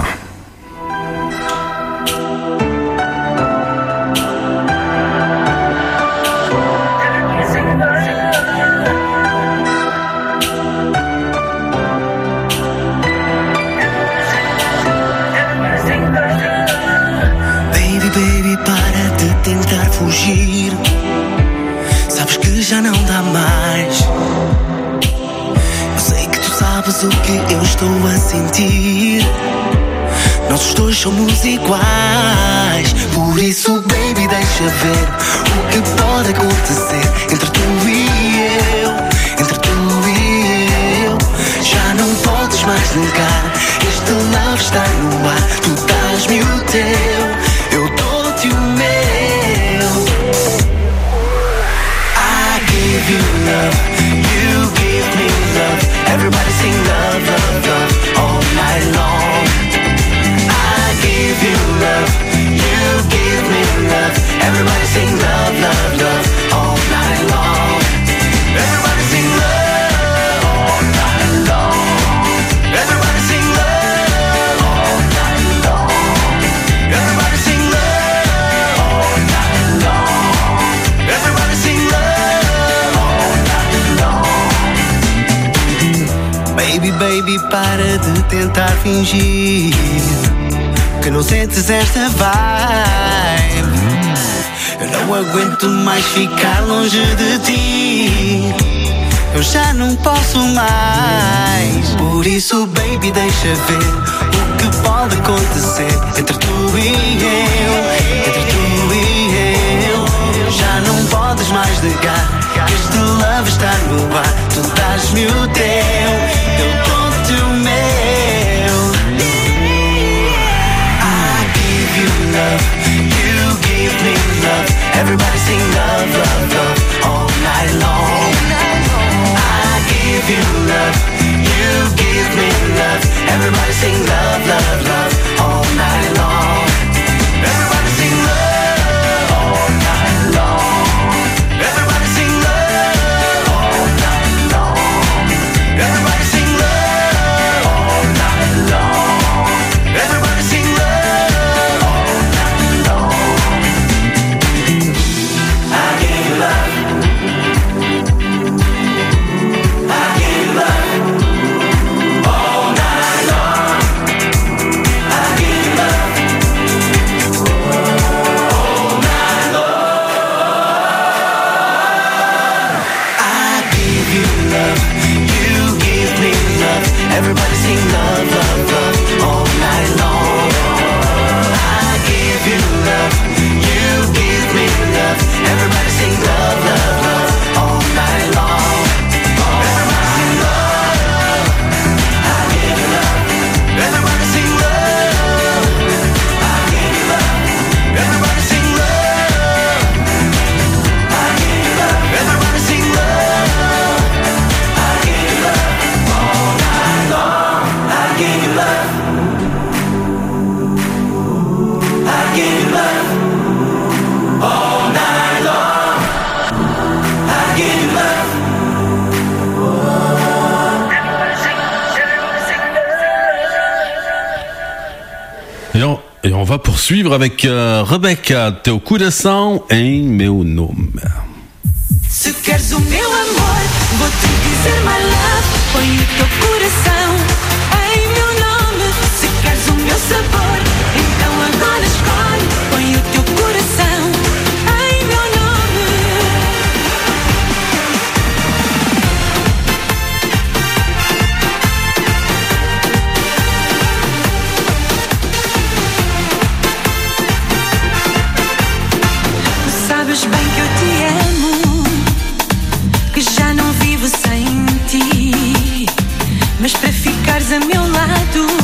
Baby, para de tentar fugir. Sabes que já não dá mais. Eu sei que tu sabes o que eu estou a sentir. Nós os dois somos iguais. Por isso, baby, deixa ver o que pode acontecer entre tu e eu. Entre tu e eu. Já não podes mais negar. Este love está no ar. Tu dás-me o teu, eu dou-te o meu. I give you love, you give me love. Everybody sing love, love, love all night long. I give you love, you give me love. Everybody sing love, love, love all night long. Everybody sing love all night long. Everybody sing love all night long. Everybody sing love all night long. Everybody sing love all night long. Baby, baby, para de tentar fingir que não sentes esta vibe. Eu não aguento mais ficar longe de ti. Eu já não posso mais. Por isso, baby, deixa ver o que pode acontecer entre tu e eu. Entre tu e eu. Já não podes mais negar que este love está no ar. Tu dás-me o teu, eu dou-te o meu. I give you love, you give me love. Everybody sing love, love, love all night long. I give you love, you give me love. Everybody sing love, love, love all night long. Everybody sing love all night long. Everybody sing love all night long. Everybody sing love all night long. Everybody sing love all night long. I give you love. I give you love all night long. I give you love all night long. I give you love, you give me love. Everybody sing love, love, love all night long. I give you love, you give me love. Everybody sing love, love, love all night long. Everybody sing love. I give you love. Everybody sing love. I give you love. Everybody sing love. I give you love. Everybody sing love. I give you love all night long. I give you love. I give you love all night long. I give you love. Et on va poursuivre avec Rebecca, Teu Coração em Meu Nome. Se queres o meu amor, vou-te dizer my love. Põe o teu coração em meu nome. Se queres o meu sabor, então agora escolhe. Põe o teu coração em meu nome. Tu sabes bem que eu te amo, que já não vivo sem ti. Mas para ficares a meu lado,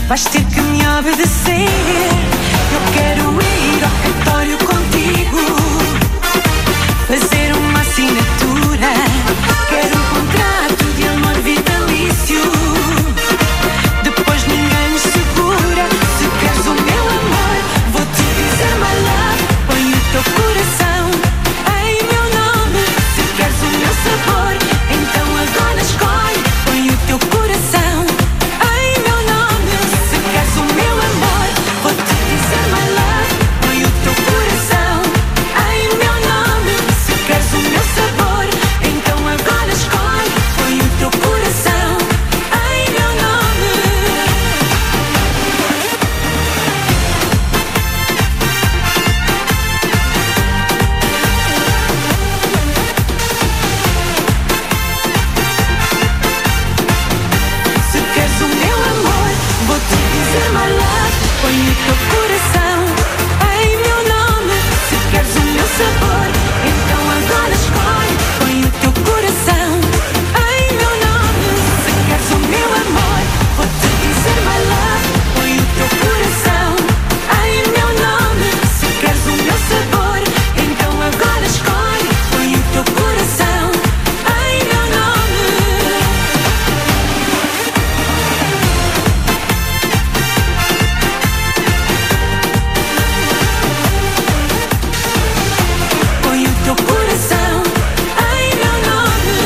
vais ter que me obedecer. Eu quero ir ao cartório contigo, fazer uma assinatura. Quero um contrato de amor vitalício, depois ninguém me segura. Se queres o meu amor, vou-te dizer my love. Põe o teu coração em meu nome. Se queres o meu sabor, então agora escolhe. Põe o teu coração em meu nome. Se queres o meu amor, vou-te dizer my love. Põe o teu coração em meu nome. Se queres o meu sabor, então agora escolhe. Põe o teu coração em meu nome. Se queres o meu amor, vou-te dizer my love. Põe o teu coração em meu nome. Se queres o meu sabor, então agora escolhe. Põe o teu coração em meu nome. Se queres o meu amor, vou-te dizer my love. Põe o teu coração em meu nome. Se queres o meu sabor, então agora escolhe. Põe o teu coração em meu nome. Põe o teu coração em meu nome.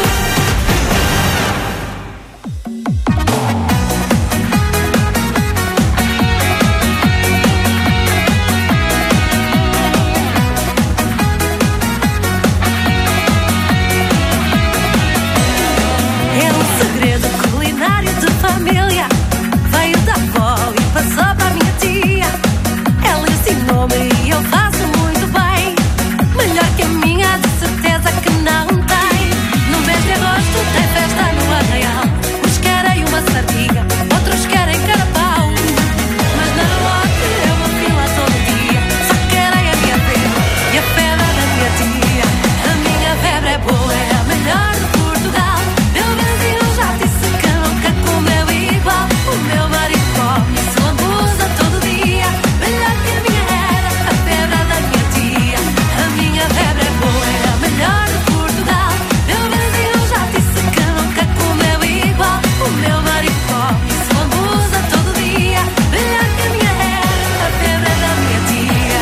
É um segredo culinário de família. Veio da avó e passou para a minha tia. Ela ensinou-me e eu faço muito bem. Melhor que a minha, de certeza que não tem. No mês de agosto tem festa no Arraial. Uns querem uma sardinha, outros querem carapau. Mas na lote eu vou fila todo dia. Só querem a minha febre e a febre da minha tia. A minha febre é boa, é a melhor de Portugal. Meu vizinho já disse que nunca comeu igual. O meu marido come, se lambuza todo dia. Melhor que a minha era a febre da minha tia. A minha febre é boa, é a melhor de Portugal. Meu vizinho já disse que nunca comeu igual. O meu marido come, se lambuza todo dia. Melhor que a minha era a febre da minha tia.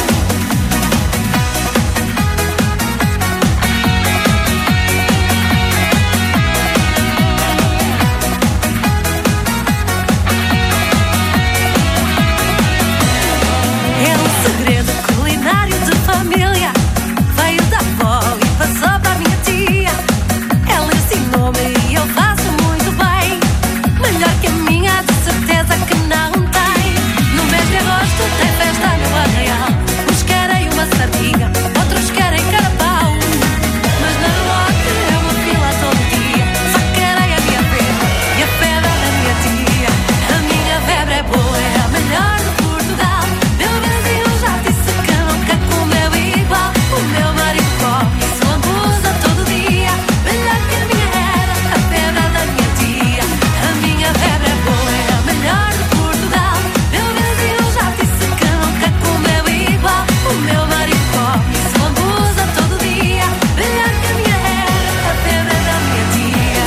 É um segredo culinário de família. Veio da avó e passou para a minha tia. Ela ensinou-me e eu faço muito bem. Melhor que a minha, de certeza que não tem. No mês de agosto tem festa no Arraial. Uns querem uma sardinha, outros querem carapau. Mas na lote eu vou fila todo dia. Só querem a minha febre e a febre da minha tia. A minha febre é boa, é a melhor de Portugal. Meu vizinho já disse que nunca comeu igual. O meu marido come, se lambuza todo dia. Melhor que a minha era a febre da minha tia. A minha febre é boa, é a melhor de Portugal. Meu vizinho já disse que nunca comeu igual. O meu marido come, se lambuza todo dia. Melhor que a minha era a febre da minha tia.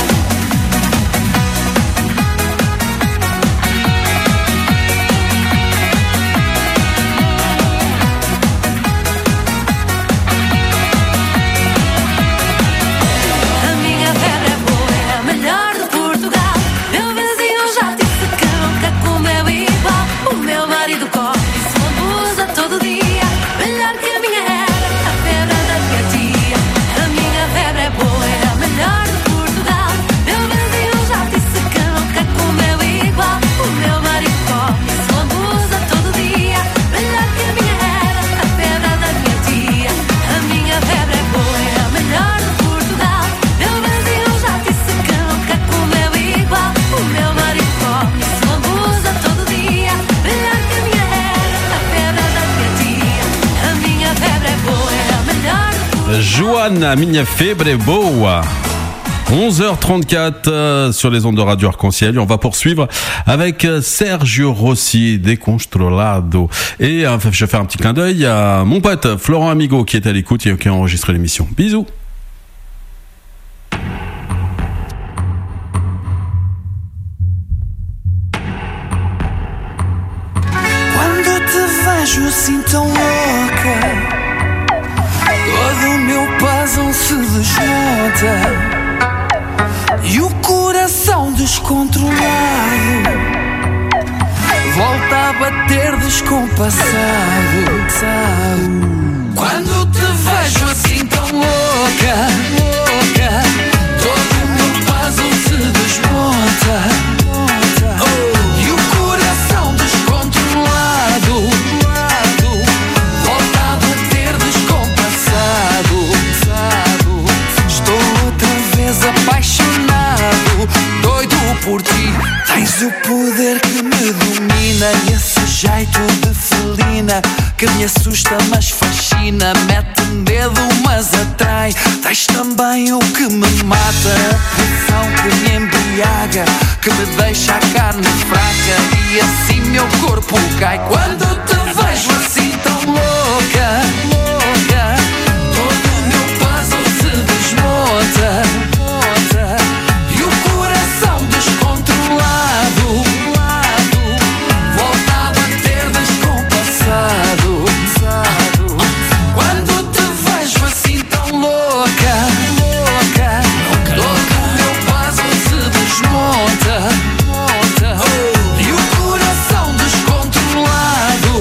A minha febre é boa, é a melhor de Portugal. Meu vizinho já disse que nunca comeu igual. O meu marido come e se lambuza todo dia. Melhor que a minha era a febre da minha tia. A minha febre é boa, é a melhor de Portugal. Meu vizinho já disse que nunca comeu igual. O meu marido come e se lambuza todo dia. Melhor que a minha era a febre da minha tia. A minha febre é boa, é a melhor de Portugal. Meu vizinho já disse que nunca comeu igual. O meu marido come e se lambuza todo dia. Melhor que a minha era a febre da minha tia. A minha febre é boa, é a melhor de Portugal. Joana, minha febre é boa. 11h34 sur les ondes de Radio Arc-en-Ciel. Et on va poursuivre avec Sergio Rossi, Decontrolado. Et je vais faire un petit clin d'œil à mon pote Florent Amigo qui est à l'écoute et qui a enregistré l'émission. Bisous. Quando te vejo assim tão louca, todo o meu puzzle se desmonta e o coração descontrolado volta a bater descompassado. Quando te vejo assim tão louca, louca, todo o meu puzzle se desmonta e o coração descontrolado volta a bater descompassado. Estou outra vez apaixonado, doido por ti. Tens o poder que me domina e esse jeito de felina que me assusta mas fascina, mete medo mas atrai. Tens também o que me mata, a pressão que me embriaga, que me deixa a carne fraca e assim meu corpo cai. Quando te vejo assim tão louca, louca, todo o meu puzzle se desmonta e o coração descontrolado volta a bater descompassado. Quando te vejo assim tão louca, louca, todo o meu puzzle se desmonta e o coração descontrolado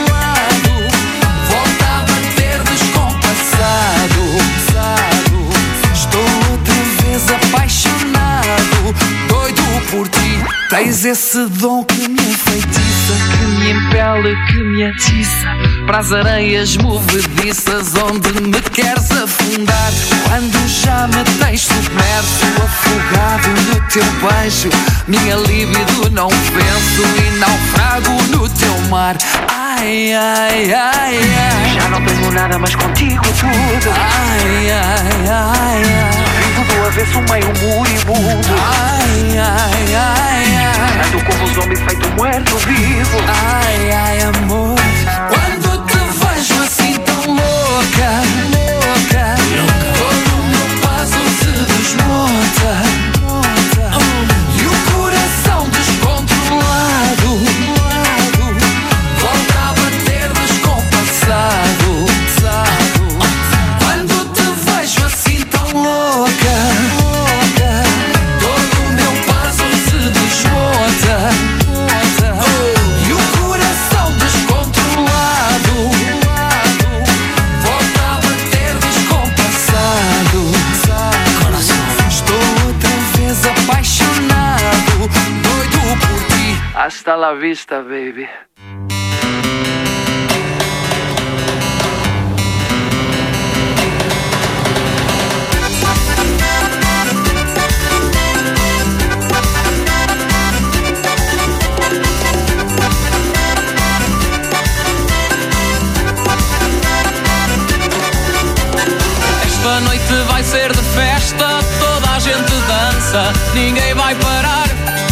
volta a bater descompassado. Estou outra vez apaixonado, doido por ti. Tens esse dom que me enfeitiça, que me impele, que me atiça para as areias movediças onde me queres afundar. Quando já me tens submerso, afogado no teu beijo, minha libido não venço e naufrago no teu mar. Ai, ai, ai, ai. Já não tenho nada, mas contigo tudo. Ai, ai, ai, ai. Vivo do avesso meio moribundo. Ai, ai, ai, ai. Ando como um zombie feito muerto vivo. Ai, ai, amor. Quando te vejo assim tão louca, louca, todo o meu puzzle se desmonta e o coração descontrolado volta a bater descompassado. Quando te vejo assim tão louca, louca, todo o meu puzzle se desmonta e o coração descontrolado volta a bater descompassado. Estou outra vez apaixonado, doido por ti. Hasta la vista, baby. Esta noite vai ser de festa, toda a gente dança, ninguém vai parar.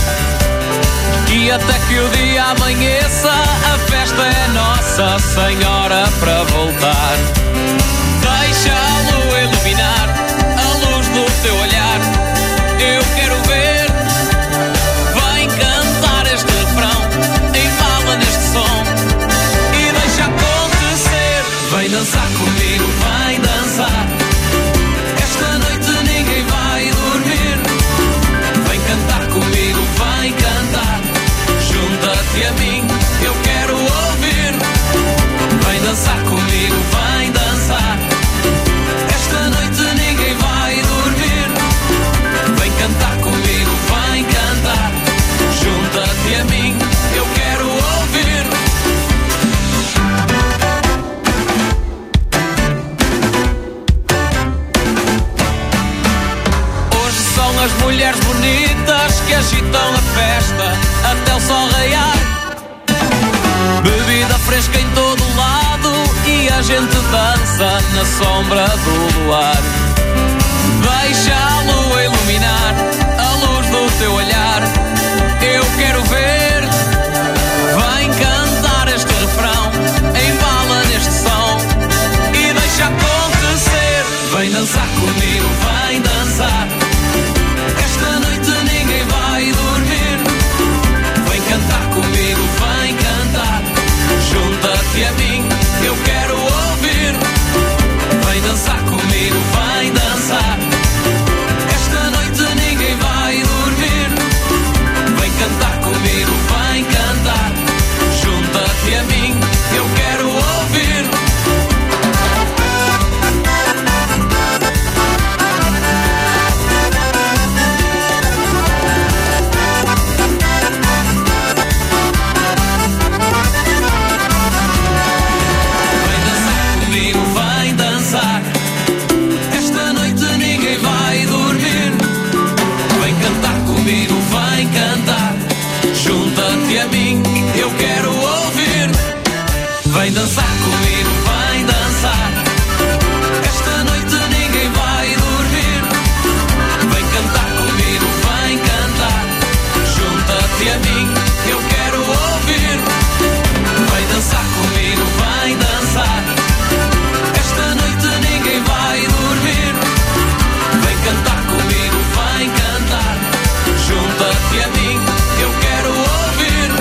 E até que o dia amanheça, a festa é nossa, sem hora para voltar. Deixa a lua iluminar a luz do teu olhar. Eu quero ver, vem cantar este refrão, embala neste som e deixa acontecer. Vem dançar comigo, vem dançar. Esta noite ninguém vai dormir. Vem cantar comigo, vem cantar. Junta-te a mim, eu quero ouvir. Vem dançar comigo, vem dançar. Esta noite ninguém vai dormir. Vem cantar comigo, vem cantar. Junta-te a mim, eu quero ouvir. As mulheres bonitas que agitam a festa até o sol raiar. Bebida fresca em todo lado e a gente dança na sombra do luar. Deixa a lua iluminar teu olhar. Eu quero ver-te, vem cantar este refrão, embala neste som e deixa acontecer. Vem dançar comigo, vem dançar. Esta noite ninguém vai dormir. Vem cantar comigo, vem cantar. Junta-te a mim, eu quero ouvir. Vem dançar comigo, vem dançar. Esta noite ninguém vai dormir. Vem cantar comigo, vem cantar. Junta-te a mim, eu quero ouvir. Eu quero ouvir. Vem dançar comigo, vem dançar. Esta noite ninguém vai dormir. Vem cantar comigo, vem cantar. Junta-te a mim, eu quero ouvir. Vem dançar comigo, vem dançar. Esta noite ninguém vai dormir. Vem cantar comigo, vem cantar. Junta-te a mim, eu quero ouvir.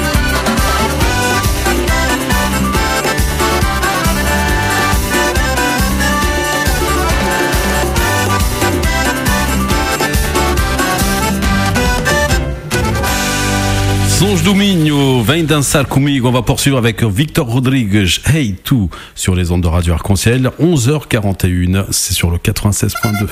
Sons do Minho, vem dançar comigo. On va poursuivre avec Victor Rodrigues, Hey Tu, sur les ondes de Radio Arc-en-Ciel. 11h41, c'est sur le 96.2.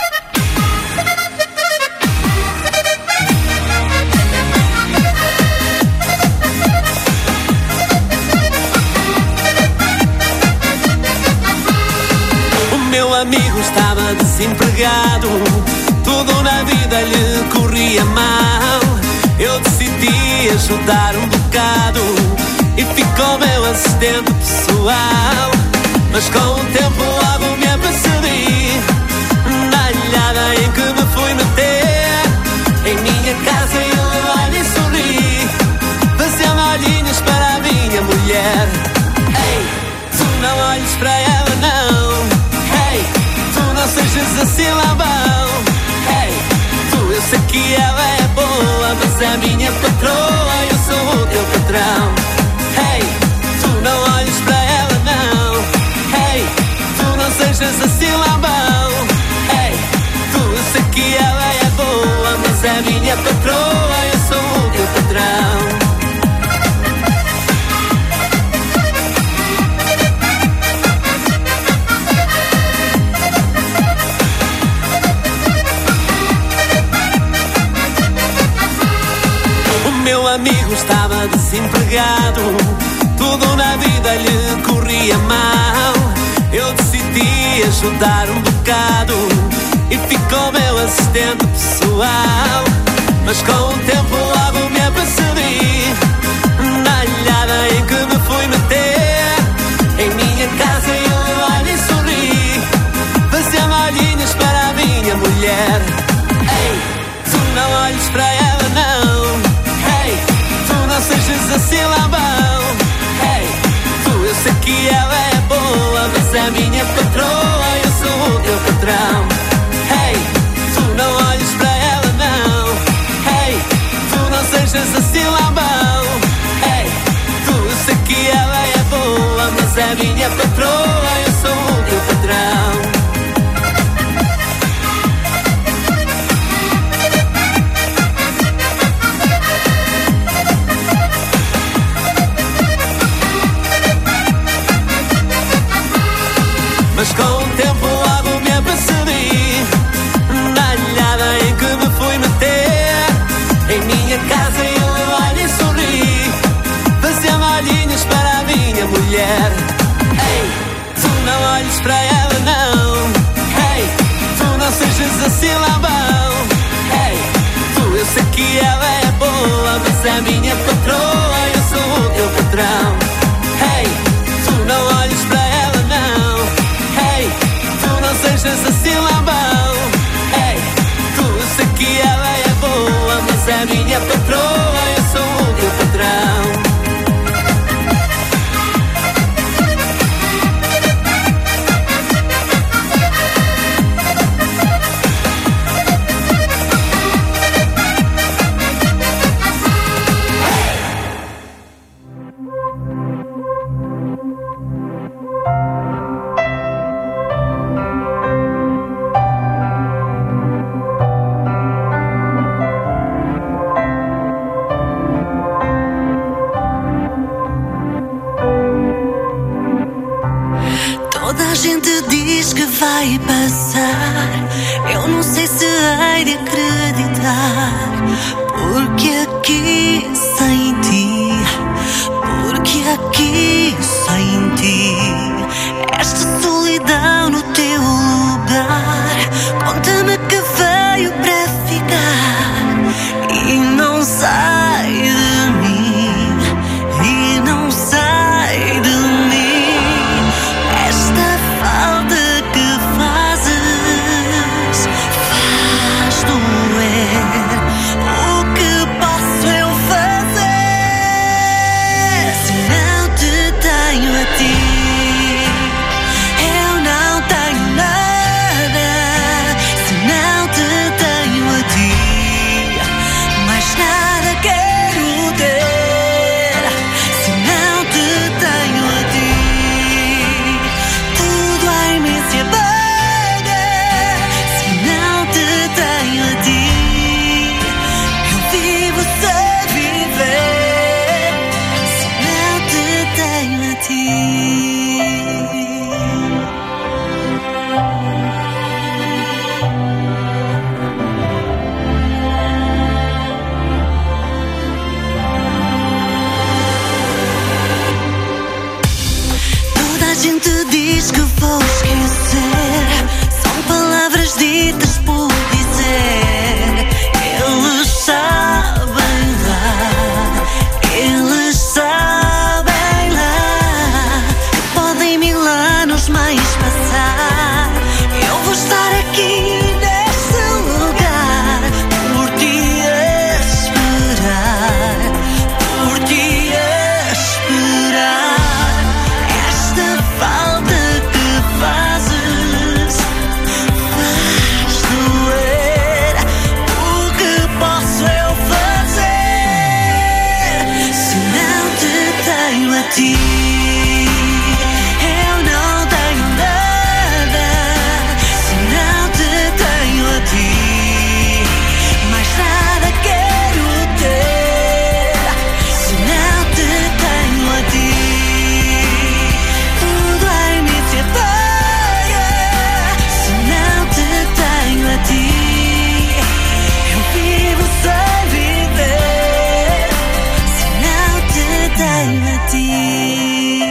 O meu amigo estava desempregado, tudo na vida lhe corria mal. Eu decidi ajudar um bocado e ficou meu assistente pessoal. Mas com o tempo logo me apercebi na ilhada em que me fui meter. Em minha casa eu olho e sorri, fazendo olhinhos para a minha mulher. Ei, tu não olhes para ela não. Ei, tu não sejas assim lambão. Ei, tu, eu sei que ela é boa, mas é minha patroa, eu sou o teu patrão. Hey, tu não olhes para ela não. Hey, tu não sejas assim lambão. Hey, tu, eu sei que ela é boa, mas é minha patroa, eu sou o teu patrão. Meu amigo estava desempregado, tudo na vida lhe corria mal. Eu decidi ajudar um bocado e ficou meu assistente pessoal. Mas com o tempo logo me apercebi na ilhada em que me fui meter. Em minha casa eu olho e sorri, fazendo olhinhos para a minha mulher. Ei, tu não olhes para ela não. Não sejas assim lambão. Hey, tu, eu sei que ela é boa, mas é minha patroa, eu sou o teu patrão. Hey, tu não olhes para ela não. Hey, tu não sejas assim lambão. Hey, tu, eu sei que ela é boa, mas é minha patroa, eu sou o teu patrão. Mas com o tempo logo me apercebi na ilhada em que me fui meter. Em minha casa eu olho e sorri, fazendo olhinhos para a minha mulher. Ei, tu não olhes para ela não. Ei, tu não sejas assim lambão. Ei, tu, eu sei que ela é boa, mas é minha patroa, eu sou o teu patrão. Ei, tu não olhes para ela não. Ei, tu não sejas assim lambão. Ei, tu, eu sei que ela é boa, vai passar. Eu não sei se hei de acreditar, porque aqui sem ti, porque aqui sem ti, esta solidão no teu lugar, conta-me que veio para ficar e não sai de mim, e não sai de mim. Esta falta que fazes faz doer. O que posso eu fazer se não te tenho a ti? Eu não tenho nada se não te tenho a ti. Mais nada quero ter se não te tenho a ti. Tudo em mim se apaga se não te tenho a ti. Eu vivo sem viver se não te tenho a ti. Toda a gente diz que vou esquecer, são palavras ditas por dizer. Eles sabem lá, eles sabem lá, que podem 1000 anos mais passar. Eu vou estar aqui neste lugar, por ti a esperar, por ti a esperar. Esta falta que fazes faz doer. O que posso eu fazer se não te tenho a ti? Eu não tenho nada se não te tenho a ti. Mais nada quero ter se não te tenho a ti. Tudo em mim se apaga se não te tenho a ti. Eu vivo sem viver se não te tenho a ti.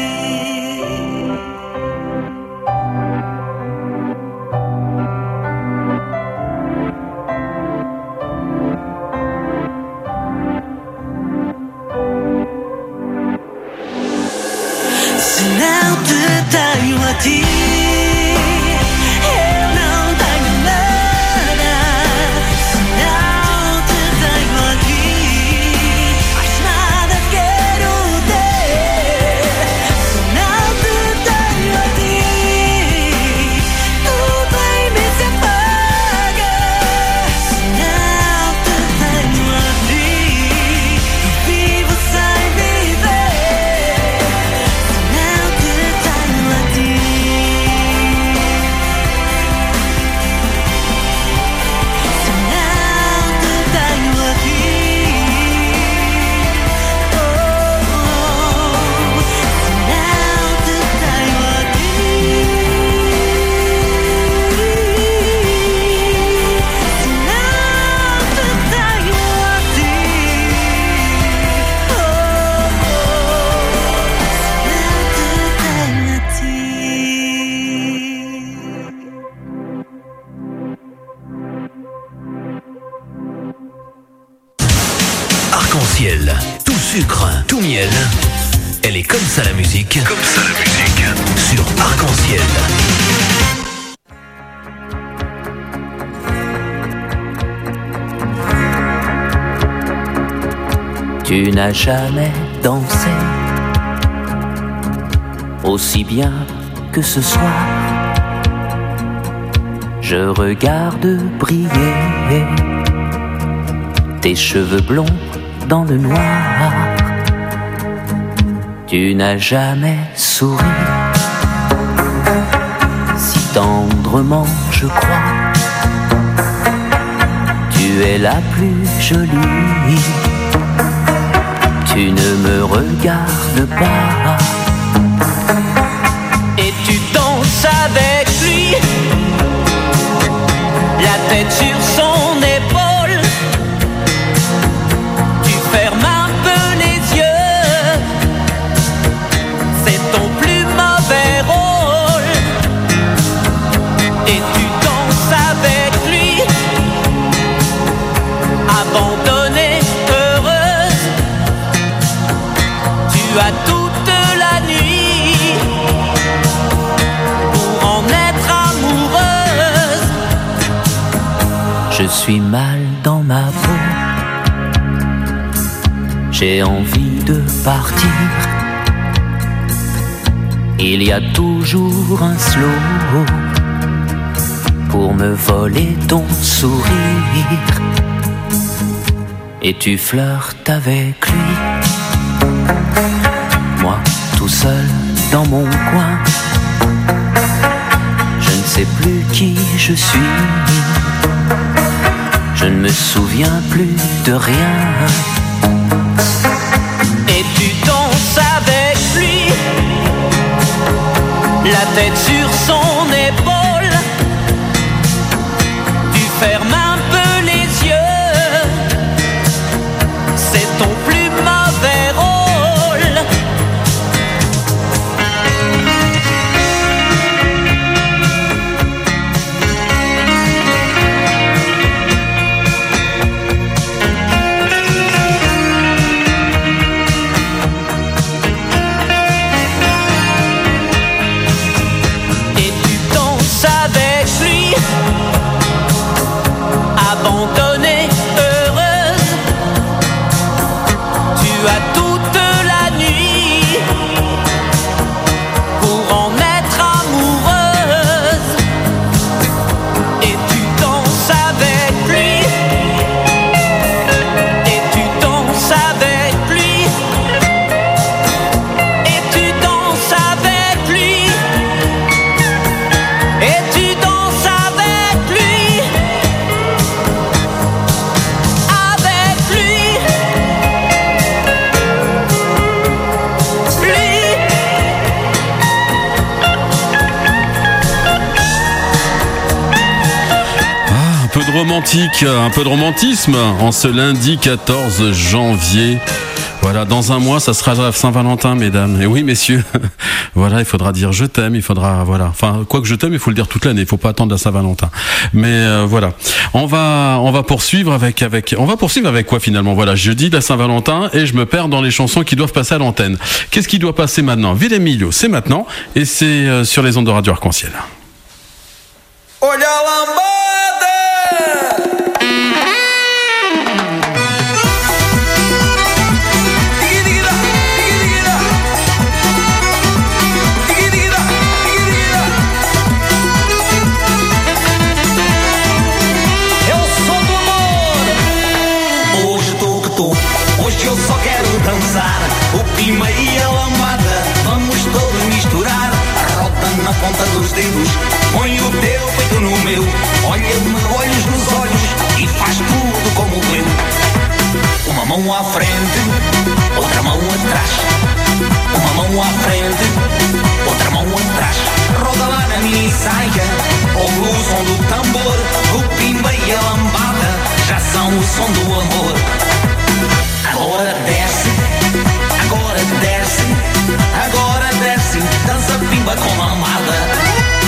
Se não te tenho a ti, eu não tenho nada. Se não te tenho a ti, mais nada quero ter. Se não te tenho a ti, tudo em mim se apaga. Se não te tenho a ti, eu vivo sem viver. Se não te tenho a ti. Se não te tenho a ti. Oh, oh. Se não te tenho a ti. Se não te tenho a ti. Oh, oh. Se não te tenho a Arc-en-ciel, tout sucre, tout miel. Elle est comme ça la musique. Comme ça la musique. Sur Arc-en-ciel. Tu n'as jamais dansé aussi bien que ce soir. Je regarde briller tes cheveux blonds dans le noir. Tu n'as jamais souri si tendrement, je crois. Tu es la plus jolie. Tu ne me regardes pas. Et tu danses avec lui. Et tu danses avec lui, abandonnée, heureuse. Tu as toute la nuit pour en être amoureuse. Je suis mal dans ma peau, j'ai envie de partir. Il y a toujours un slow pour me voler ton sourire. Et tu flirtes avec lui, moi tout seul dans mon coin. Je ne sais plus qui je suis, je ne me souviens plus de rien. Et tu danses avec lui, la tête sur son épaule. Tu fermes un peu les yeux, c'est ton plus mauvais rôle. Et tu danses avec lui, abandonnée, heureuse. Tu as toute la nuit pour en être amoureuse. Et tu danses avec lui, et tu danses avec lui, et tu danses avec lui, et tu danses avec lui, avec lui, Un peu de romantique, un peu de romantisme en ce lundi 14 janvier. Voilà, dans un mois, ça sera la Saint-Valentin, mesdames. Et oui, messieurs. Voilà, il faudra dire je t'aime, il faudra, voilà. Enfin, quoi que je t'aime, il faut le dire toute l'année. Il faut pas attendre la Saint-Valentin. Mais voilà. On va poursuivre avec quoi finalement? Voilà, je dis la Saint-Valentin et je me perds dans les chansons qui doivent passer à l'antenne. Qu'est-ce qui doit passer maintenant? Villemilio, c'est maintenant et c'est sur les ondes de Radio Arc-en-Ciel. Olha a lambada! Eu sou do amor. Hoje tô que tô, hoje eu só quero dançar. O pima e a lambada, vamos todos misturar. A roda na ponta dos dedos, põe o teu peito no meu. Olha-me, olhos nos olhos e faz tudo como eu. Uma mão à frente, outra mão atrás. Uma mão à frente, outra mão atrás. Roda lá na minha saia, ouve o som do tambor. O pimba e a lambada já são o som do amor. Agora desce, agora desce, agora desce. Dança pimba com lambada.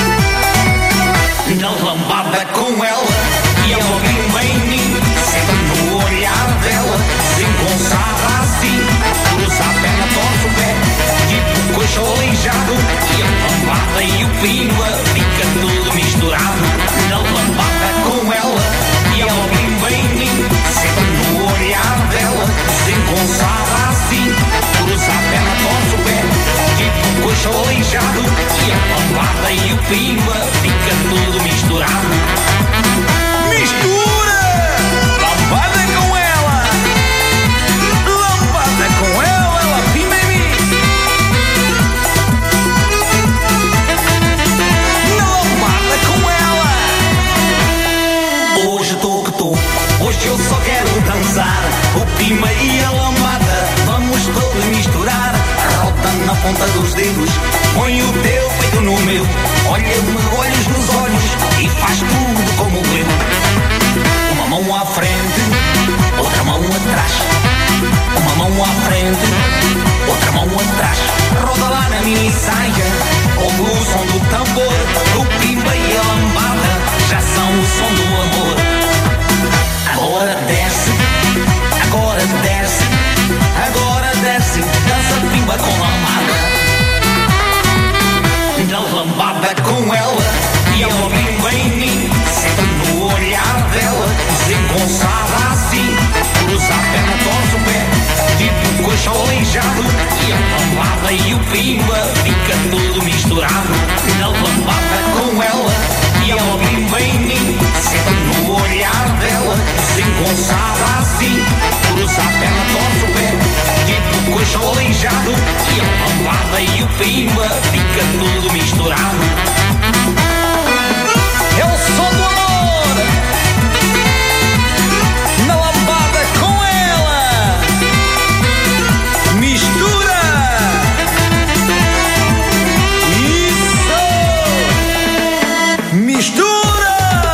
Na lambada com ela e ela pimba em mim. Sempre no olhar dela, sem gonçada assim. Cruza a perna, torce o pé, tipo coxo aleijado. E a lambada e o pimba fica tudo misturado. Na lambada com ela e ela pimba em mim. Sempre no olhar dela, sem gonçada assim. Cruza a perna, torce o pé, tipo coxo aleijado. E a lambada e o pimba fica tudo misturado. Mistura! Lambada com ela, lambada com ela pimba em mim. Na lambada com ela. Hoje tô que tô, hoje eu só quero dançar. O pima e a lambada, vamos todos misturar. A roda na ponta dos dedos, põe o teu peito no meu. Olha-me, olhos nos olhos e faz tudo lambada e o pimba, fica tudo misturado na lambada com ela. E ela pimba em mim, sempre no olhar dela, desengonçada assim, cruza a perna, torce o pé, tipo coxo aleijado. E a lambada e o pimba, fica tudo misturado. É o som do amor, na lambada com ela, mistura, isso, mistura,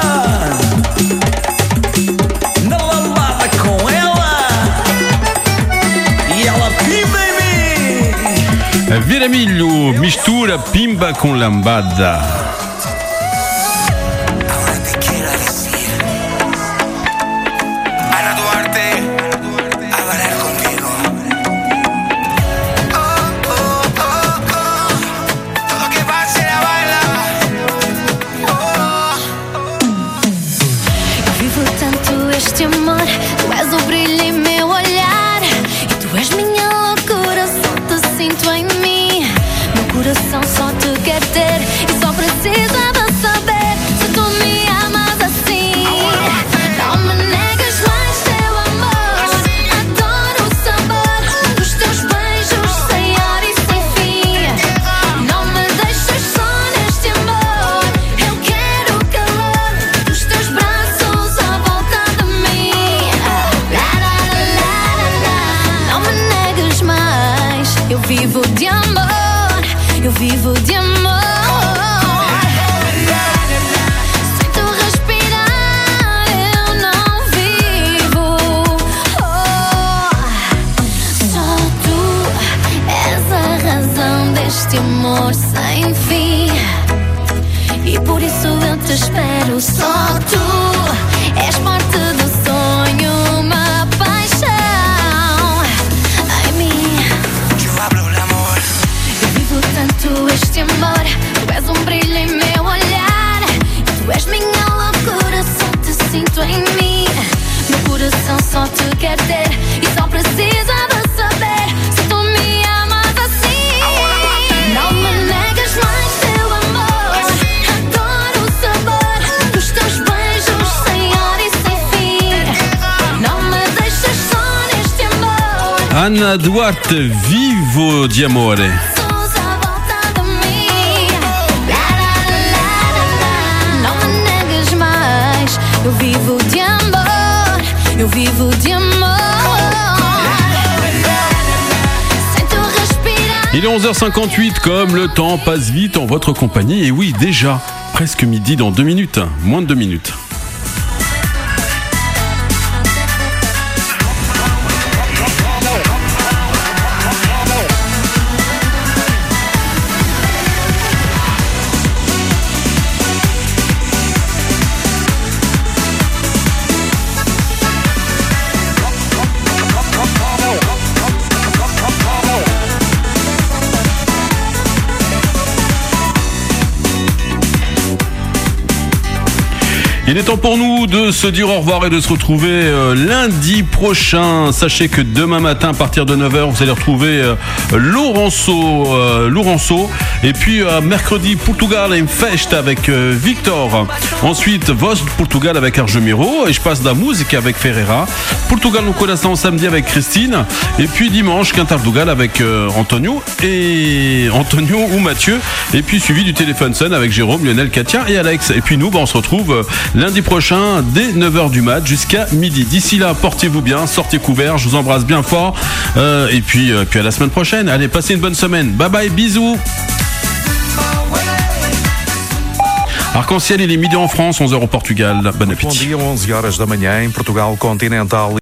na lambada com ela, e ela pimba em mim. Viramilho, mistura pimba com lambada. Ana Duarte, Vivo de Amore. Não me negues mais. Eu vivo de amor. Eu vivo de amor. Sem te respirar. Il est 11h58, comme le temps passe vite en votre compagnie. Et oui, déjà, presque midi dans 2 minutes. Moins de 2 minutes. Il est temps pour nous de se dire au revoir et de se retrouver lundi prochain. Sachez que demain matin, à partir de 9h, vous allez retrouver Lourenço. Et puis mercredi, Portugal em Festa avec Victor. Ensuite, Voz de Portugal avec Argemiro. Et je passe de la musique avec Ferreira. Portugal no Coração samedi avec Christine. Et puis dimanche, Quintardugal avec Antonio ou Mathieu. Et puis suivi du téléphone Sun avec Jérôme, Lionel, Katia et Alex. Et puis nous, on se retrouve lundi prochain dès 9h du mat jusqu'à midi. D'ici là, portez-vous bien, sortez couverts, je vous embrasse bien fort. Et puis à la semaine prochaine. Allez, passez une bonne semaine. Bye bye, bisous. Arc-en-ciel, il est midi en France, 11h au Portugal. Bon appétit. Bom dia, 11 horas da manhã em Portugal continental.